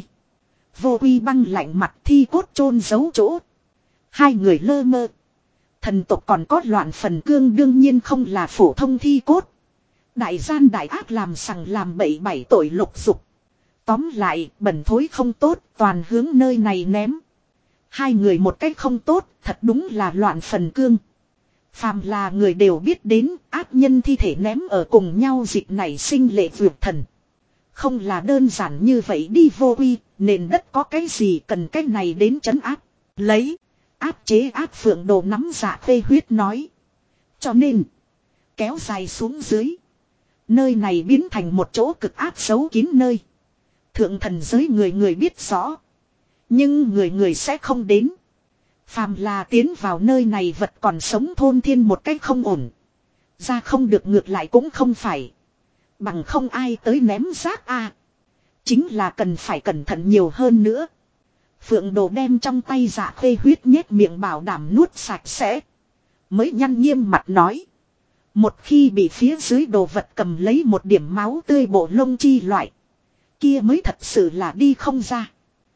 [SPEAKER 1] Vô uy băng lạnh mặt thi cốt chôn giấu chỗ. Hai người lơ mơ. Thần tộc còn có loạn phần cương đương nhiên không là phổ thông thi cốt. Đại gian đại ác làm sằng làm bậy bảy tội lục dục. Tóm lại bẩn thối không tốt toàn hướng nơi này ném. Hai người một cách không tốt thật đúng là loạn phần cương. Phàm là người đều biết đến ác nhân thi thể ném ở cùng nhau dịp này sinh lệ vượt thần. Không là đơn giản như vậy đi vô uy, nền đất có cái gì cần cái này đến trấn áp. Lấy, áp chế áp Phượng Đồ nắm Dạ Khê huyết nói. Cho nên, kéo dài xuống dưới. Nơi này biến thành một chỗ cực áp xấu kín nơi. Thượng thần giới người người biết rõ. Nhưng người người sẽ không đến. Phàm là tiến vào nơi này vật còn sống thôn thiên một cách không ổn. Ra không được ngược lại cũng không phải. Bằng không ai tới ném rác a. Chính là cần phải cẩn thận nhiều hơn nữa. Phượng Đồ đem trong tay Dạ Khê huyết nhét miệng bảo đảm nuốt sạch sẽ. Mới nhăn nghiêm mặt nói. Một khi bị phía dưới đồ vật cầm lấy một điểm máu tươi bộ lông chi loại. Kia mới thật sự là đi không ra.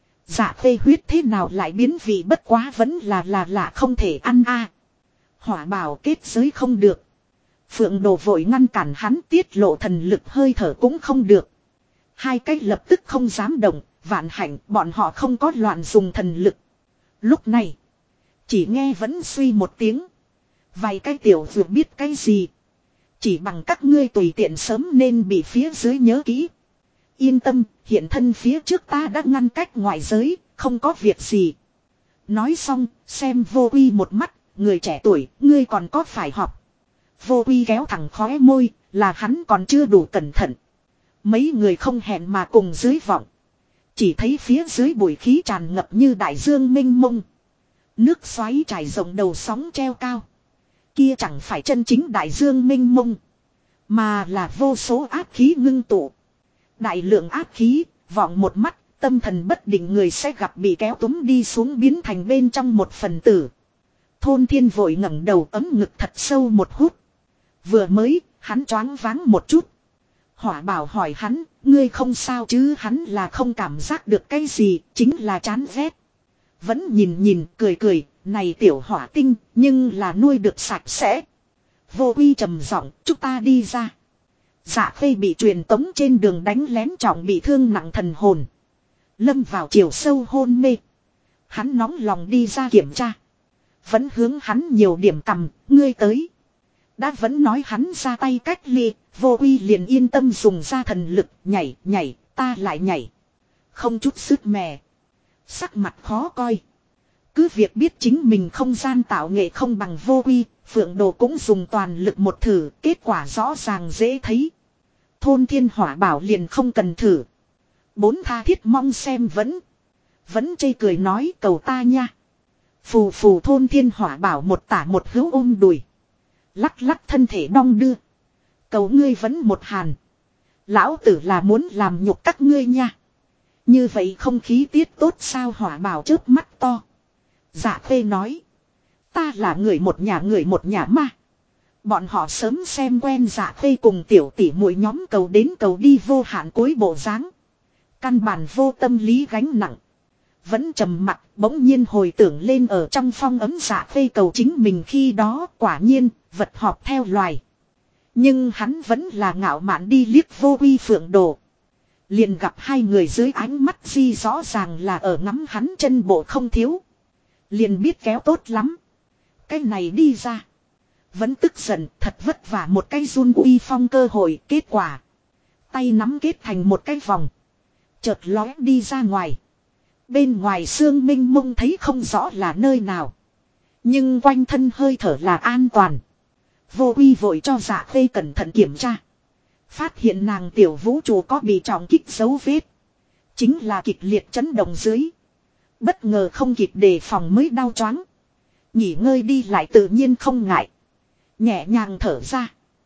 [SPEAKER 1] Dạ Khê huyết thế nào lại biến vị bất quá vẫn là không thể ăn a. Hỏa bảo kết giới không được. Phượng Đồ vội ngăn cản hắn tiết lộ thần lực hơi thở cũng không được. Hai cái lập tức không dám động, vạn hạnh bọn họ không có loạn dùng thần lực. Lúc này, chỉ nghe vẫn suy một tiếng. Vài cái tiểu vừa biết cái gì. Chỉ bằng các ngươi tùy tiện sớm nên bị phía dưới nhớ kỹ. Yên tâm, hiện thân phía trước ta đã ngăn cách ngoại giới, không có việc gì. Nói xong, xem vô uy một mắt, người trẻ tuổi, ngươi còn có phải học. Vô Quy kéo thẳng khóe môi, là hắn còn chưa đủ cẩn thận. Mấy người không hẹn mà cùng dưới vọng. Chỉ thấy phía dưới bụi khí tràn ngập như đại dương mênh mông. Nước xoáy trải rộng đầu sóng treo cao. Kia chẳng phải chân chính đại dương mênh mông, mà là vô số áp khí ngưng tụ. Đại lượng áp khí, vọng một mắt, tâm thần bất định người sẽ gặp bị kéo túm đi xuống biến thành bên trong một phần tử. Thôn Thiên vội ngẩng đầu ấm ngực thật sâu một hút. Vừa mới, hắn choáng váng một chút. Hỏa Bảo hỏi hắn, ngươi không sao chứ? Hắn là không cảm giác được cái gì, chính là chán ghét. Vẫn nhìn cười cười, này tiểu hỏa tinh, nhưng là nuôi được sạch sẽ. Vô Quy trầm giọng, chúng ta đi ra. Dạ Khê bị truyền tống trên đường đánh lén trọng bị thương nặng thần hồn. Lâm vào chiều sâu hôn mê. Hắn nóng lòng đi ra kiểm tra. Vẫn hướng hắn nhiều điểm cầm, ngươi tới. Đã vẫn nói hắn ra tay cách ly, Vô Quy liền yên tâm dùng ra thần lực, nhảy, ta lại nhảy. Không chút sức mẻ. Sắc mặt khó coi. Cứ việc biết chính mình không gian tạo nghệ không bằng Vô Quy, Phượng Đồ cũng dùng toàn lực một thử, kết quả rõ ràng dễ thấy. Thôn Thiên Hỏa Bảo liền không cần thử. Bốn tha thiết mong xem vẫn chê cười nói cầu ta nha. Phù Thôn Thiên Hỏa Bảo một tả một hữu ôm đùi. Lắc thân thể đong đưa. Cầu ngươi vẫn một hàn. Lão tử là muốn làm nhục các ngươi nha. Như vậy không khí tiết tốt sao? Hỏa Bảo chớp mắt to. Dạ Khê nói. Ta là người một nhà ma. Bọn họ sớm xem quen Dạ Khê cùng tiểu tỷ muội nhóm cầu đến cầu đi vô hạn cuối bộ dáng. Căn bản vô tâm lý gánh nặng. Vẫn trầm mặc, bỗng nhiên hồi tưởng lên ở trong phong ấm Dạ Khê cầu chính mình khi đó, quả nhiên, vật họp theo loài. Nhưng hắn vẫn là ngạo mạn đi liếc Vô Quy Phượng Đồ. Liền gặp hai người dưới ánh mắt di rõ ràng là ở ngắm hắn chân bộ không thiếu. Liền biết kéo tốt lắm. Cái này đi ra. Vẫn tức giận, thật vất vả một cái run uy phong cơ hội, kết quả. Tay nắm kết thành một cái vòng. Chợt lóe đi ra ngoài. Bên ngoài sương minh mông thấy không rõ là nơi nào. Nhưng quanh thân hơi thở là an toàn. Vô Quy vội cho Dạ Khê cẩn thận kiểm tra. Phát hiện nàng tiểu vũ trụ có bị trọng kích dấu vết. Chính là kịch liệt chấn động dưới. Bất ngờ không kịp đề phòng mới đau choáng. Nghỉ ngơi đi lại tự nhiên không ngại. Nhẹ nhàng thở ra.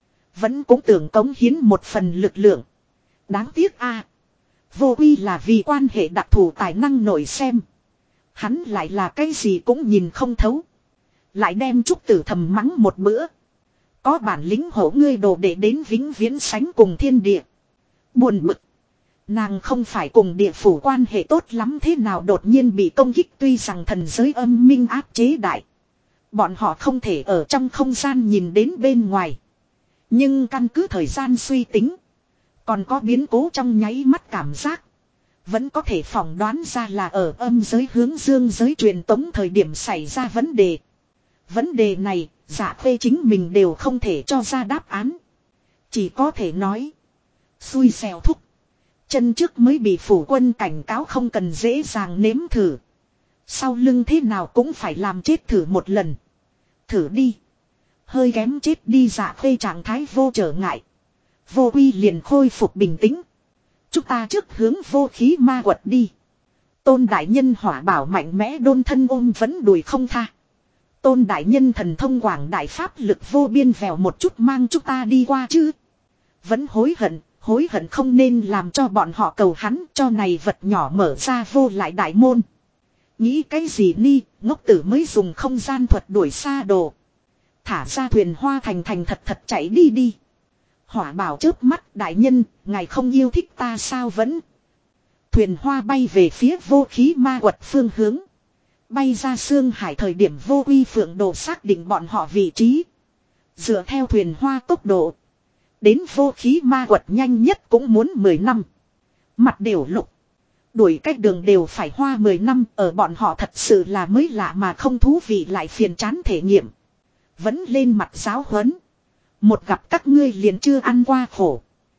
[SPEAKER 1] Vẫn cũng tưởng cống hiến một phần lực lượng. Đáng tiếc a, Vô Quy là vì quan hệ đặc thù tài năng nổi xem. Hắn lại là cái gì cũng nhìn không thấu. Lại đem Trúc Tử thầm mắng một bữa. Có bản lĩnh hổ ngươi đồ để đến vĩnh viễn sánh cùng thiên địa. Buồn bực. Nàng không phải cùng địa phủ quan hệ tốt lắm thế nào đột nhiên bị công kích, tuy rằng thần giới âm minh áp chế đại. Bọn họ không thể ở trong không gian nhìn đến bên ngoài. Nhưng căn cứ thời gian suy tính. Còn có biến cố trong nháy mắt cảm giác. Vẫn có thể phỏng đoán ra là ở âm giới hướng dương giới truyền tống thời điểm xảy ra vấn đề. Vấn đề này, Dạ Khê chính mình đều không thể cho ra đáp án. Chỉ có thể nói. Xui xẻo thúc. Chân trước mới bị phủ quân cảnh cáo không cần dễ dàng nếm thử. Sau lưng thế nào cũng phải làm chết thử một lần. Thử đi. Hơi kém chết đi. Dạ Khê trạng thái vô trở ngại. Vô Quy liền khôi phục bình tĩnh. Chúng ta trước hướng vô khí ma quật đi. Tôn đại nhân Hỏa Bảo mạnh mẽ đôn thân ôm vẫn đùi không tha. Tôn đại nhân thần thông quảng đại pháp lực vô biên vèo một chút mang chúng ta đi qua chứ. Vẫn hối hận không nên làm cho bọn họ cầu hắn cho này vật nhỏ mở ra vô lại đại môn. Nghĩ cái gì ni, ngốc tử mới dùng không gian thuật đuổi xa đồ. Thả ra thuyền hoa thành thật chạy đi. Hỏa Bảo chớp mắt, đại nhân, ngài không yêu thích ta sao vẫn. Thuyền hoa bay về phía vô khí ma quật phương hướng. Bay ra Sương Hải thời điểm Vô Quy Phượng Đồ xác định bọn họ vị trí. Dựa theo thuyền hoa tốc độ. Đến vô khí ma quật nhanh nhất cũng muốn 10 năm. Mặt đều lục. Đuổi cách đường đều phải hoa 10 năm. Ở bọn họ thật sự là mới lạ mà không thú vị lại phiền chán thể nghiệm. Vẫn lên mặt giáo huấn. Một gặp các ngươi liền chưa ăn qua khổ.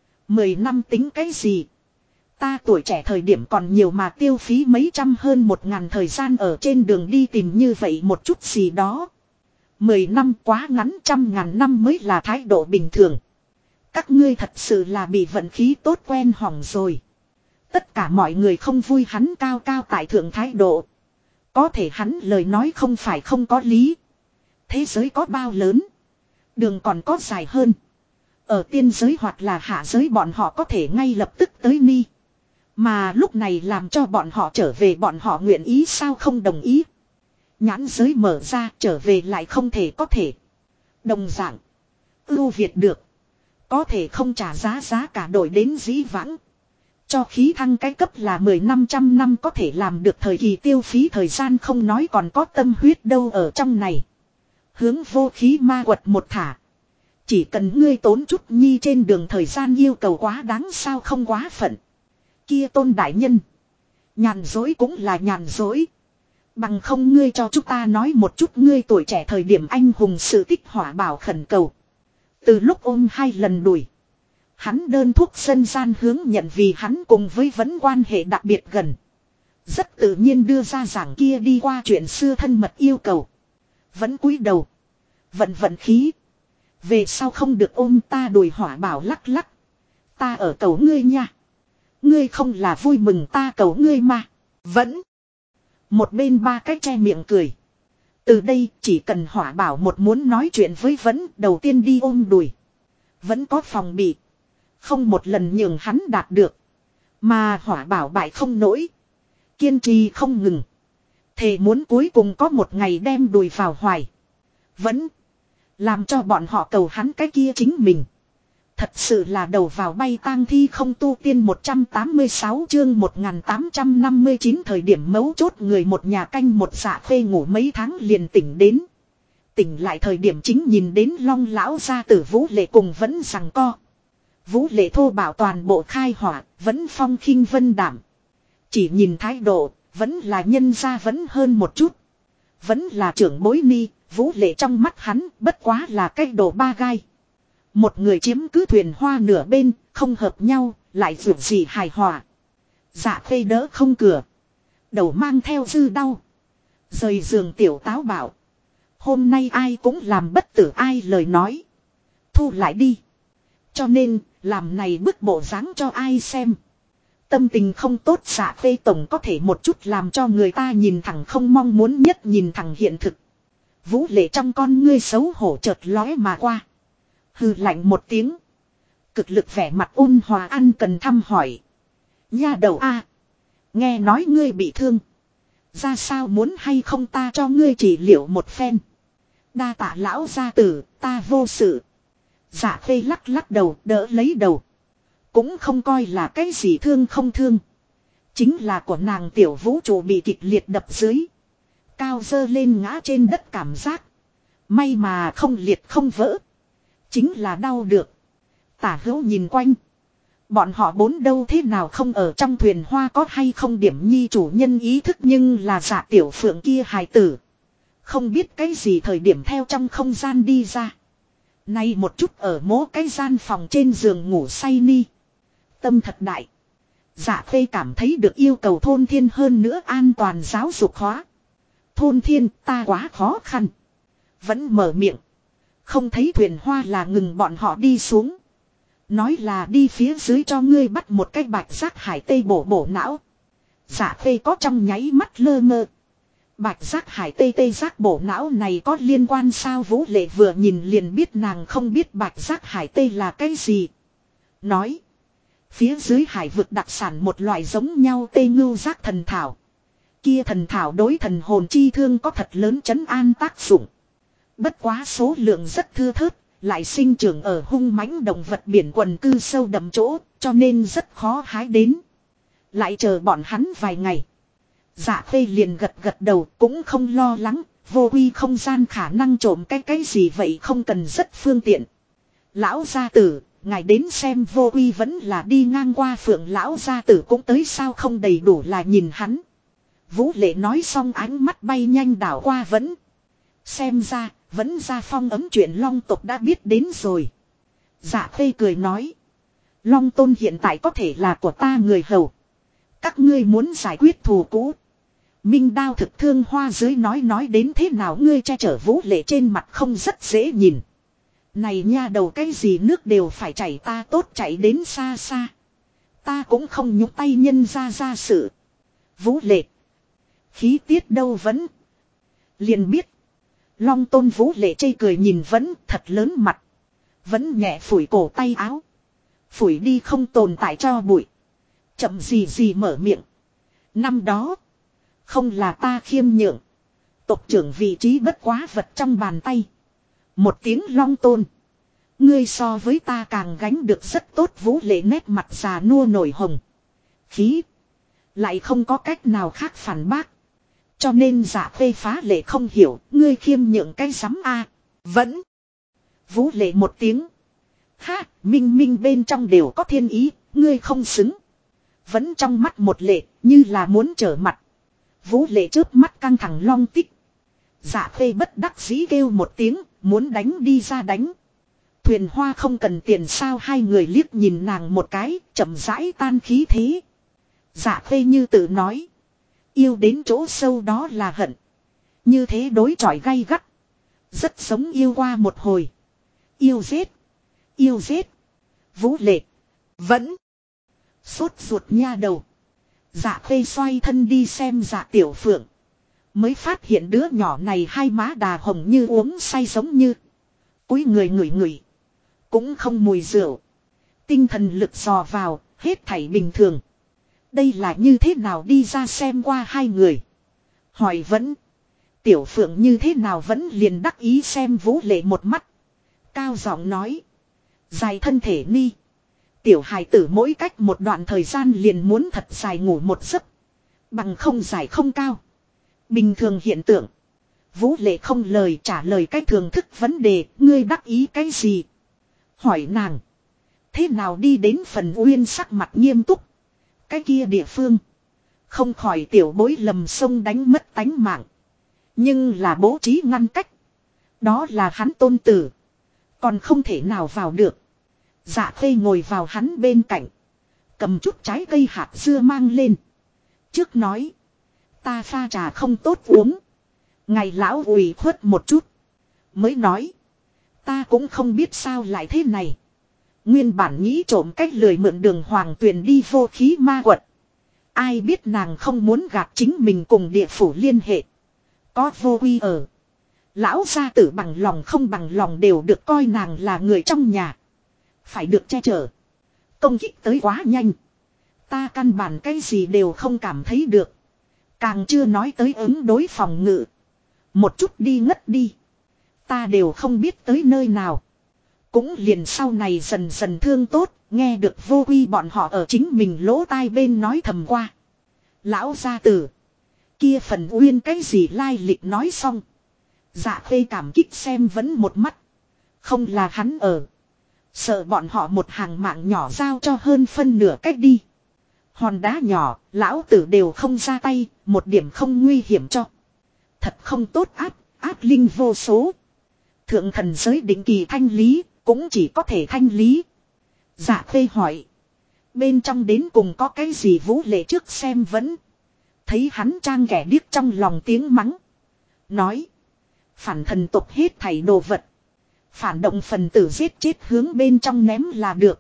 [SPEAKER 1] 10 năm tính cái gì? Ta tuổi trẻ thời điểm còn nhiều mà tiêu phí mấy trăm hơn 1000 thời gian ở trên đường đi tìm như vậy một chút gì đó. 10 năm quá ngắn, 100.000 năm mới là thái độ bình thường. Các ngươi thật sự là bị vận khí tốt quen hỏng rồi. Tất cả mọi người không vui hắn cao cao tại thượng thái độ. Có thể hắn lời nói không phải không có lý. Thế giới có bao lớn, đường còn có dài hơn. Ở tiên giới hoặc là hạ giới bọn họ có thể ngay lập tức tới Ni. Mà lúc này làm cho bọn họ trở về, bọn họ nguyện ý sao không đồng ý. Nhãn giới mở ra, trở về lại không thể có thể. Đồng dạng, ưu việt được. Có thể không trả giá cả đổi đến dĩ vãng. Cho khí thăng cái cấp là 10-500 năm có thể làm được, thời kỳ tiêu phí thời gian không nói còn có tâm huyết đâu ở trong này. Hướng vô khí ma quật một thả. Chỉ cần ngươi tốn chút nhi trên đường thời gian yêu cầu quá đáng sao không quá phận. Kia Tôn đại nhân. Nhàn dối cũng là nhàn dối. Bằng không ngươi cho chúng ta nói một chút ngươi tuổi trẻ thời điểm anh hùng sự tích hỏa bảo khẩn cầu. Từ lúc ôm 2 lần đuổi. Hắn đơn thuốc dân gian hướng nhận vì hắn cùng với vấn quan hệ đặc biệt gần. Rất tự nhiên đưa ra giảng kia đi qua chuyện xưa thân mật yêu cầu. Vẫn cúi đầu. Vận khí. Về sau không được ôm ta đùi hỏa bảo lắc lắc. Ta ở cầu ngươi nha. Ngươi không là vui mừng ta cầu ngươi mà. Vẫn. Một bên ba cái che miệng cười. Từ đây chỉ cần hỏa bảo một muốn nói chuyện với Vẫn đầu tiên đi ôm đùi. Vẫn có phòng bị. Không một lần nhường hắn đạt được. Mà hỏa bảo bại không nổi. Kiên trì không ngừng. Thề muốn cuối cùng có một ngày đem đùi vào hoài. Vẫn. Làm cho bọn họ cầu hắn cái kia chính mình. Thật sự là đầu vào bay tang thi không tu tiên 186 chương 1859 thời điểm mấu chốt người một nhà canh một dạ phê ngủ mấy tháng liền tỉnh đến. Tỉnh lại thời điểm chính nhìn đến Long lão gia tử Vũ Lệ cùng vẫn giằng co. Vũ Lệ thô bảo toàn bộ khai hỏa, vẫn phong khinh vân đảm. Chỉ nhìn thái độ, vẫn là nhân gia vẫn hơn một chút. Vẫn là trưởng bối Ni, Vũ Lệ trong mắt hắn bất quá là cái đồ ba gai. Một người chiếm cứ thuyền hoa nửa bên, không hợp nhau, lại vượt gì hài hòa. Dạ phê đỡ không cửa. Đầu mang theo dư đau. Rời giường tiểu táo bảo. Hôm nay ai cũng làm bất tử ai lời nói. Thu lại đi. Cho nên, làm này bức bộ dáng cho ai xem. Tâm tình không tốt dạ phê tổng có thể một chút làm cho người ta nhìn thẳng không mong muốn nhất nhìn thẳng hiện thực. Vũ Lệ trong con ngươi xấu hổ chợt lóe mà qua. Hừ lạnh một tiếng. Cực lực vẻ mặt ôn hòa ăn cần thăm hỏi. Nha đầu a, nghe nói ngươi bị thương. Ra sao muốn hay không ta cho ngươi chỉ liệu một phen. Đa tạ lão gia tử, ta vô sự. Dạ phê lắc lắc đầu đỡ lấy đầu. Cũng không coi là cái gì thương không thương. Chính là của nàng tiểu vũ trụ bị kịch liệt đập dưới. Cao dơ lên ngã trên đất cảm giác. May mà không liệt không vỡ. Chính là đau được. Tả hữu nhìn quanh. Bọn họ bốn đâu thế nào không ở trong thuyền hoa có hay không điểm nhi chủ nhân ý thức nhưng là dạ tiểu phượng kia hài tử. Không biết cái gì thời điểm theo trong không gian đi ra. Nay một chút ở mố cái gian phòng trên giường ngủ say Ni. Tâm thật đại. Dạ phê cảm thấy được yêu cầu thôn thiên hơn nữa an toàn giáo dục hóa. Thôn thiên ta quá khó khăn. Vẫn mở miệng. Không thấy thuyền hoa là ngừng bọn họ đi xuống. Nói là đi phía dưới cho ngươi bắt một cái bạch giác hải tây bổ não. Dạ phê có trong nháy mắt lơ mơ. Bạch giác hải tây tây giác bổ não này có liên quan sao? Vũ Lệ vừa nhìn liền biết nàng không biết bạch giác hải tây là cái gì. Nói. Phía dưới hải vực đặc sản một loại giống nhau tây ngưu giác thần thảo. Kia thần thảo đối thần hồn chi thương có thật lớn trấn an tác dụng. Bất quá số lượng rất thưa thớt, lại sinh trưởng ở hung mãnh động vật biển quần cư sâu đậm chỗ, cho nên rất khó hái đến. Lại chờ bọn hắn vài ngày. Dạ phê liền gật gật đầu cũng không lo lắng, vô quy không gian khả năng trộm cái gì vậy không cần rất phương tiện. Lão gia tử, ngài đến xem vô quy vẫn là đi ngang qua phượng lão gia tử cũng tới sao không đầy đủ là nhìn hắn. Vũ Lệ nói xong ánh mắt bay nhanh đảo qua vẫn. Xem ra, vẫn ra phong ấm chuyện Long tộc đã biết đến rồi. Dạ phê cười nói. Long tôn hiện tại có thể là của ta người hầu. Các ngươi muốn giải quyết thù cũ. Minh đao thực thương hoa dưới nói đến thế nào ngươi che chở Vũ Lệ trên mặt không rất dễ nhìn. Này nha đầu cái gì nước đều phải chảy ta tốt chạy đến xa xa. Ta cũng không nhúc tay nhân ra sự. Vũ Lệ. Khí tiết đâu vẫn. Liền biết. Long Tôn Vũ Lệ chê cười nhìn vẫn thật lớn mặt. Vẫn nhẹ phủi cổ tay áo. Phủi đi không tồn tại cho bụi. Chậm gì mở miệng. Năm đó. Không là ta khiêm nhượng. Tộc trưởng vị trí bất quá vật trong bàn tay. Một tiếng Long Tôn. Ngươi so với ta càng gánh được rất tốt. Vũ Lệ nét mặt già nua nổi hồng. Khí. Lại không có cách nào khác phản bác. Cho nên Dạ Khê phá lệ không hiểu. Ngươi khiêm nhượng cái sắm a. Vẫn. Vũ Lệ một tiếng. Ha, minh bên trong đều có thiên ý. Ngươi không xứng. Vẫn trong mắt một lệ. Như là muốn trở mặt. Vũ Lệ chớp mắt căng thẳng long tích. Dạ Khê bất đắc dĩ kêu một tiếng. Muốn đánh đi ra đánh. Thuyền Hoa không cần tiền sao, hai người liếc nhìn nàng một cái, chậm rãi tan khí thế. Dạ Khê như tự nói. Yêu đến chỗ sâu đó là hận. Như thế đối chọi gay gắt. Rất giống yêu qua một hồi. Yêu giết. Yêu giết. Vũ Lệ. Vẫn. Sốt ruột nha đầu. Dạ Khê xoay thân đi xem Dạ Tiểu Phượng. Mới phát hiện đứa nhỏ này hai má đà hồng như uống say giống như. Cúi người ngửi. Cũng không mùi rượu. Tinh thần lực dò vào, hết thảy bình thường. Đây là như thế nào đi ra xem qua hai người. Hỏi vẫn. Tiểu Phượng như thế nào vẫn liền đắc ý xem Vũ Lệ một mắt. Cao giọng nói. Dài thân thể ni. Tiểu hài tử mỗi cách một đoạn thời gian liền muốn thật dài ngủ một giấc. Bằng không dài không cao. Bình thường hiện tượng. Vũ Lệ không lời trả lời cách thường thức vấn đề. Ngươi đắc ý cái gì? Hỏi nàng. Thế nào đi đến phần Uyên sắc mặt nghiêm túc. Cái kia địa phương. Không khỏi tiểu bối lầm sông đánh mất tánh mạng. Nhưng là bố trí ngăn cách. Đó là hắn tôn tử. Còn không thể nào vào được. Dạ Khê ngồi vào hắn bên cạnh. Cầm chút trái cây hạt dưa mang lên. Trước nói. Ta pha trà không tốt uống. Ngày lão ủy khuất một chút. Mới nói. Ta cũng không biết sao lại thế này. Nguyên bản nghĩ trộm cách lười mượn đường hoàng tuyền đi vô khí ma quật. Ai biết nàng không muốn gạt chính mình cùng địa phủ liên hệ. Có vô quy ở. Lão gia tử bằng lòng không bằng lòng đều được coi nàng là người trong nhà. Phải được che chở. Công kích tới quá nhanh. Ta căn bản cái gì đều không cảm thấy được. Càng chưa nói tới ứng đối phòng ngự. Một chút đi ngất đi. Ta đều không biết tới nơi nào. Cũng liền sau này dần dần thương tốt. Nghe được vô quy bọn họ ở chính mình lỗ tai bên nói thầm qua. Lão gia tử. Kia phần Uyên cái gì lai lịch nói xong. Dạ Khê cảm kích xem vẫn một mắt. Không là hắn ở. Sợ bọn họ một hàng mạng nhỏ giao cho hơn phân nửa cách đi. Hòn đá nhỏ, lão tử đều không ra tay, một điểm không nguy hiểm cho. Thật không tốt áp linh vô số. Thượng thần giới định kỳ thanh lý, cũng chỉ có thể thanh lý. Dạ Khê hỏi. Bên trong đến cùng có cái gì Vũ Lệ trước xem vẫn. Thấy hắn trang kẻ điếc trong lòng tiếng mắng. Nói. Phản thần tục hết thảy đồ vật. Phản động phần tử giết chết hướng bên trong ném là được.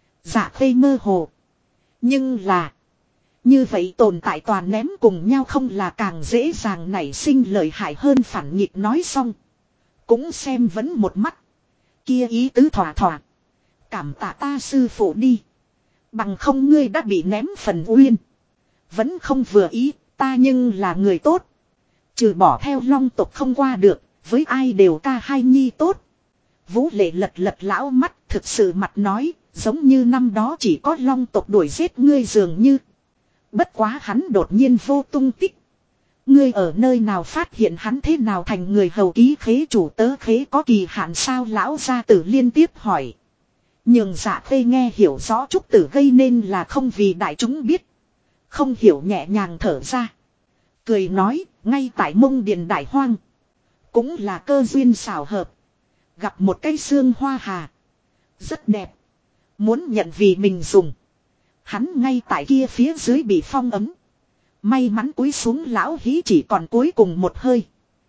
[SPEAKER 1] Dạ Khê mơ hồ. Nhưng là. Như vậy tồn tại toàn ném cùng nhau không là càng dễ dàng nảy sinh lợi hại hơn phản nghịch nói xong. Cũng xem vẫn một mắt. Kia ý tứ thỏa thỏa. Cảm tạ ta sư phụ đi. Bằng không ngươi đã bị ném phần Uyên. Vẫn không vừa ý, ta nhưng là người tốt. Trừ bỏ theo long tộc không qua được, với ai đều ca hai nhi tốt. Vũ Lệ lật lão mắt, thực sự mặt nói, giống như năm đó chỉ có long tộc đuổi giết ngươi dường như. Bất quá hắn đột nhiên vô tung tích. Ngươi ở nơi nào phát hiện hắn thế nào thành người hầu ký khế chủ tớ khế có kỳ hạn sao lão gia tử liên tiếp hỏi. Nhưng Dạ Khê nghe hiểu rõ trúc tử gây nên là không vì đại chúng biết. Không hiểu nhẹ nhàng thở ra. Cười nói, ngay tại Mông Điền Đại Hoang. Cũng là cơ duyên xảo hợp. Gặp một cây xương hoa hà. Rất đẹp. Muốn nhận vì mình dùng. Hắn ngay tại kia phía dưới bị phong ấm. May mắn cúi xuống lão hí chỉ còn cuối cùng một hơi.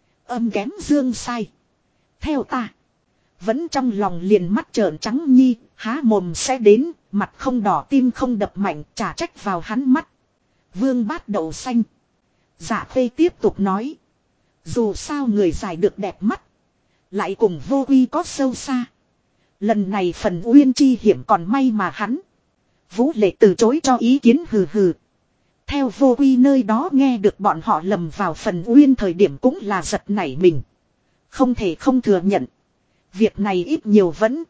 [SPEAKER 1] Âm kém dương sai. Theo ta. Vẫn trong lòng liền mắt trợn trắng nhi, há mồm sẽ đến, mặt không đỏ tim không đập mạnh, trả trách vào hắn mắt. Vương Bát Đậu xanh. Dạ Khê tiếp tục nói. Dù sao người dài được đẹp mắt. Lại cùng Vô Uy có sâu xa. Lần này phần uyên chi hiểm còn may mà hắn. Vũ Lệ từ chối cho ý kiến hừ hừ. Theo Vô Uy nơi đó nghe được bọn họ lầm vào phần uyên thời điểm cũng là giật nảy mình. Không thể không thừa nhận. Việc này ít nhiều vẫn.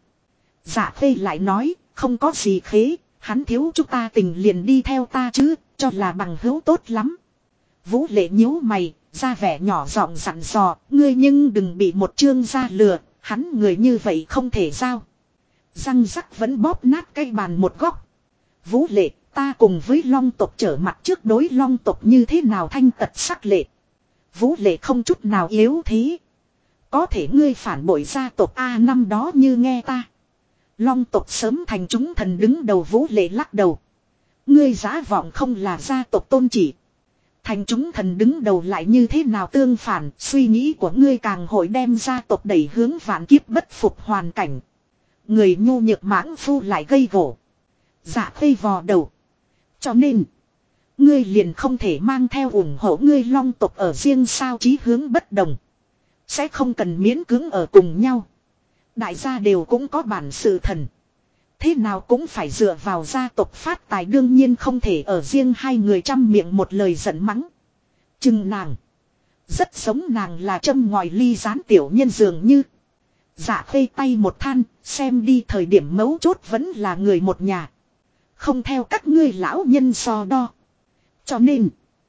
[SPEAKER 1] Dạ Khê lại nói, không có gì khế, hắn thiếu chúng ta tình liền đi theo ta chứ, cho là bằng hữu tốt lắm. Vũ Lệ nhíu mày, ra vẻ nhỏ giọng dặn dò, ngươi nhưng đừng bị một chương gia lừa, hắn người như vậy không thể giao. Răng rắc vẫn bóp nát cây bàn một góc. Vũ Lệ, ta cùng với Long tộc trở mặt trước đối Long tộc như thế nào thanh tật sắc lệ. Vũ Lệ không chút nào yếu thế. Có thể ngươi phản bội gia tộc A năm đó như nghe ta. Long tộc sớm thành chúng thần đứng đầu. Vũ Lệ lắc đầu. Ngươi giả vọng không là gia tộc tôn chỉ. Thành chúng thần đứng đầu lại như thế nào tương phản. Suy nghĩ của ngươi càng hội đem gia tộc đẩy hướng vạn kiếp bất phục hoàn cảnh. Người nhu nhược mãng phu lại gây gổ. Dạ Khê vò đầu. Cho nên. Ngươi liền không thể mang theo ủng hộ ngươi Long tộc ở riêng sao chí hướng bất đồng. Sẽ không cần miễn cưỡng ở cùng nhau. Đại gia đều cũng có bản sự thần. Thế nào cũng phải dựa vào gia tộc phát tài, đương nhiên không thể ở riêng hai người trăm miệng một lời giận mắng. Chừng nàng. Rất giống nàng là châm ngòi ly gián tiểu nhân dường như. Dạ Khê tay một than, xem đi thời điểm mấu chốt vẫn là người một nhà. Không theo các ngươi lão nhân so đo. Cho nên.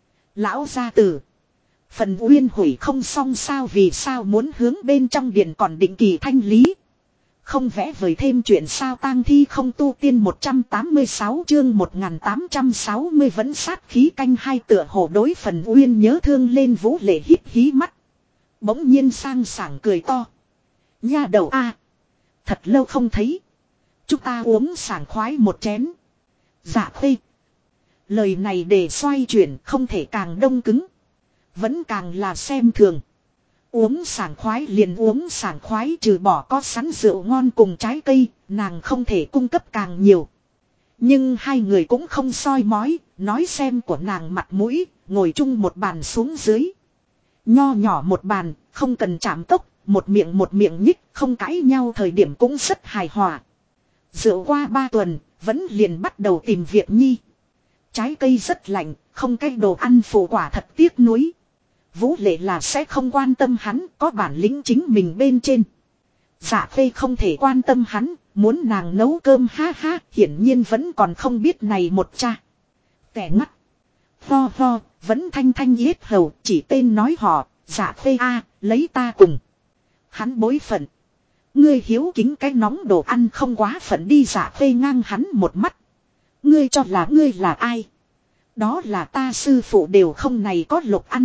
[SPEAKER 1] Lão gia tử. Phần uyên hủy không xong sao, vì sao muốn hướng bên trong điện còn định kỳ thanh lý. Không vẽ vời thêm chuyện sao, tang thi không tu tiên 186 chương 1860 vẫn sát khí canh hai, tựa hồ đối phần uyên nhớ thương lên. Vũ Lệ híp hí mắt. Bỗng nhiên sang sảng cười to. Nha đầu a, thật lâu không thấy. Chúng ta uống sảng khoái một chén. Dạ Khê. Lời này để xoay chuyển không thể càng đông cứng. Vẫn càng là xem thường. Uống sảng khoái liền uống sảng khoái, trừ bỏ có sẵn rượu ngon cùng trái cây, nàng không thể cung cấp càng nhiều. Nhưng hai người cũng không soi mói, nói xem của nàng mặt mũi, ngồi chung một bàn xuống dưới. Nho nhỏ một bàn, không cần chạm tốc, một miệng nhích, không cãi nhau thời điểm cũng rất hài hòa. Rượu qua 3 tuần, vẫn liền bắt đầu tìm việc nhi. Trái cây rất lạnh, không cái đồ ăn phụ quả thật tiếc nuối. Vũ Lệ là sẽ không quan tâm hắn, có bản lĩnh chính mình bên trên. Dạ Khê không thể quan tâm hắn, muốn nàng nấu cơm ha ha, hiển nhiên vẫn còn không biết này một cha. Kẻ ngắt. Ho, vẫn thanh thanh yết hầu, chỉ tên nói họ, Dạ Khê a, lấy ta cùng. Hắn bối phận. Ngươi hiếu kính cái nóng đồ ăn không quá phận đi. Dạ Khê ngang hắn một mắt. Ngươi cho là ngươi là ai? Đó là ta sư phụ đều không này có lục ăn.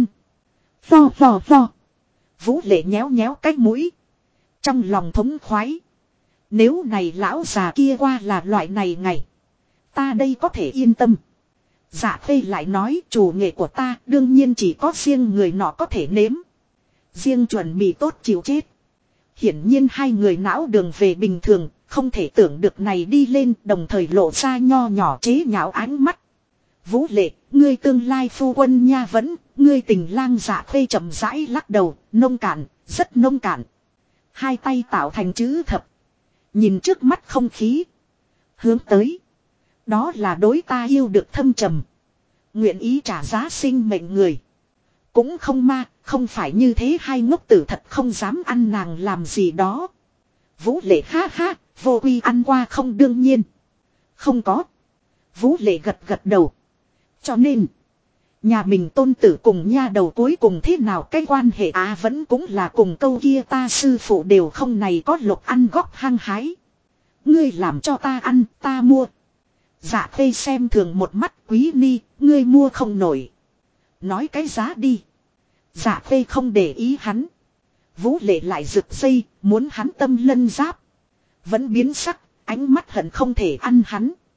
[SPEAKER 1] Vo. Vũ Lệ nhéo nhéo cái mũi. Trong lòng thống khoái. Nếu này lão già kia qua là loại này ngày. Ta đây có thể yên tâm. Dạ Khê lại nói, chủ nghệ của ta đương nhiên chỉ có riêng người nọ có thể nếm. Riêng chuẩn bị tốt chịu chết. Hiển nhiên hai người não đường về bình thường, không thể tưởng được này đi lên, đồng thời lộ ra nho nhỏ chế nhạo ánh mắt. Vũ Lệ, ngươi tương lai phu quân nha vẫn, ngươi tình lang. Dạ Khê chậm rãi lắc đầu, nông cạn, rất nông cạn. Hai tay tạo thành chữ thập. Nhìn trước mắt không khí. Hướng tới. Đó là đối ta yêu được thâm trầm. Nguyện ý trả giá sinh mệnh người. Cũng không ma, không phải như thế. Hai ngốc tử thật không dám ăn nàng làm gì đó. Vũ Lệ ha ha, Vô Uy ăn qua không, đương nhiên. Không có. Vũ Lệ gật đầu. Cho nên, nhà mình tôn tử cùng nha đầu cuối cùng thế nào cái quan hệ vẫn cũng là cùng câu kia ta sư phụ đều không này có lục ăn góc hăng hái. Ngươi làm cho ta ăn, ta mua. Dạ Khê xem thường một mắt, quý ni, ngươi mua không nổi. Nói cái giá đi. Dạ Khê không để ý hắn. Vũ Lệ lại rực dây, muốn hắn tâm lân giáp. Vẫn biến sắc, ánh mắt hận không thể ăn hắn.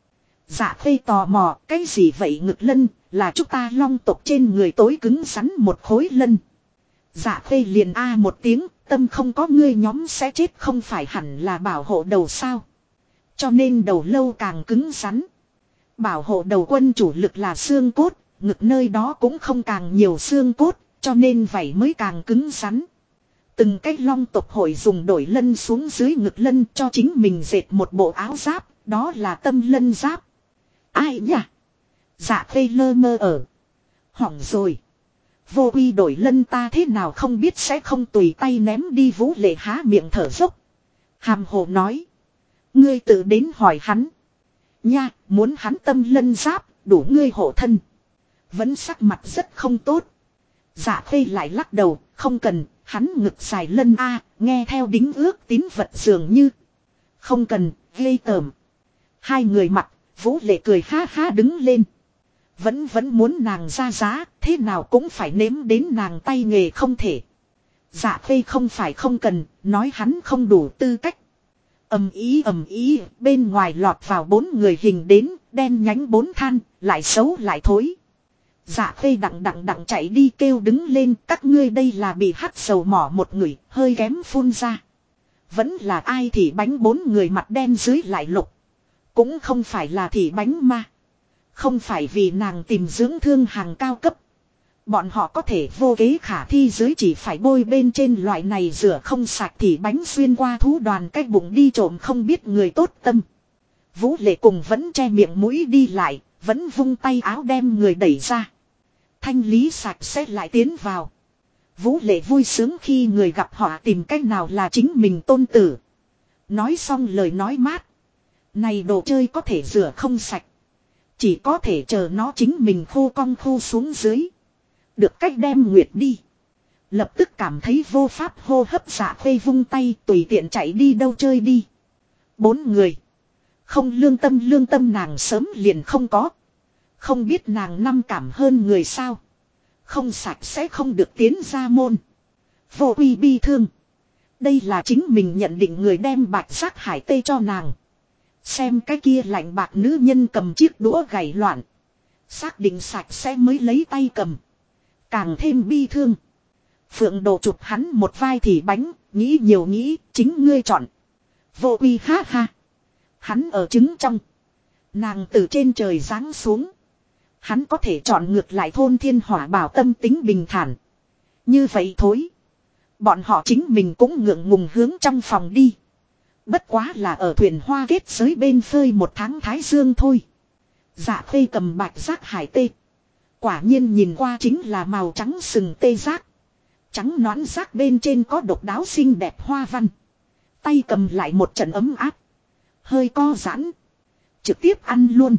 [SPEAKER 1] Dạ Khê tò mò, cái gì vậy ngực lân, là chúng ta long tộc trên người tối cứng rắn một khối lân. Dạ Khê liền a một tiếng, tâm không có ngươi nhóm sẽ chết không phải hẳn là bảo hộ đầu sao. Cho nên đầu lâu càng cứng rắn. Bảo hộ đầu quân chủ lực là xương cốt, ngực nơi đó cũng không càng nhiều xương cốt, cho nên vảy mới càng cứng rắn. Từng cái long tộc hội dùng đổi lân xuống dưới ngực lân cho chính mình dệt một bộ áo giáp, đó là tâm lân giáp. Ai nhỉ? Dạ Khê lơ mơ ở. Hỏng rồi. Vô uy đổi lân ta thế nào không biết sẽ không tùy tay ném đi. Vũ Lệ há miệng thở dốc. Hàm hồ nói. Ngươi tự đến hỏi hắn. Nha, muốn hắn tâm lân giáp, đủ ngươi hộ thân. Vẫn sắc mặt rất không tốt. Dạ Khê lại lắc đầu, không cần, hắn ngực dài lân a, nghe theo đính ước tín vật dường như. Không cần, ghê tởm. Hai người mặt, Vũ Lệ cười ha ha đứng lên. Vẫn muốn nàng ra giá, thế nào cũng phải nếm đến nàng tay nghề không thể. Dạ Khê không phải không cần, nói hắn không đủ tư cách. Ầm ý, bên ngoài lọt vào 4 người hình đến, đen nhánh 4 than, lại xấu lại thối. Dạ Khê đặng chạy đi kêu đứng lên, các ngươi đây là bị hắt dầu mỏ một người, hơi kém phun ra. Vẫn là ai thì bánh 4 người mặt đen dưới lại lục. Cũng không phải là thì bánh ma. Không phải vì nàng tìm dưỡng thương hàng cao cấp. Bọn họ có thể vô kế khả thi dưới chỉ phải bôi bên trên loại này rửa không sạch thì bánh xuyên qua thú đoàn cái bụng đi trộm không biết người tốt tâm. Vũ Lệ cùng vẫn che miệng mũi đi lại, vẫn vung tay áo đem người đẩy ra. Thanh lý sạch sẽ lại tiến vào. Vũ Lệ vui sướng khi người gặp họ tìm cách nào là chính mình tôn tử. Nói xong lời nói mát. Này đồ chơi có thể rửa không sạch. Chỉ có thể chờ nó chính mình khô cong khô xuống dưới. Được cách đem nguyệt đi. Lập tức cảm thấy vô pháp hô hấp. Dạ Khê vung tay tùy tiện chạy đi đâu chơi đi. 4 người. Không lương tâm nàng sớm liền không có. Không biết nàng năm cảm hơn người sao. Không sạch sẽ không được tiến ra môn. Vô uy bi thương. Đây là chính mình nhận định người đem bạch giác hải tê cho nàng. Xem cái kia lạnh bạc nữ nhân cầm chiếc đũa gảy loạn. Xác định sạch sẽ mới lấy tay cầm. Càng thêm bi thương. Phượng Đồ chụp hắn một vai thì bánh. Nghĩ nhiều nghĩ chính ngươi chọn. Vô uy ha ha. Hắn ở trứng trong. Nàng từ trên trời giáng xuống. Hắn có thể chọn ngược lại thôn thiên hỏa bảo tâm tính bình thản. Như vậy thôi. Bọn họ chính mình cũng ngượng ngùng hướng trong phòng đi. Bất quá là ở thuyền hoa kết giới bên phơi một tháng thái dương thôi. Dạ Khê cầm bạch giác hải tê. Quả nhiên nhìn qua chính là màu trắng sừng tê giác. Trắng nõn giác bên trên có độc đáo xinh đẹp hoa văn. Tay cầm lại một trận ấm áp. Hơi co giãn. Trực tiếp ăn luôn.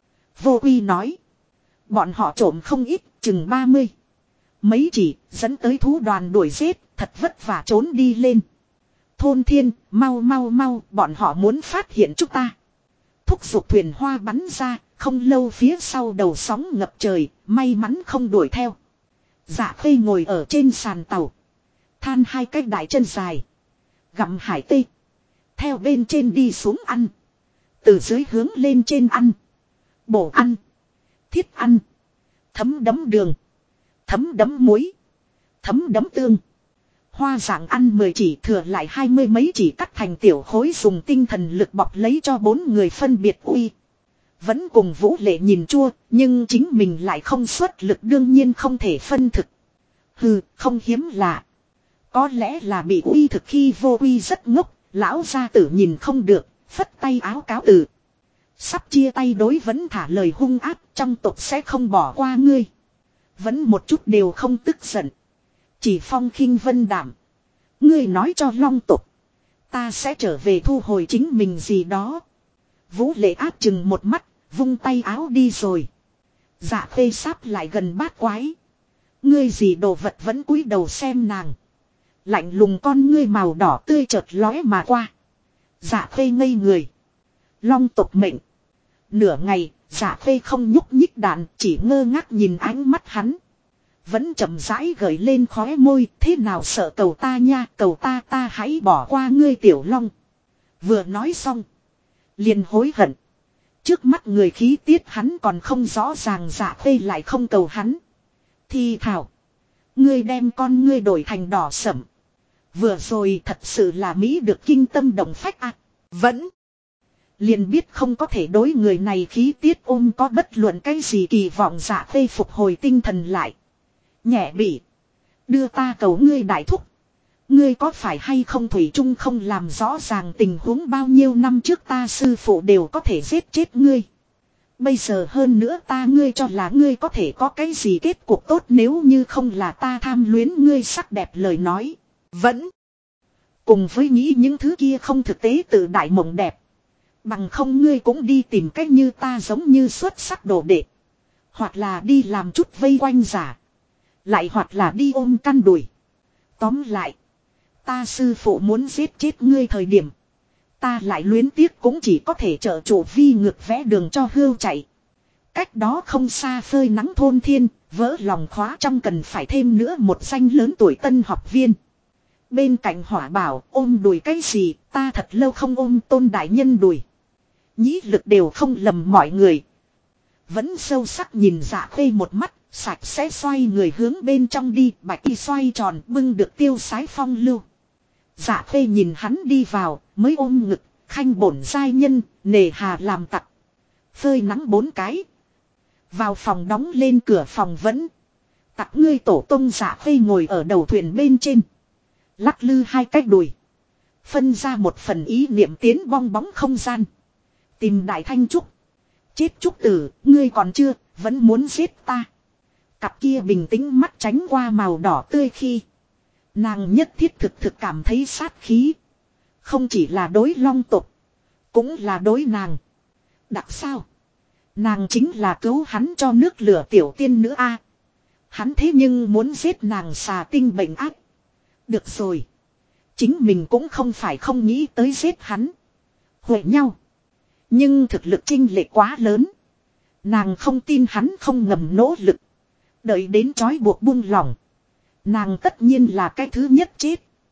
[SPEAKER 1] Vô uy nói. Bọn họ trộm không ít, chừng 30. Mấy chỉ dẫn tới thú đoàn đuổi giết, thật vất vả trốn đi lên. Thôn thiên, mau, bọn họ muốn phát hiện chúng ta. Thúc giục thuyền hoa bắn ra, không lâu phía sau đầu sóng ngập trời, may mắn không đuổi theo. Dạ Khê ngồi ở trên sàn tàu. Than hai cái đại chân dài. Gặm hải tê. Theo bên trên đi xuống ăn. Từ dưới hướng lên trên ăn. Bổ ăn. Thiết ăn. Thấm đấm đường. Thấm đấm muối. Thấm đấm tương. Hoa dạng ăn 10 chỉ thừa lại 20 mấy chỉ cắt thành tiểu khối dùng tinh thần lực bọc lấy cho 4 người phân biệt uy. Vẫn cùng Vũ Lệ nhìn chua, nhưng chính mình lại không xuất lực đương nhiên không thể phân thực. Hừ, không hiếm lạ. Có lẽ là bị uy thực khi vô uy rất ngốc, lão gia tử nhìn không được, phất tay áo cáo từ. Sắp chia tay đối vẫn thả lời hung ác, trong tộc sẽ không bỏ qua ngươi. Vẫn một chút đều không tức giận. Chỉ phong khinh vân đảm. Ngươi nói cho long tộc. Ta sẽ trở về thu hồi chính mình gì đó. Vũ Lệ áp chừng một mắt, vung tay áo đi rồi. Dạ Khê sáp lại gần bát quái. Ngươi gì đồ vật vẫn cúi đầu xem nàng. Lạnh lùng con ngươi màu đỏ tươi chợt lóe mà qua. Dạ Khê ngây người. Long tộc mệnh. Nửa ngày, Dạ Khê không nhúc nhích đạn, chỉ ngơ ngác nhìn ánh mắt hắn. Vẫn chậm rãi gởi lên khóe môi, thế nào sợ cầu ta nha, cầu ta hãy bỏ qua ngươi tiểu long. Vừa nói xong, liền hối hận. Trước mắt người khí tiết hắn còn không rõ ràng, Dạ Khê lại không cầu hắn. Thì thảo. Ngươi đem con ngươi đổi thành đỏ sẫm. Vừa rồi thật sự là Mỹ được kinh tâm động phách à. Vẫn. Liền biết không có thể đối người này khí tiết ôm có bất luận cái gì kỳ vọng. Dạ Khê phục hồi tinh thần lại. Nhẹ bị. Đưa ta cầu ngươi đại thúc. Ngươi có phải hay không thủy chung không làm rõ ràng tình huống bao nhiêu năm trước ta sư phụ đều có thể giết chết ngươi. Bây giờ hơn nữa ta ngươi cho là ngươi có thể có cái gì kết cục tốt nếu như không là ta tham luyến ngươi sắc đẹp lời nói. Vẫn. Cùng với nghĩ những thứ kia không thực tế tự đại mộng đẹp. Bằng không ngươi cũng đi tìm cách như ta giống như xuất sắc đồ đệ. Hoặc là đi làm chút vây quanh giả. Lại hoặc là đi ôm căn đùi. Tóm lại. Ta sư phụ muốn giết chết ngươi thời điểm. Ta lại luyến tiếc cũng chỉ có thể trợ chủ vi ngược vẽ đường cho hươu chạy. Cách đó không xa phơi nắng thôn thiên, vỡ lòng khóa trong cần phải thêm nữa một danh lớn tuổi tân học viên. Bên cạnh Hỏa bảo ôm đùi cái gì, ta thật lâu không ôm Tôn đại nhân đùi. Nhĩ lực đều không lầm mọi người. Vẫn sâu sắc nhìn Dạ Khê một mắt, sạch sẽ xoay người hướng bên trong đi, bạch y xoay tròn bưng được tiêu sái phong lưu. Dạ Khê nhìn hắn đi vào, mới ôm ngực, khanh bổn giai nhân, nề hà làm tặc. Phơi nắng 4 cái. Vào phòng đóng lên cửa phòng vẫn. Tặc ngươi tổ tông. Dạ Khê ngồi ở đầu thuyền bên trên. Lắc lư 2 cái đùi. Phân ra một phần ý niệm tiến bong bóng không gian. Tìm Đại Thanh Trúc. Chết Trúc tử, ngươi còn chưa, vẫn muốn giết ta. Cặp kia bình tĩnh mắt tránh qua màu đỏ tươi khi. Nàng nhất thiết thực cảm thấy sát khí. Không chỉ là đối Long tộc. Cũng là đối nàng. Đặc sao. Nàng chính là cứu hắn cho nước lửa tiểu tiên nữ a. Hắn thế nhưng muốn giết nàng xà tinh bệnh ác. Được rồi. Chính mình cũng không phải không nghĩ tới giết hắn. Huệ nhau. Nhưng thực lực chênh lệch quá lớn. Nàng không tin hắn không ngầm nỗ lực. Đợi đến trói buộc buông lỏng. Nàng tất nhiên là cái thứ nhất chết.